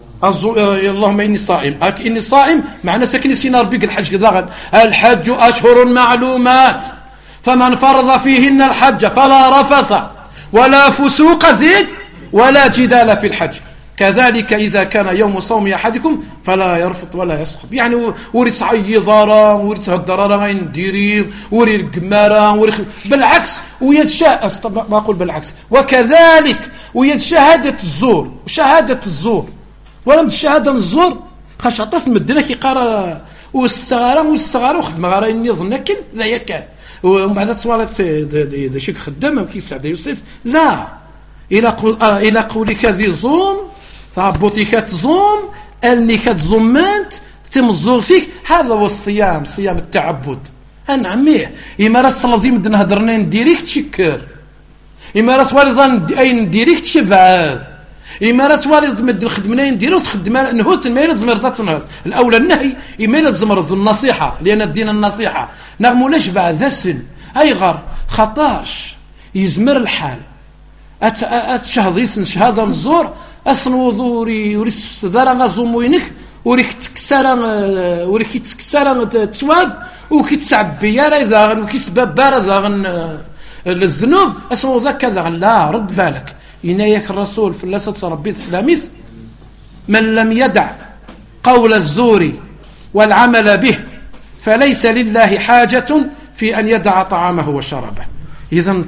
اللهم إني صائم إني صائم معنى سكن سينا ربي الحج كذا الحج أشهر معلومات فمن فرض فيهن الحج فلا رفث ولا فسوق زيد ولا جدال في الحج كذلك إذا كان يوم صوم أحدكم فلا يرفض ولا يصخب. يعني وريت صعي ضرا وريت هالضرارة غين ديري وريت القمارة وريت بالعكس ويتشاء ما أقول بالعكس وكذلك ويد شهادة الزور وشهادة الزور ولم الشهادة الزور خاش عطاس مدنا كي قرا والصغار والصغار وخدم غير اني ظنكن ذا كان ومن بعد تصوالت ذا شي خدام كيسعد يوسف لا الى قول الى قولك ذي زوم ثابوتيكات زوم اني كتزمنت تم الزور فيك هذا هو الصيام صيام التعبد انعميه يمارس الصلاه مدنا هضرنا ديريكت شكر إمارات والدان أين ديريكت شبعاذ إمارات والد مد الخدمة نديرو تخدم نهوت ما يلزم مرضات نهار الأولى النهي ما يلزم مرض النصيحة لأن الدين النصيحة نعم لاش بعد ذا السن أي غار خطاش يزمر الحال أت أتشهديس شهادة الزور أصنو ذوري وريس صدارة غزوموينك وريك تكسر وريك تكسر تواب وكتسعب بيارة إذا وكيسبب بارة للذنوب اسمه ذاك كذا لا رد بالك ينايك الرسول في اللسط ربي السلاميس من لم يدع قول الزور والعمل به فليس لله حاجة في أن يدع طعامه وشرابه. إذن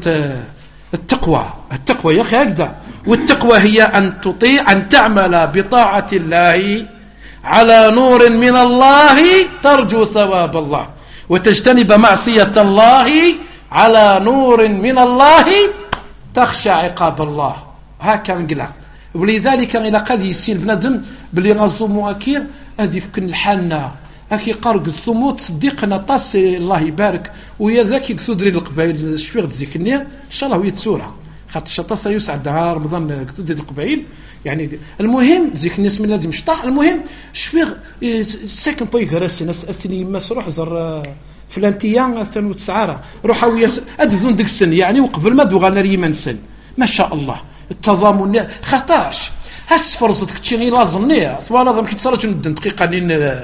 التقوى التقوى يا أخي هكذا والتقوى هي أن تطيع أن تعمل بطاعة الله على نور من الله ترجو ثواب الله وتجتنب معصية الله على نور من الله تخشى عقاب الله. هكا نقلع ولذلك إلى قد يسين بندم بلي غزومو أكير هذه فكن الحالنا أكي قرق الثمو تصديقنا طاس الله يبارك ويا ذاك يكثدري القبائل شفيغ تزيكني إن شاء الله ويتسورة خاطر شطاسة يسعد نهار رمضان كثدري القبائل يعني المهم ذيك اسم الله مشطاح المهم شفيغ ساكن بوي غراسي ناس أستني مسروح زر فلانتيان أستنو تسعارة روحا وياس أدفذون ديك السن يعني وقبل ما دوغانا ريمان سن ما شاء الله التضامن خطاش هس فرصتك تشي لازمني ثوالا ضم كي تصرج ندن دقيقة لين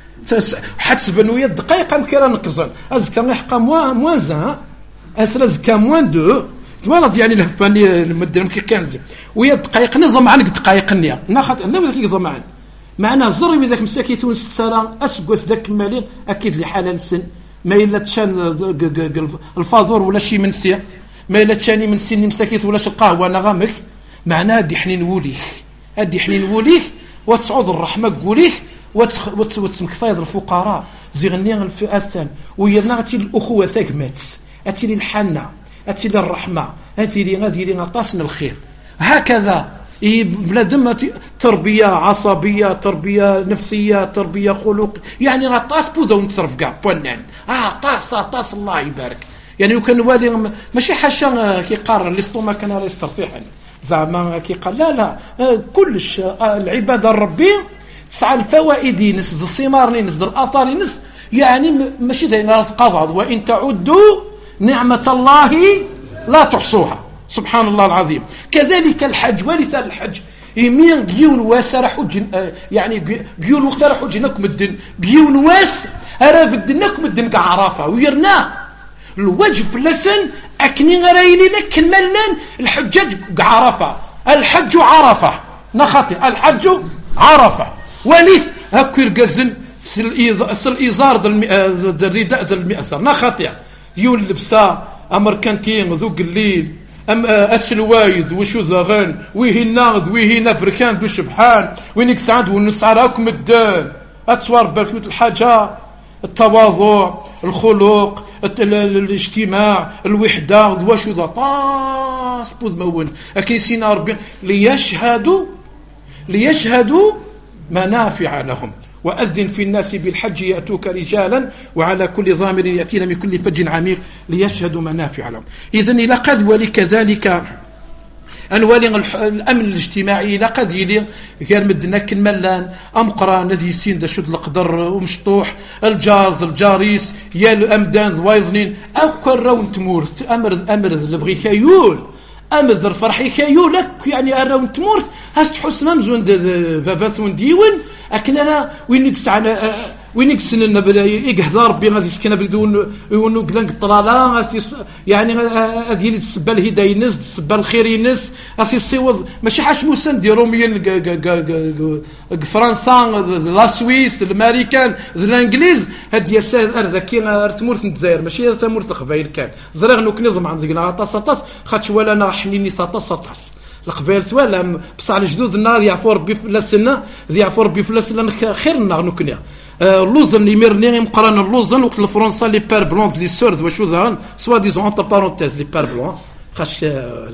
حتسبن ويا دقيقة مكيرا نقزن أزكا نحقا موان موازا أسلا زكا موان دو ثوالا يعني لهفاني المدن مكي كانزي ويا دقيقة نظم عنك دقيقة نيا ناخد لا وذاك يظم عن معنا الزر من ذاك مساكي تونس السلام أسقوس ذاك مالين أكيد لحالا نسن ما إلا تشان الفازور ولا شي من سي ما إلا تشاني من سن مساكيت ولا القهوة نغامك معناه دي حنين وليك ادي حنين وليك وتصعود الرحمة قوليك وتسمك صيد الفقراء زيغني الفئة ويرنا غتي الأخوة تاكمات أتي الحنة أتي الرحمة أتي غادي لي غطاسن الخير هكذا بلادم تربية عصبية تربية نفسية تربية خلق يعني غطاس بوذا ونتصرف كاع بونان اه طاس طاس الله يبارك يعني وكان والي ماشي حاشا كيقارن ليستوما كان راه يسترتيح زعما كيقال لا لا كلش العباده ربي تسعى الفوائد ينس الثمار ينس الاثار ينس يعني ماشي دايره قضاء وان تعدوا نعمه الله لا تحصوها سبحان الله العظيم. كذلك الحج ولث الحج يمين جيون واس راه حج يعني جيون وقت راه حجناكم الدن جيون واس راه بدناكم الدن كاع عرفه ويرنا الوجه فلسن اكني غرايلينا كملان الحجاج عرفه الحج عرفه نخاطي الحج عرفه وليث هكو يرقزن سل ايزار د الرداء د المئسر نخاطي يون لبسه امريكانتين ذوق الليل ام السلوايد وشو ذغن ويهنا ويهنا بركان دو شبحان وينك سعد ونسعراكم الدان اتصور بفوت الحاجه التواضع الخلق الاجتماع الوحده وشو ذا طاس بوذ مون اكي سينا ربي ليشهدوا ليشهدوا منافع لهم وأذن في الناس بالحج يأتوك رجالا وعلى كل ضامر يأتينا من كل فج عميق ليشهدوا منافع لهم. إذن إلى قد ولكذلك أنوالي الأمن الاجتماعي إلى قد يلي غير مدناك الملان أمقران الذي سين دا شد القدر ومشطوح الجارز الجاريس يا الأمدان زوايزنين أو كراون تمورت أمر أمر البغي خيول أمر الفرحي خيولك يعني أراون تمورت هاست حسنا مزون باباس ونديون لكن انا وين نقص على وين نقص لنا يقهض ربي غادي يسكن بدون يونو قلنق الطلاله يعني هذه اللي تسبى الهدايه الناس تسبى الخير الناس اسي الصيوض ماشي حاش موسى نديرو مين فرنسا لا سويس الامريكان الانجليز هاد يسار ذاكي تمورت الجزائر ماشي تمورت القبائل كان زريغ نو كنظم عند زينا طاس طاس خاطش ولا انا حنيني طاس طاس القبائل سوالا بصح الجدود النار يعفو ربي في السنه ذي يعفو ربي في السنه خير النار نكنيا اللوزن اللي ميرني مقرن اللوزن وقت الفرنسا لي بير بلون لي سورد واش وذان سوا ديزون انتر بارونتيز لي بير بلون خاش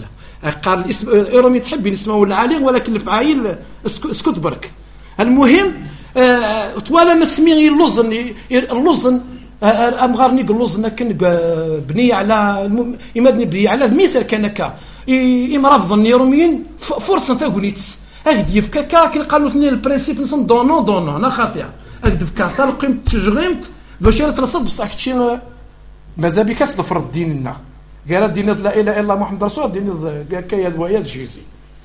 قال الاسم ايرومي تحب نسمعوا العالي ولكن الفعايل اسكت برك المهم طوالا ما سمي اللوزن اللوزن امغارني اللوزن كان بني على يمدني بني على مثال كان كا إما رافضن يروميين فرصة تاغونيتس أكدي في كاكا كي قالوا ثنين البرانسيب نصن دونو دونو أنا خاطئ أكدي في كاكا تلقيم تشغيمت باش ترصد بصح كتشي ماذا بك تصدفر الدين لنا قال الدين لا إله إلا الله محمد رسول الله الدين كياد وياد جيزي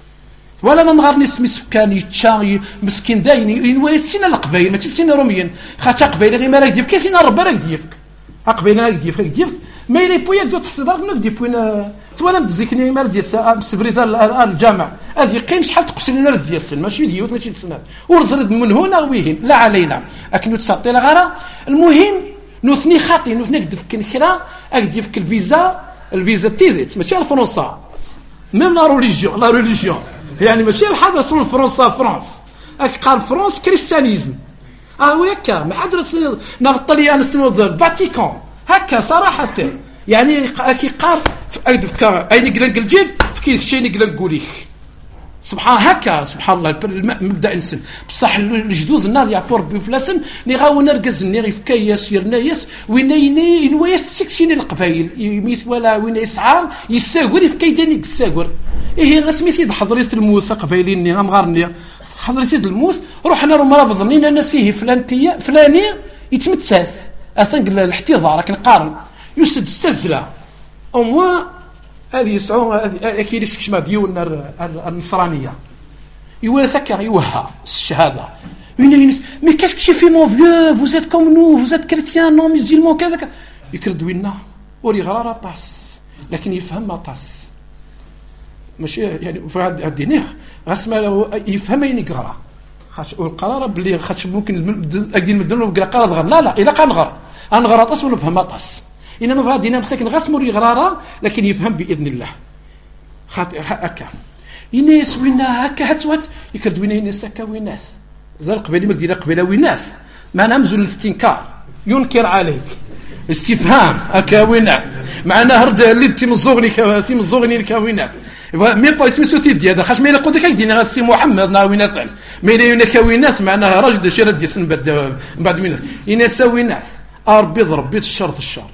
ولا ما مغارني سمي سكان يتشاغي مسكين دايني ينوي سينا القبائل ما تسينا روميين خاطر قبائل غير ما راك ديفك كيفين ربي راك ديفك قبائل راك ديفك ديفك ما يلي بوياك دو تحصي دارك نك دي بوين تولا متزكني مال ديال سبريتال الجامع هذه قيم شحال تقسم لنا رز ديال السن ماشي ديوت ماشي السنان ورزرد من هنا ويهين لا علينا اكنو تسطي لا غرا المهم نوثني خاطي نوثني كدف كنكرا اكدي فيك الفيزا الفيزا تيزيت ماشي الفرنسا ميم لا ريليجيون لا ريليجيون يعني ماشي الحضره رسول فرنسا فرنسا اك قال فرنسا كريستيانيزم اه وياك ما حضره ناغ الطليان سنو الفاتيكان هكا صراحه يعني كي قال اكدف اين قلنق الجيب فكيف شي نقلنق قوليك سبحان هكا سبحان الله مبدا انسان بصح الجدود الناض يعفور بفلاسن ني غاو نرقز ني فكاياس يرنايس وين يني نوايس سكسين القبايل يميت ولا وين يسعى يساغر في كيداني يساغر ايه غسميتي حضريت الموت قبايلين ني غمغارني حضريت الموت روحنا رو مرافضني انا نسيه فلانتيه فلاني يتمتساث اثنق الاحتضار كنقارن يسد استزلا او مو هذه يسعون هذه اكيد يسكشما ديون النصرانيه يورثك يوها الشهاده une mais qu'est-ce que j'ai fait mon vieux vous êtes comme nous vous êtes chrétiens non musulmans كذا يكرد وينا وري غراره طاس لكن يفهم ما طاس ماشي يعني في هذا الدين غسمه يفهم يني قرا خاص القرار بلي خاص ممكن اكدي نبدل له قرا صغر لا لا الا كنغر انغرا طاس ونفهم طاس انما في هذا الدين مساكن غسمه ري غراره لكن يفهم باذن الله خاطئ هكا يناس وينا هكا هتوات يكرد وينا يناس هكا ويناس زال قبيله ما دينا قبيله ويناس ما نمزل الاستنكار ينكر عليك استفهام أكاوينات معناه رد اللي تمزغني كاسي مزغني الكاوينات مي با اسمي سوتي ديال خاص ما يقول لك يدينا السي محمد ناوينات ما يلينا كاوينات معناها راجل شرد يسن بعد بعد وينات إنا سوينات ربي ضرب الشر الشر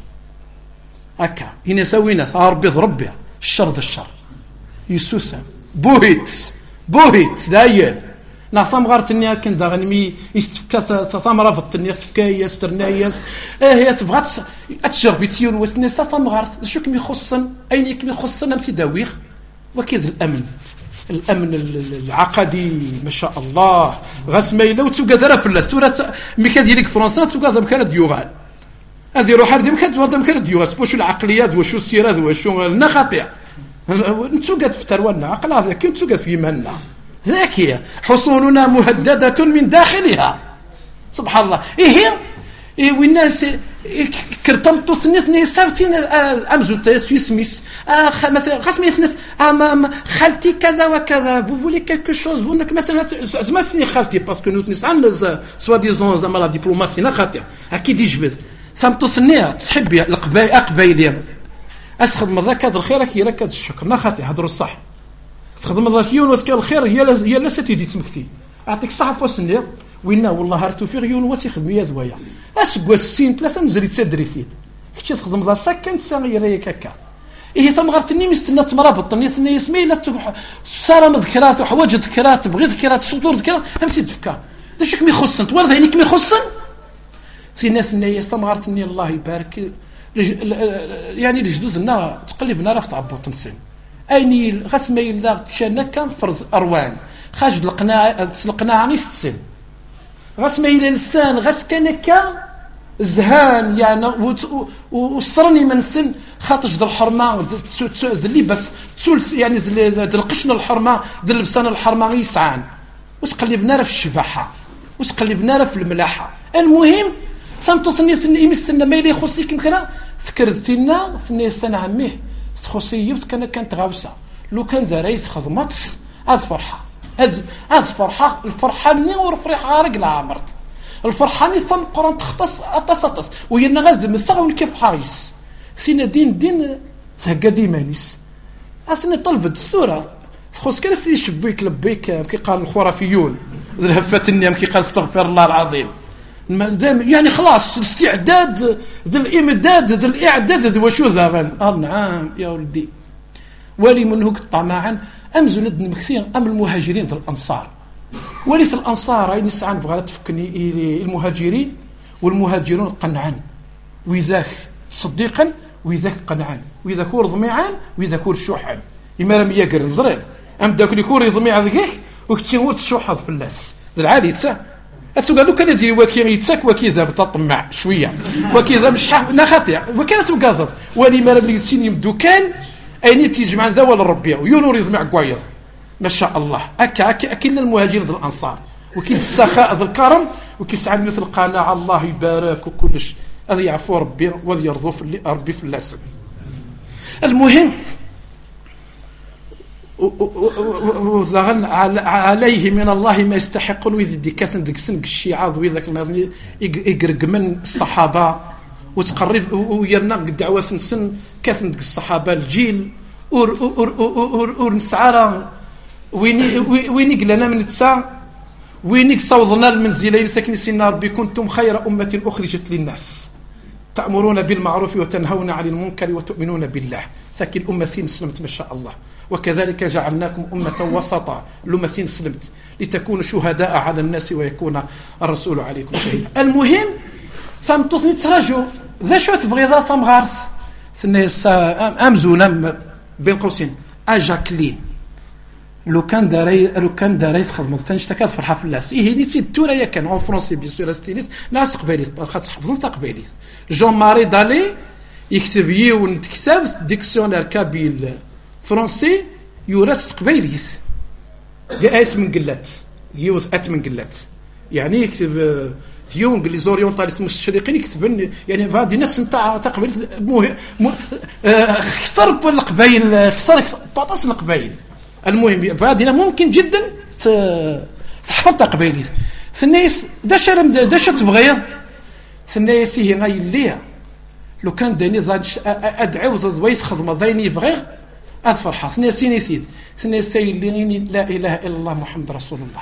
هكا إنا سوينات ربي ضرب الشر الشر يسوسا بوهيت بوهيت داير نعصام غارتني كن داغنمي يستفكا ثمرة بطني كاي يسترنايس اه هي تبغى تجربي تيون وسني صام غارت شو كمي خصن اين كمي خصن امتي داويخ وكيد الامن الامن العقدي ما شاء الله غسمي لو تقدر فلاس تورا ميكا ديالك فرنسا تقدر مكان ديوغال هذه روح هذه مكان تورا مكان ديوغال واش العقليات واش السيرات واش النخاطع انتو قد في ترونا عقلها كنتو قد في يمنا ذكية حصوننا مهددة من داخلها سبحان الله إيه إيه والناس كرتمتو سنيس نيسابتين أمزو تيس يسميس مثلا خاص ما يسنس خالتي كذا وكذا vous voulez quelque chose vous نك مثلا زعما سني خالتي باسكو نوت نسعى سوا ديزون زعما لا دبلوماسي نخاطر أكيد يجبد ثمتو سنية تحبي القبايل أقبايل أسخد مذاك هذا الخير كي ركز الشكر نخاطر هذا الصح تخدم الراسيون واسكال الخير هي هي لا ستيدي تمكتي اعطيك صحف وسنير وينا والله هرتو في غيون واسي خدم يا زوايا اسكوا السين ثلاثه نزري تسدري سيد كنتي تخدم ذا سكن ساغي ريك هكا ايه ثم غرتني مستنى تمرابط ني اسمي لا صار مذكرات وحوايج ذكرات بغي ذكرات صدور ذكرات فهمتي تفكا داك مي خصن تورد عينيك مي خصن سي ناس ني ثم غرتني الله يبارك يعني لجدودنا تقلبنا راه في تعبط نسين أيني غسمة إلا تشانا كان فرز أروان خاج القناع القناع نيستسن غسمة إلا لسان غس كان كان زهان يعني وصرني من سن خاطش ذا الحرمة ذلي بس تولس يعني ذا القشن الحرمة ذا لبسان الحرمة يسعان وتقلبنا في الشباحة وتقلبنا في الملاحة المهم سامتو ثني ثني مستنى ما يلي يخصيك مكنا ذكرتينا ثني سنة عميه تخصيبت كان كانت غاوسه لو كان داريت خدمت هاد فرحه هاد هاد فرحه الفرحه ني ورفريحه غارق العمرت الفرحه ني ثم القران تختص اتصطس وينا غازم الثغون كيف حايس سينا دين دين سهقا ديمانيس اصني طلب الدستوره تخص كان سي شبيك لبيك كي قال الخرافيون الهفات النيام كي قال استغفر الله العظيم يعني خلاص الاستعداد ذا الامداد ذا الاعداد ذا وشو ذا اه نعم يا ولدي ولي منه طمعا امزل ندن كثير ام المهاجرين ذا الانصار وليس الانصار اي نسعان بغا تفكني المهاجرين والمهاجرون قنعان وذاك صديقا وذاك قنعان وذاك هو ضميعان وذاك هو الشوحان اما راه يقر زريد ام داك اللي كوري ضميع ذيك وكتي هو تشوحض في اللاس ذا العادي تسا اتسوغادو كان ديري وكي يتسك وكي ذا بتطمع شويه وكي ذا مش نخاطع وكان تبقاض ولي ما بلي سين يمدو كان ايني تيجمع ذا ولا ربيع ويونور يزمع قوايض ما شاء الله هكا هكا اكل المهاجرين ذا الانصار وكي السخاء ذا الكرم وكي سعد مثل القناعه الله يبارك وكلش هذا يعفو ربي وذي يرضو في ربي في اللسن المهم وزغن عليه من الله ما يستحقون ويذ كاثن ديك سن الشيعة وذاك يقرق من الصحابة وتقرب ويرنا دعوة سن كاثن ديك الصحابة الجيل اور اور اور اور نسعى وين وين قلنا من تسع وين صوضنا المنزلين ساكن سنا ربي كنتم خير أمة أخرجت للناس تأمرون بالمعروف وتنهون عن المنكر وتؤمنون بالله ساكن أمة سلمت ما شاء الله وكذلك جعلناكم أمة وسطا لما سلمت لتكونوا شهداء على الناس ويكون الرسول عليكم شهيدا المهم سامتصني تراجو ذا شو تبغي ذا ثم غارس ثني أمزونا بين قوسين أجاكلين لو كان داري لو كان داري خدمت تنشتكات فرحه في اللاس ايه نيتي التوره يا كان اون فرونسي بيان سور ستيليس ناس قبيليت خاطر حفظت قبيليت جون ماري دالي يكتب يون كتاب ديكسيونير كابيل فرنسي يورث قبيليت جاءت من قلات يوز ات من قلات يعني يكتب يون لي زوريونتاليست مستشرقين يكتبن يعني هذه ناس نتاع تقبيل خسر القبائل خسر باطاس القبائل المهم بهذه ممكن جدا تحفظ قبيليت ثنيس داش داش تبغي ثنا يسيه غاي ليها لو كان داني زاد ادعو ضويس خدمه ضيني يبغي اتفرح ثنا سيني سيد ثنا سي اللي لا اله الا الله محمد رسول الله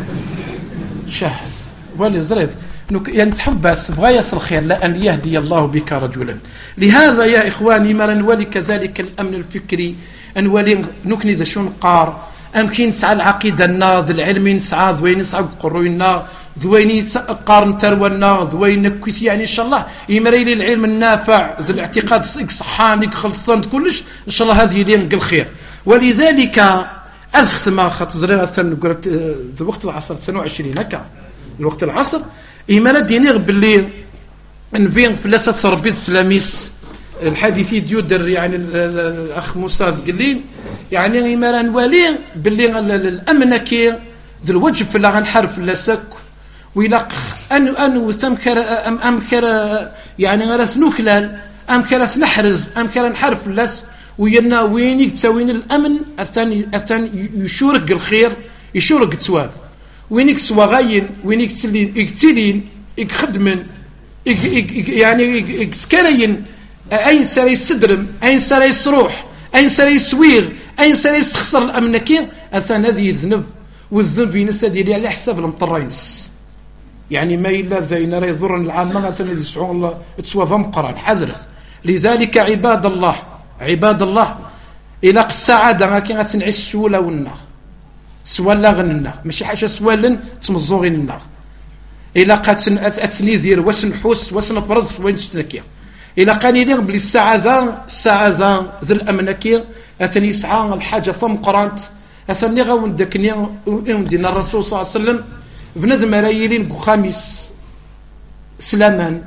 شاهد ولي زريت يعني تحب بس بغى يصل خير لا أن يهدي الله بك رجلا. لهذا يا إخواني ما نولي كذلك الأمن الفكري نولي نكني ذا شون قار أمكن نسعى العقيدة الناض العلمي نسعى ذوين نسعى قروينا ذوين قارن ترونا ذوين كويس يعني إن شاء الله يمري العلم النافع ذا الاعتقاد صحانك خلصان كلش إن شاء الله هذه لين الخير. ولذلك أخذ ما خط زريعة قلت ذا وقت العصر سنة وعشرين هكا الوقت العصر إيمانا دينيغ باللي نفين فلاسة ربي السلاميس الحديثي ديودر يعني الأخ موسى زقلين يعني إيمانا نوالي باللي الأمن كي ذو الوجه فلا غنحرف لاسك ويلاق أن أن تمكر أم أمكر يعني غرس نوكلال أمكر نحرز أمكر نحرف لاس وينا وينك تسوين الأمن أثاني أثاني يشورك الخير يشورك التواب وينك سواغاين وينك تسلين يكتلين يخدمن يعني يسكرين أين سري السدرم أين سري السروح أين سري السوير أين سري يستخسر الأمن كي أثان هذه الذنب والذنب ينسى ديالي على حساب المطرينس يعني ما إلا زين راه يضر العامة مثلا يسعون الله تسوى مقران حذرت. لذلك عباد الله عباد الله إلى السعادة ما كانت نعيش ولا والنار سوالا غننا ماشي حاجه سوالا تمزوغين النار الا قات اتنيذير وسنحوس وسنفرز وين شتنكيا الا قاني لي بلي السعاده السعاده ذو الامنكيه اتني يسعى الحاجه ثم قرانت اثني غاون داكني دينا الرسول صلى الله عليه وسلم بنادم رايلين خامس سلامان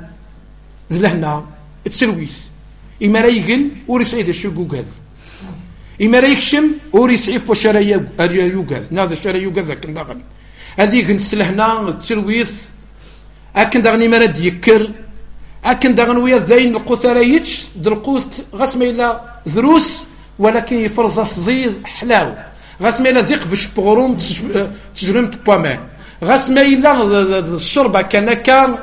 ذلهنا تسلويس اما رايقن وريس عيد الشقوق هذا إما ريكشم وريس عيف وشرايا يوجد هذا شرايا يوجد لكن دغني هذيك نسلهنا التلويث أكن دغني مرد يكر أكن دغن ويا زين القوتريتش دلقوت غسم إلى ذروس ولكن يفرز صزيد حلاو غسم إلى ذيق باش بغروم تجرم تبامان غسم إلى الشربة كان كان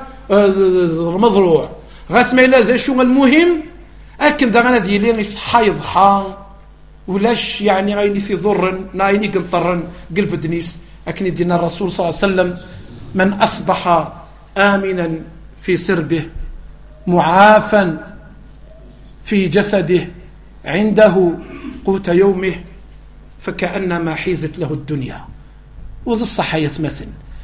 المضروع غسم إلى ذا شو المهم أكن دغن ديالي يصحى يضحى ولاش يعني غايني في ضر نايني قنطرن قلب دنيس أكن يدينا الرسول صلى الله عليه وسلم من أصبح آمنا في سربه معافا في جسده عنده قوت يومه فكأنما حيزت له الدنيا وذو الصحة يتمثل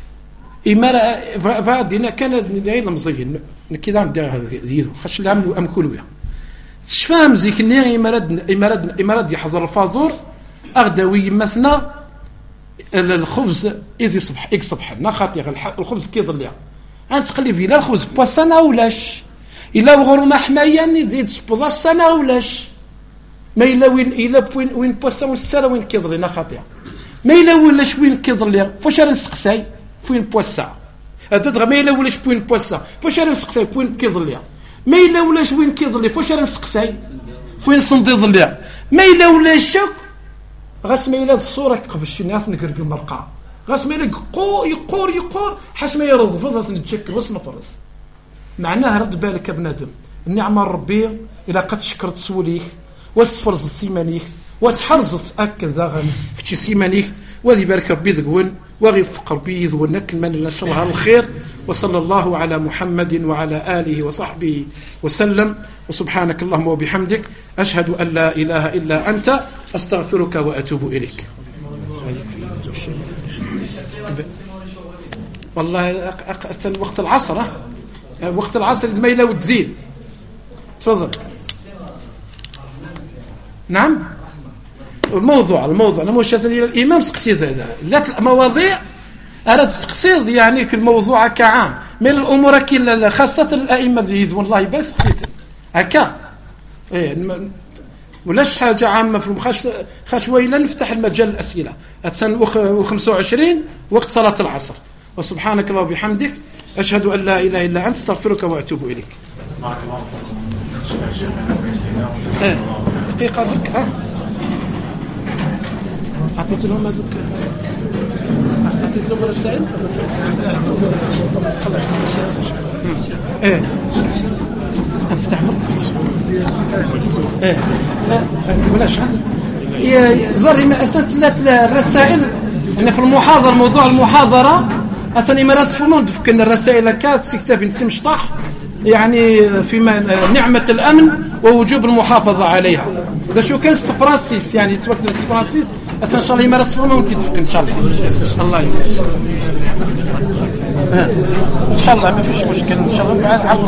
إما فادينا كان دايلا مزين كذا عندها ذيذو خش العمل أمكولويا تشفام زيك النية إمارد إمارد إمارد يحضر الفاضور أغدوي مثنا الخبز إذا صبح إك صبح نخاطي الخبز كيظل لها أنت تقلي في لا الخبز بوسنا ولاش إلا وغرو ما حمايا يديد سبوضا السنة ولاش ما إلا وين إلا وين وين بوسنا والسنة وين كيظل نخاطي ما إلا ولاش وين كيظل لها فاش راه نسقساي فين بوسا هذا ما إلا ولاش وين بوسا فاش راه نسقساي وين كيظل لها ما إلا ولاش وين كيظل فاش راه نسقساي فين صندي ظلها ما إلا ولاش شك غاس ما إلا الصورة قبش الناس نقرب المرقع غاس ما إلا يقور يقور يقور حاش ما يرض فضلت نتشك غاس نفرز معناها رد بالك يا بنادم النعمة ربي إذا قد شكرت سوليك واسفرز السيمانيك واسحرزت أكن زاغن كتي سيمانيك وذي بارك ربي ذقون وغي فقر بي ذقونك من إن شاء الله الخير. وصلى الله على محمد وعلى آله وصحبه وسلم وسبحانك اللهم وبحمدك أشهد أن لا إله إلا أنت أستغفرك وأتوب إليك. والله أقل وقت العصر وقت العصر ما يلا وتزيل تفضل. نعم الموضوع الموضوع لما شاهد الإمام سقسيد هذا لا المواضيع أراد سقسيد يعني كالموضوع كعام من الأمور كلا خاصة الأئمة ذي والله يبارك سقسيد هكا إيه ولاش حاجة عامة في المخاش خاش ويلا نفتح المجال الأسئلة أتسن وخمسة وعشرين وقت صلاة العصر. وسبحانك الله وبحمدك أشهد أن لا إله إلا أنت استغفرك وأتوب إليك. بارك الله فيكم. إيه دقيقة بك ها أعطيت لهم هذوك تطلب الرسائل خلاص ايه افتح ايه بلاش زري ما ثلاث الرسائل أنا في المحاضرة موضوع المحاضرة أثني مرات فلون فكنا الرسائل كات كتاب سمشطح يعني فيما نعمة الأمن ووجوب المحافظة عليها إذا شو كان استفراسيس يعني توقت استفراسيس أثني إن شاء الله مرات فلون وانت تفك إن شاء الله الله يبارك إن شاء الله ما فيش مشكلة إن شاء الله.